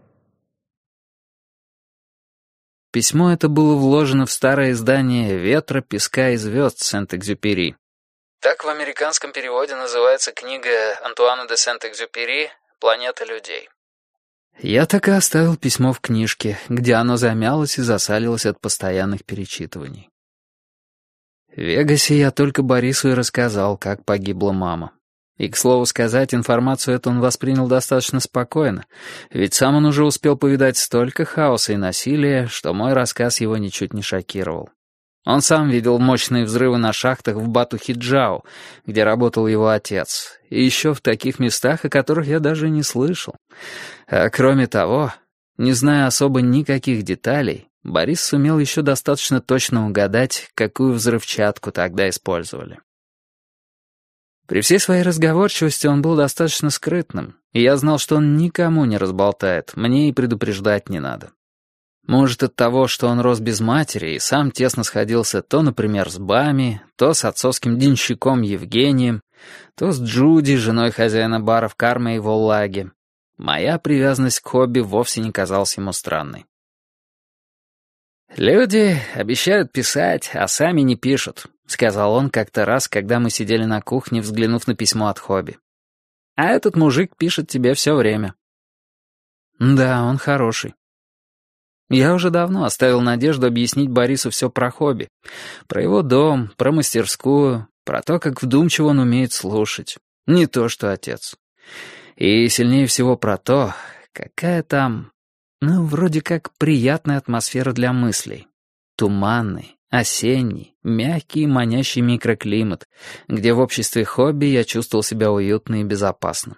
Письмо это было вложено в старое издание «Ветра, песка и звезд» Сент-Экзюпери. Так в американском переводе называется книга Антуана де Сент-Экзюпери «Планета людей». Я так и оставил письмо в книжке, где оно замялось и засалилось от постоянных перечитываний. В Вегасе я только Борису и рассказал, как погибла мама. И, к слову сказать, информацию эту он воспринял достаточно спокойно, ведь сам он уже успел повидать столько хаоса и насилия, что мой рассказ его ничуть не шокировал. Он сам видел мощные взрывы на шахтах в Бату-Хиджау, где работал его отец, и еще в таких местах, о которых я даже не слышал. А кроме того, не зная особо никаких деталей, Борис сумел еще достаточно точно угадать, какую взрывчатку тогда использовали. При всей своей разговорчивости он был достаточно скрытным, и я знал, что он никому не разболтает, мне и предупреждать не надо. Может, от того, что он рос без матери и сам тесно сходился то, например, с Бами, то с отцовским денщиком Евгением, то с Джуди, женой хозяина баров Карме и Воллаге. Моя привязанность к хобби вовсе не казалась ему странной. «Люди обещают писать, а сами не пишут», — сказал он как-то раз, когда мы сидели на кухне, взглянув на письмо от Хобби. «А этот мужик пишет тебе все время». «Да, он хороший». Я уже давно оставил надежду объяснить Борису все про Хобби, про его дом, про мастерскую, про то, как вдумчиво он умеет слушать. Не то что отец. И сильнее всего про то, какая там... вроде как приятная атмосфера для мыслей. Туманный, осенний, мягкий и манящий микроклимат, где в обществе Хобби я чувствовал себя уютно и безопасно.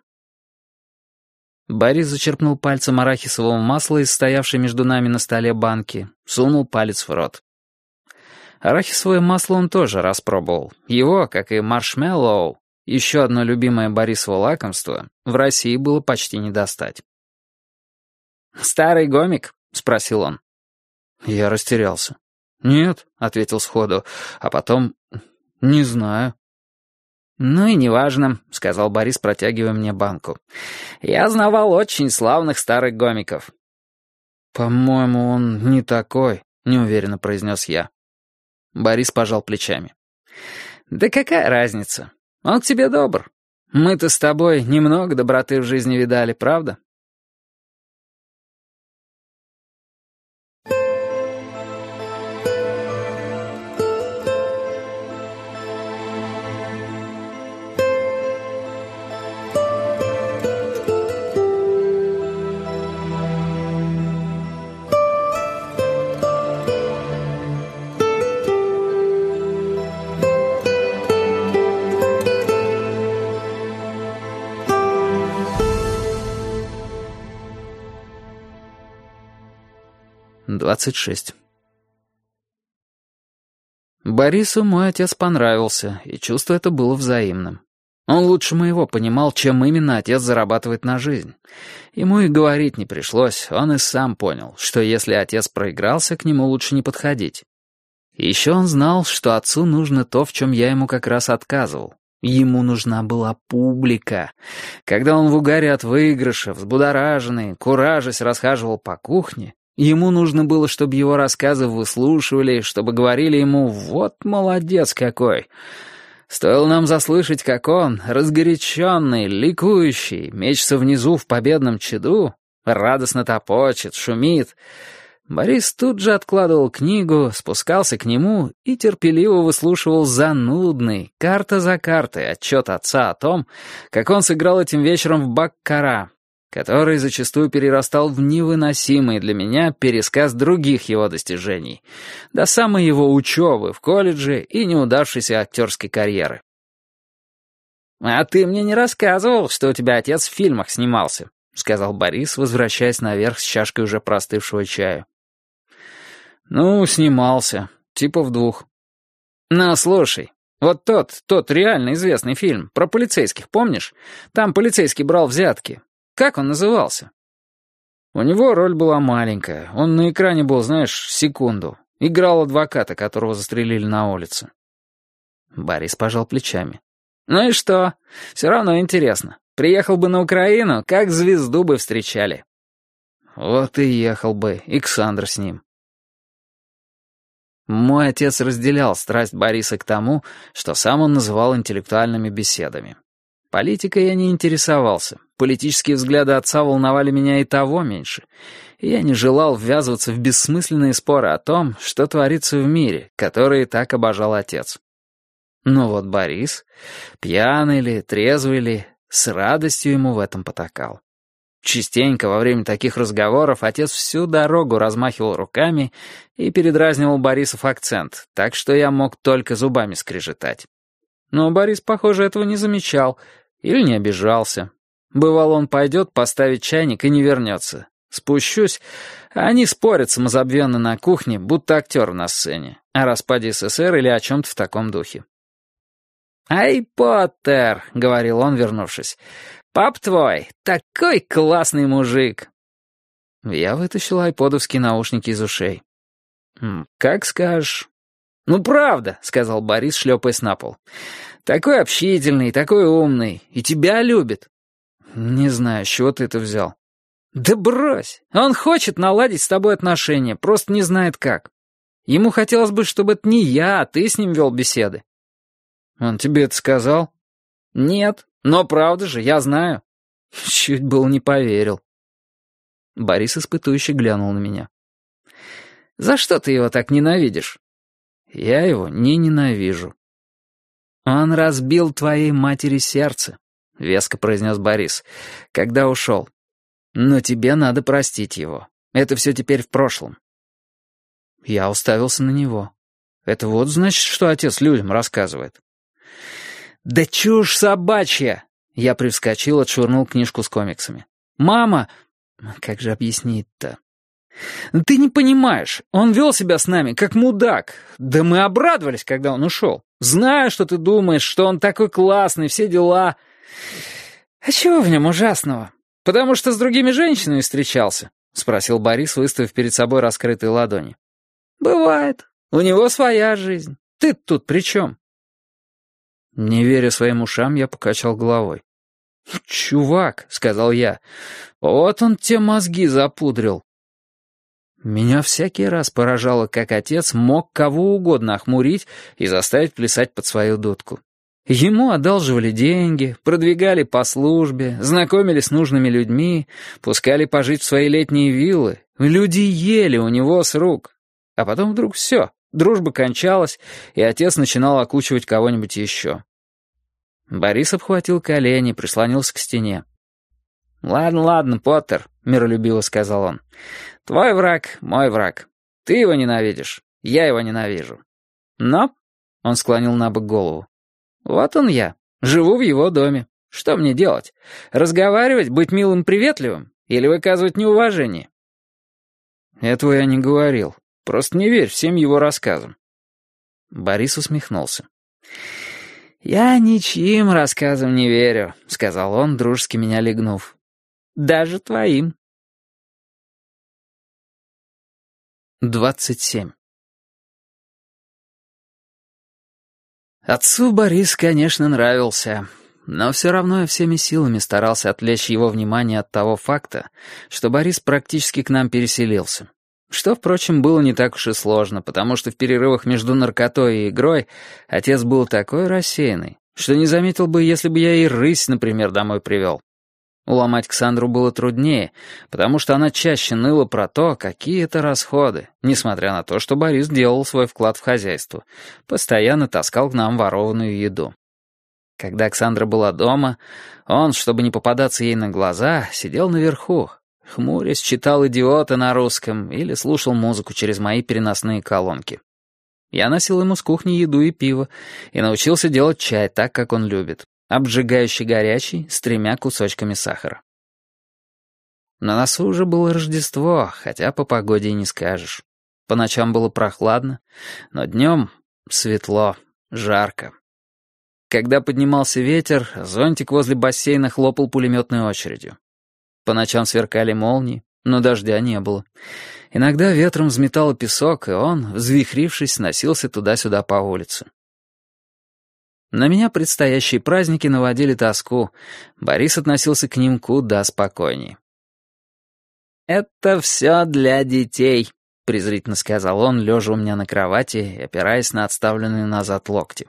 Борис зачерпнул пальцем арахисового масла из стоявшей между нами на столе банки, сунул палец в рот. Арахисовое масло он тоже распробовал. Его, как и маршмеллоу, еще одно любимое Борисово лакомство, в России было почти не достать. «Старый гомик?» — спросил он. Я растерялся. «Нет», — ответил сходу, а потом... «Не знаю». «Ну и неважно», — сказал Борис, протягивая мне банку. «Я знавал очень славных старых гомиков». «По-моему, он не такой», — неуверенно произнес я. Борис пожал плечами. «Да какая разница? Он к тебе добр. Мы-то с тобой немного доброты в жизни видали, правда?» «26. Борису мой отец понравился, и чувство это было взаимным. Он лучше моего понимал, чем именно отец зарабатывает на жизнь. Ему и говорить не пришлось, он и сам понял, что если отец проигрался, к нему лучше не подходить. И еще он знал, что отцу нужно то, в чем я ему как раз отказывал. Ему нужна была публика. Когда он в угаре от выигрыша, взбудораженный, куражась, расхаживал по кухне, ему нужно было, чтобы его рассказы выслушивали, чтобы говорили ему «вот молодец какой». Стоило нам заслышать, как он, разгоряченный, ликующий, мечется внизу в победном чаду, радостно топочет, шумит. Борис тут же откладывал книгу, спускался к нему и терпеливо выслушивал занудный, карта за картой, отчет отца о том, как он сыграл этим вечером в баккара, который зачастую перерастал в невыносимый для меня пересказ других его достижений, до самой его учебы в колледже и неудавшейся актерской карьеры. «А ты мне не рассказывал, что у тебя отец в фильмах снимался», — сказал Борис, возвращаясь наверх с чашкой уже простывшего чая. «Ну, снимался. Типа в 2. «Ну, слушай, вот тот реально известный фильм про полицейских, помнишь? Там полицейский брал взятки. Как он назывался?» «У него роль была маленькая. Он на экране был, знаешь, секунду. Играл адвоката, которого застрелили на улице». Борис пожал плечами. «Ну и что? Все равно интересно. Приехал бы на Украину, как звезду бы встречали». «Вот и ехал бы, и Ксандр с ним». Мой отец разделял страсть Бориса к тому, что сам он называл интеллектуальными беседами. Политикой я не интересовался, политические взгляды отца волновали меня и того меньше, и я не желал ввязываться в бессмысленные споры о том, что творится в мире, который так обожал отец. Но вот Борис, пьяный ли, трезвый ли, с радостью ему в этом потакал. Частенько во время таких разговоров отец всю дорогу размахивал руками и передразнивал Борисов акцент, так что я мог только зубами скрежетать. Но Борис, похоже, этого не замечал или не обижался. Бывало, он пойдет поставить чайник и не вернется. Спущусь, а они спорят самозабвенно на кухне, будто актер на сцене, о распаде СССР или о чем-то в таком духе. «Ай, Поттер», — говорил он, вернувшись, — «пап твой, такой классный мужик!» Я вытащил айподовские наушники из ушей. «Как скажешь». «Ну, правда», — сказал Борис, шлепаясь на пол. «Такой общительный, такой умный, и тебя любит». «Не знаю, с чего ты это взял». «Да брось! Он хочет наладить с тобой отношения, просто не знает как. Ему хотелось бы, чтобы это не я, а ты с ним вел беседы». «Он тебе это сказал?» «Нет, но правда же, я знаю». Чуть было не поверил. Борис испытующе глянул на меня. «За что ты его так ненавидишь?» «Я его не ненавижу». «Он разбил твоей матери сердце», — веско произнес Борис, когда ушел. «Но тебе надо простить его. Это все теперь в прошлом». Я уставился на него. «Это вот значит, что отец людям рассказывает». «Да чушь собачья!» Я привскочил, отшвырнул книжку с комиксами. «Мама!» Как же объяснить-то? «Ты не понимаешь, он вел себя с нами как мудак. Да мы обрадовались, когда он ушел. Знаю, что ты думаешь, что он такой классный, все дела. А чего в нем ужасного? Потому что с другими женщинами встречался?» — спросил Борис, выставив перед собой раскрытые ладони. «Бывает. У него своя жизнь. Ты тут при чем?» Не веря своим ушам, я покачал головой. «Чувак», — сказал я, — «вот он те мозги запудрил». Меня всякий раз поражало, как отец мог кого угодно охмурить и заставить плясать под свою дудку. Ему одалживали деньги, продвигали по службе, знакомили с нужными людьми, пускали пожить в свои летние виллы. Люди ели у него с рук. А потом вдруг все. Дружба кончалась, и отец начинал окучивать кого-нибудь еще. Борис обхватил колени, прислонился к стене. «Ладно, ладно, Поттер», — миролюбиво сказал он. «Твой враг — мой враг. Ты его ненавидишь, я его ненавижу. Но...» — он склонил набок голову. «Вот он я, живу в его доме. Что мне делать? Разговаривать, быть милым, приветливым? Или выказывать неуважение?» «Этого я не говорил. Просто не верь всем его рассказам». Борис усмехнулся. «Я ничьим рассказам не верю», — сказал он, дружески меня легнув. «Даже твоим». 27. Отцу Борис, конечно, нравился, но все равно я всеми силами старался отвлечь его внимание от того факта, что Борис практически к нам переселился. Что, впрочем, было не так уж и сложно, потому что в перерывах между наркотой и игрой отец был такой рассеянный, что не заметил бы, если бы я и рысь, например, домой привел. Уломать Ксандру было труднее, потому что она чаще ныла про то, какие это расходы, несмотря на то, что Борис делал свой вклад в хозяйство, постоянно таскал к нам ворованную еду. Когда Ксандра была дома, он, чтобы не попадаться ей на глаза, сидел наверху, хмурясь, читал «Идиота» на русском или слушал музыку через мои переносные колонки. Я носил ему с кухни еду и пиво и научился делать чай так, как он любит, обжигающий горячий, с 3 кусочками сахара. На носу уже было Рождество, хотя по погоде и не скажешь. По ночам было прохладно, но днем светло, жарко. Когда поднимался ветер, зонтик возле бассейна хлопал пулеметной очередью. По ночам сверкали молнии, но дождя не было. Иногда ветром взметало песок, и он, взвихрившись, носился туда-сюда по улице. На меня предстоящие праздники наводили тоску. Борис относился к ним куда спокойнее. «Это все для детей», — презрительно сказал он, лежа у меня на кровати и опираясь на отставленные назад локти.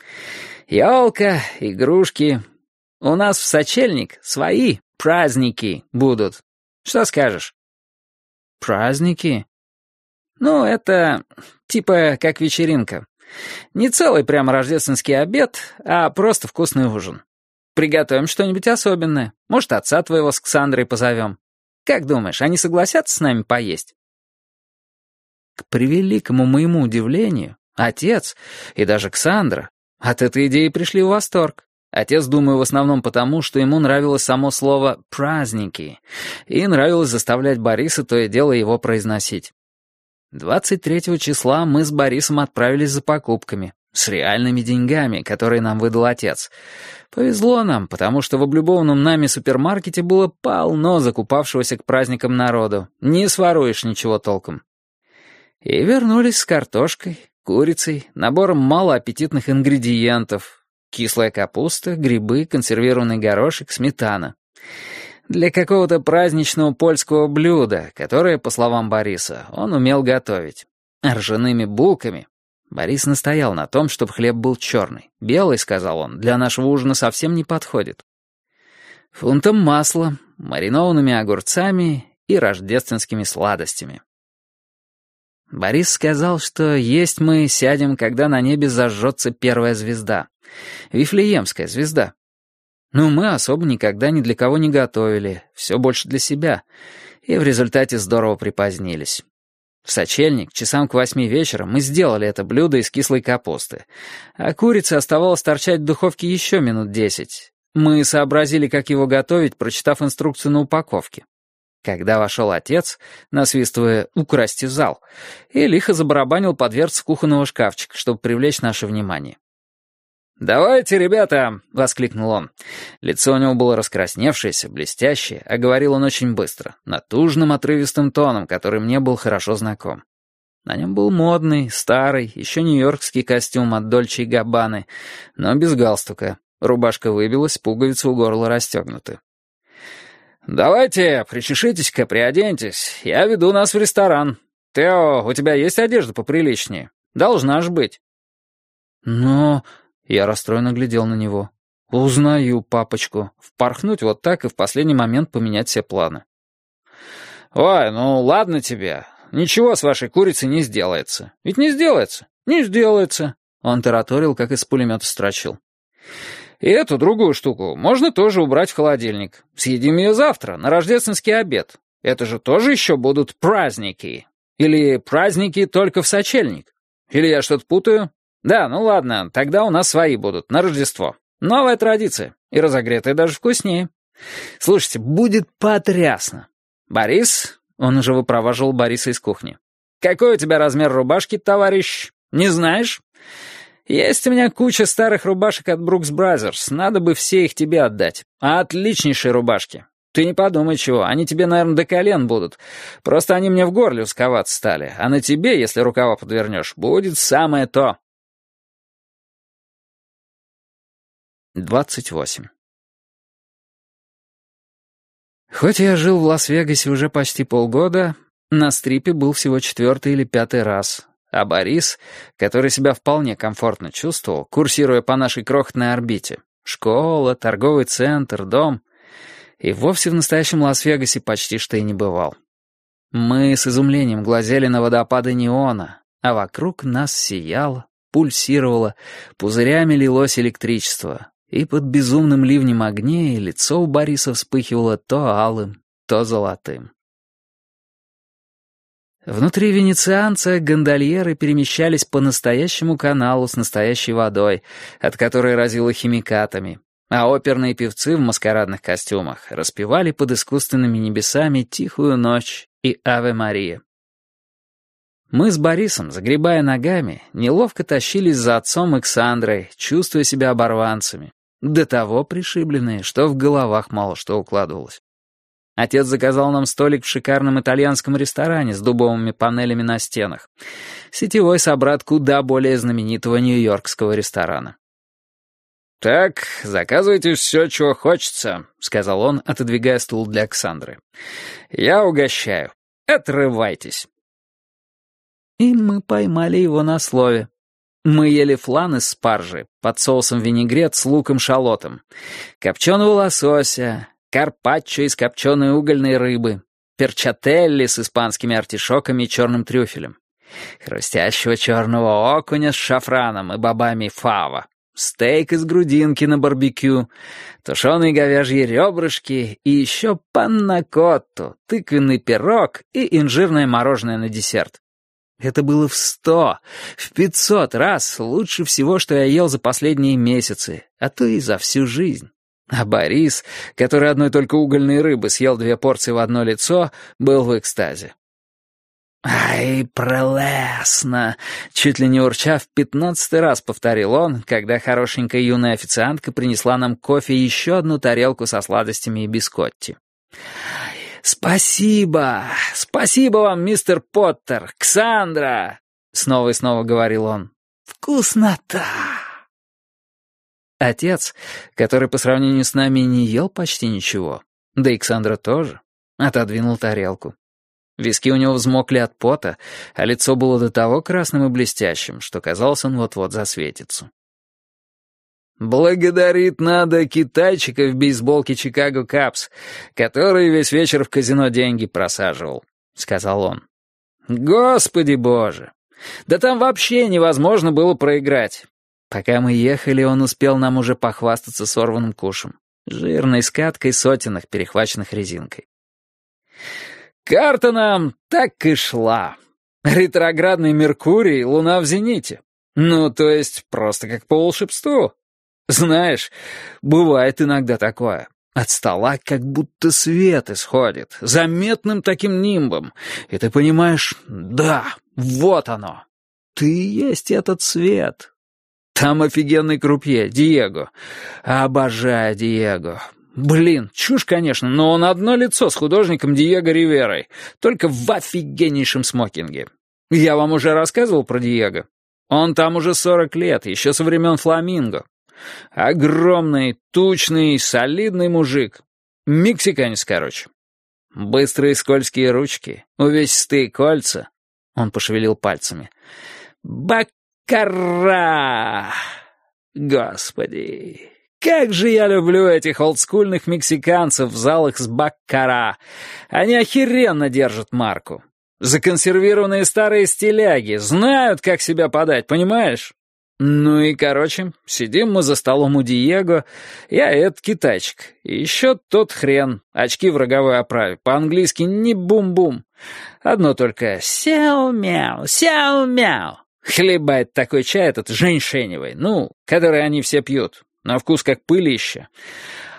«Елка, игрушки. У нас в сочельник свои праздники будут. Что скажешь?» «Праздники?» «Ну, это типа как вечеринка. Не целый прямо рождественский обед, а просто вкусный ужин. Приготовим что-нибудь особенное. Может, отца твоего с Ксандрой позовем. Как думаешь, они согласятся с нами поесть?» К превеликому моему удивлению, отец и даже Ксандра от этой идеи пришли в восторг. Отец, думаю, в основном потому, что ему нравилось само слово «праздники», и нравилось заставлять Бориса то и дело его произносить. 23 числа мы с Борисом отправились за покупками, с реальными деньгами, которые нам выдал отец. Повезло нам, потому что в облюбованном нами супермаркете было полно закупавшегося к праздникам народу. Не своруешь ничего толком. И вернулись с картошкой, курицей, набором малоаппетитных ингредиентов. Кислая капуста, грибы, консервированный горошек, сметана. Для какого-то праздничного польского блюда, которое, по словам Бориса, он умел готовить. Ржаными булками. Борис настоял на том, чтобы хлеб был черный. Белый, сказал он, для нашего ужина совсем не подходит. Фунтом масла, маринованными огурцами и рождественскими сладостями. Борис сказал, что есть мы сядем, когда на небе зажжется первая звезда. Вифлеемская звезда. Но мы особо никогда ни для кого не готовили, все больше для себя, и в результате здорово припозднились. В сочельник, часам к 8 вечера, мы сделали это блюдо из кислой капусты, а курица оставалась торчать в духовке еще минут 10. Мы сообразили, как его готовить, прочитав инструкцию на упаковке. Когда вошел отец, насвистывая «Украсьте зал», и лихо забарабанил по дверце кухонного шкафчика, чтобы привлечь наше внимание. «Давайте, ребята!» — воскликнул он. Лицо у него было раскрасневшееся, блестящее, а говорил он очень быстро, натужным отрывистым тоном, который мне был хорошо знаком. На нем был модный, старый, еще нью-йоркский костюм от Дольче и Габбаны, но без галстука. Рубашка выбилась, пуговицы у горла расстегнуты. «Давайте, причешитесь-ка, приоденьтесь. Я веду нас в ресторан. Тео, у тебя есть одежда поприличнее? Должна ж быть». «Но...» — я расстроенно глядел на него. «Узнаю папочку. Впорхнуть вот так и в последний момент поменять все планы». «Ой, ну ладно тебе. Ничего с вашей курицей не сделается. Ведь не сделается. Не сделается». Он тараторил, как из пулемета строчил. «И эту другую штуку можно тоже убрать в холодильник. Съедим ее завтра, на рождественский обед. Это же тоже еще будут праздники. Или праздники только в сочельник. Или я что-то путаю? Да, ну ладно, тогда у нас свои будут, на Рождество. Новая традиция, и разогретая даже вкуснее. Слушайте, будет потрясно. Борис...» Он уже выпроваживал Бориса из кухни. «Какой у тебя размер рубашки, товарищ? Не знаешь? Есть у меня куча старых рубашек от Brooks Brothers, надо бы все их тебе отдать. Отличнейшие рубашки. Ты не подумай чего, они тебе, наверное, до колен будут. Просто они мне в горле узковаться стали, а на тебе, если рукава подвернешь, будет самое то. 28. Хоть я жил в Лас-Вегасе уже почти полгода, на стрипе был всего 4-й или 5-й раз, а Борис, который себя вполне комфортно чувствовал, курсируя по нашей крохотной орбите, школа, торговый центр, дом, и вовсе в настоящем Лас-Вегасе почти что и не бывал. Мы с изумлением глазели на водопады неона, а вокруг нас сияло, пульсировало, пузырями лилось электричество, и под безумным ливнем огней лицо у Бориса вспыхивало то алым, то золотым. Внутри венецианца гондольеры перемещались по настоящему каналу с настоящей водой, от которой разило химикатами, а оперные певцы в маскарадных костюмах распевали под искусственными небесами «Тихую ночь» и «Аве Мария». Мы с Борисом, загребая ногами, неловко тащились за отцом и Ксандрой, чувствуя себя оборванцами, до того пришибленные, что в головах мало что укладывалось. Отец заказал нам столик в шикарном итальянском ресторане с дубовыми панелями на стенах. Сетевой собрат куда более знаменитого нью-йоркского ресторана. «Так, заказывайте все, чего хочется», — сказал он, отодвигая стул для Ксандры. «Я угощаю. Отрывайтесь». И мы поймали его на слове. Мы ели флан из спаржи под соусом винегрет с луком-шалотом, копченого лосося, карпаччо из копченой угольной рыбы, перчателли с испанскими артишоками и черным трюфелем, хрустящего черного окуня с шафраном и бобами фава, стейк из грудинки на барбекю, тушеные говяжьи ребрышки и еще панна-котту, тыквенный пирог и инжирное мороженое на десерт. Это было в 100, в 500 раз лучше всего, что я ел за последние месяцы, а то и за всю жизнь. А Борис, который одной только угольной рыбы съел 2 порции в одно лицо, был в экстазе. «Ай, прелестно!» — чуть ли не урча в 15-й раз повторил он, когда хорошенькая юная официантка принесла нам кофе и еще одну тарелку со сладостями и бискотти. «Спасибо! Спасибо вам, мистер Поттер, Ксандра!» — снова и снова говорил он. «Вкуснота!» Отец, который по сравнению с нами не ел почти ничего, да и Ксандра тоже, отодвинул тарелку. Виски у него взмокли от пота, а лицо было до того красным и блестящим, что казалось, он вот-вот засветится. «Благодарить надо китайчика в бейсболке Чикаго Капс, который весь вечер в казино деньги просаживал», — сказал он. «Господи боже! Да там вообще невозможно было проиграть. Пока мы ехали, он успел нам уже похвастаться сорванным кушем, жирной скаткой сотенных, перехваченных резинкой. Карта нам так и шла. Ретроградный Меркурий, луна в зените. Ну, то есть просто как по волшебству. Знаешь, бывает иногда такое. От стола как будто свет исходит, заметным таким нимбом. И ты понимаешь, да, вот оно. Ты и есть этот свет. Там офигенный крупье, Диего. Обожаю Диего. Блин, чушь, конечно, но он одно лицо с художником Диего Риверой, только в офигеннейшем смокинге. Я вам уже рассказывал про Диего. Он там уже 40 лет, еще со времен Фламинго. Огромный, тучный, солидный мужик. Мексиканец, короче. Быстрые скользкие ручки, увесистые кольца. Он пошевелил пальцами. Баккара! Господи, как же я люблю этих олдскульных мексиканцев в залах с баккара. Они охеренно держат марку. Законсервированные старые стиляги, знают, как себя подать, понимаешь? Ну и, короче, сидим мы за столом у Диего, я этот китайчик, и еще тот хрен, очки в роговой оправе, по-английски не бум-бум. Одно только «сяо-мяу, сяо-мяу». Хлебает такой чай этот женьшеневый, ну, который они все пьют, на вкус как пылище.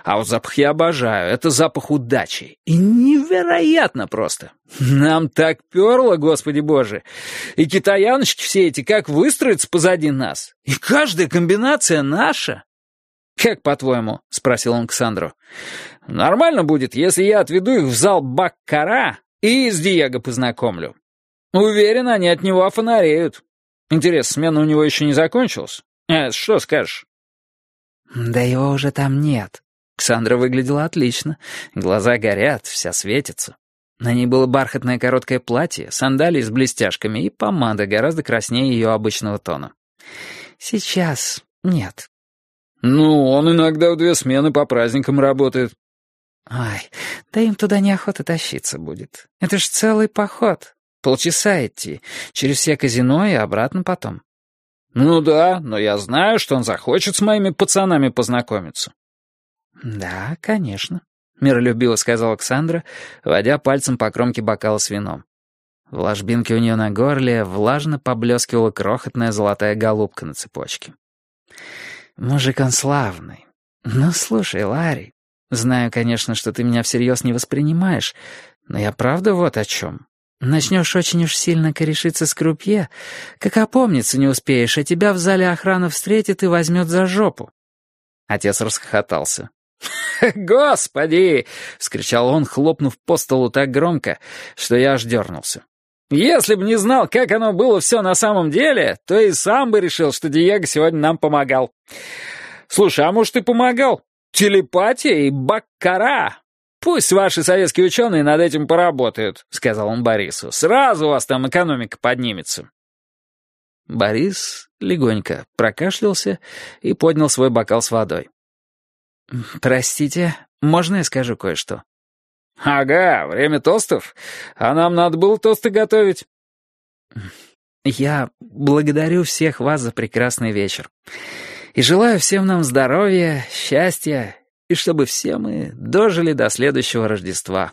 А вот запах я обожаю, это запах удачи. И невероятно просто. Нам так перло, Господи Боже. И китаяночки все эти как выстроятся позади нас. И каждая комбинация наша. «Как, по-твоему?» — спросил он Ксандру. «Нормально будет, если я отведу их в зал баккара и с Диего познакомлю. Уверен, они от него офонареют. Интересно, смена у него еще не закончилась? Что скажешь?» «Да его уже там нет». Ксандра выглядела отлично. Глаза горят, вся светится. На ней было бархатное короткое платье, сандалии с блестяшками и помада гораздо краснее ее обычного тона. «Сейчас нет». «Ну, он иногда в 2 смены по праздникам работает». «Ай, да им туда неохота тащиться будет. Это ж целый поход. Полчаса идти, через все казино и обратно потом». «Ну да, но я знаю, что он захочет с моими пацанами познакомиться». «Да, конечно», — миролюбиво сказала Александра, водя пальцем по кромке бокала с вином. В ложбинке у нее на горле влажно поблескивала крохотная золотая голубка на цепочке. «Мужик он славный. Ну, слушай, Ларри, знаю, конечно, что ты меня всерьез не воспринимаешь, но я правда вот о чем. Начнешь очень уж сильно корешиться с крупье, как опомниться не успеешь, а тебя в зале охрана встретит и возьмет за жопу». Отец расхохотался. «Господи!» — вскричал он, хлопнув по столу так громко, что я аж дернулся. «Если бы не знал, как оно было все на самом деле, то и сам бы решил, что Диего сегодня нам помогал. Слушай, а может и помогал? Телепатия и баккара. Пусть ваши советские ученые над этим поработают», — сказал он Борису. «Сразу у вас там экономика поднимется». Борис легонько прокашлялся и поднял свой бокал с водой. «Простите, можно я скажу кое-что?» «Ага, время тостов. А нам надо было тосты готовить». «Я благодарю всех вас за прекрасный вечер. И желаю всем нам здоровья, счастья, и чтобы все мы дожили до следующего Рождества».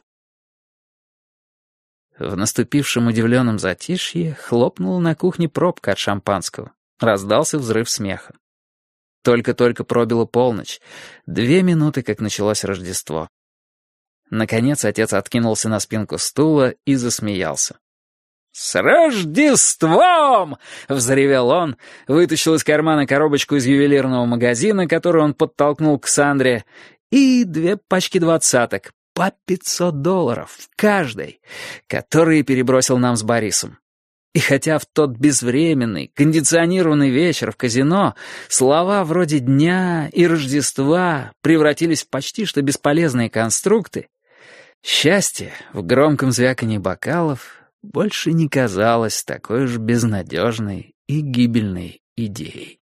В наступившем удивленном затишье хлопнула на кухне пробка от шампанского. Раздался взрыв смеха. Только-только пробила полночь. 2 минуты, как началось Рождество. Наконец отец откинулся на спинку стула и засмеялся. «С Рождеством!» — взревел он, вытащил из кармана коробочку из ювелирного магазина, которую он подтолкнул к Сандре, и 2 пачки 20-ок, по $500 в каждой, которые перебросил нам с Борисом. И хотя в тот безвременный, кондиционированный вечер в казино слова вроде «дня» и «Рождества» превратились в почти что бесполезные конструкты, счастье в громком звяканье бокалов больше не казалось такой уж безнадежной и гибельной идеей.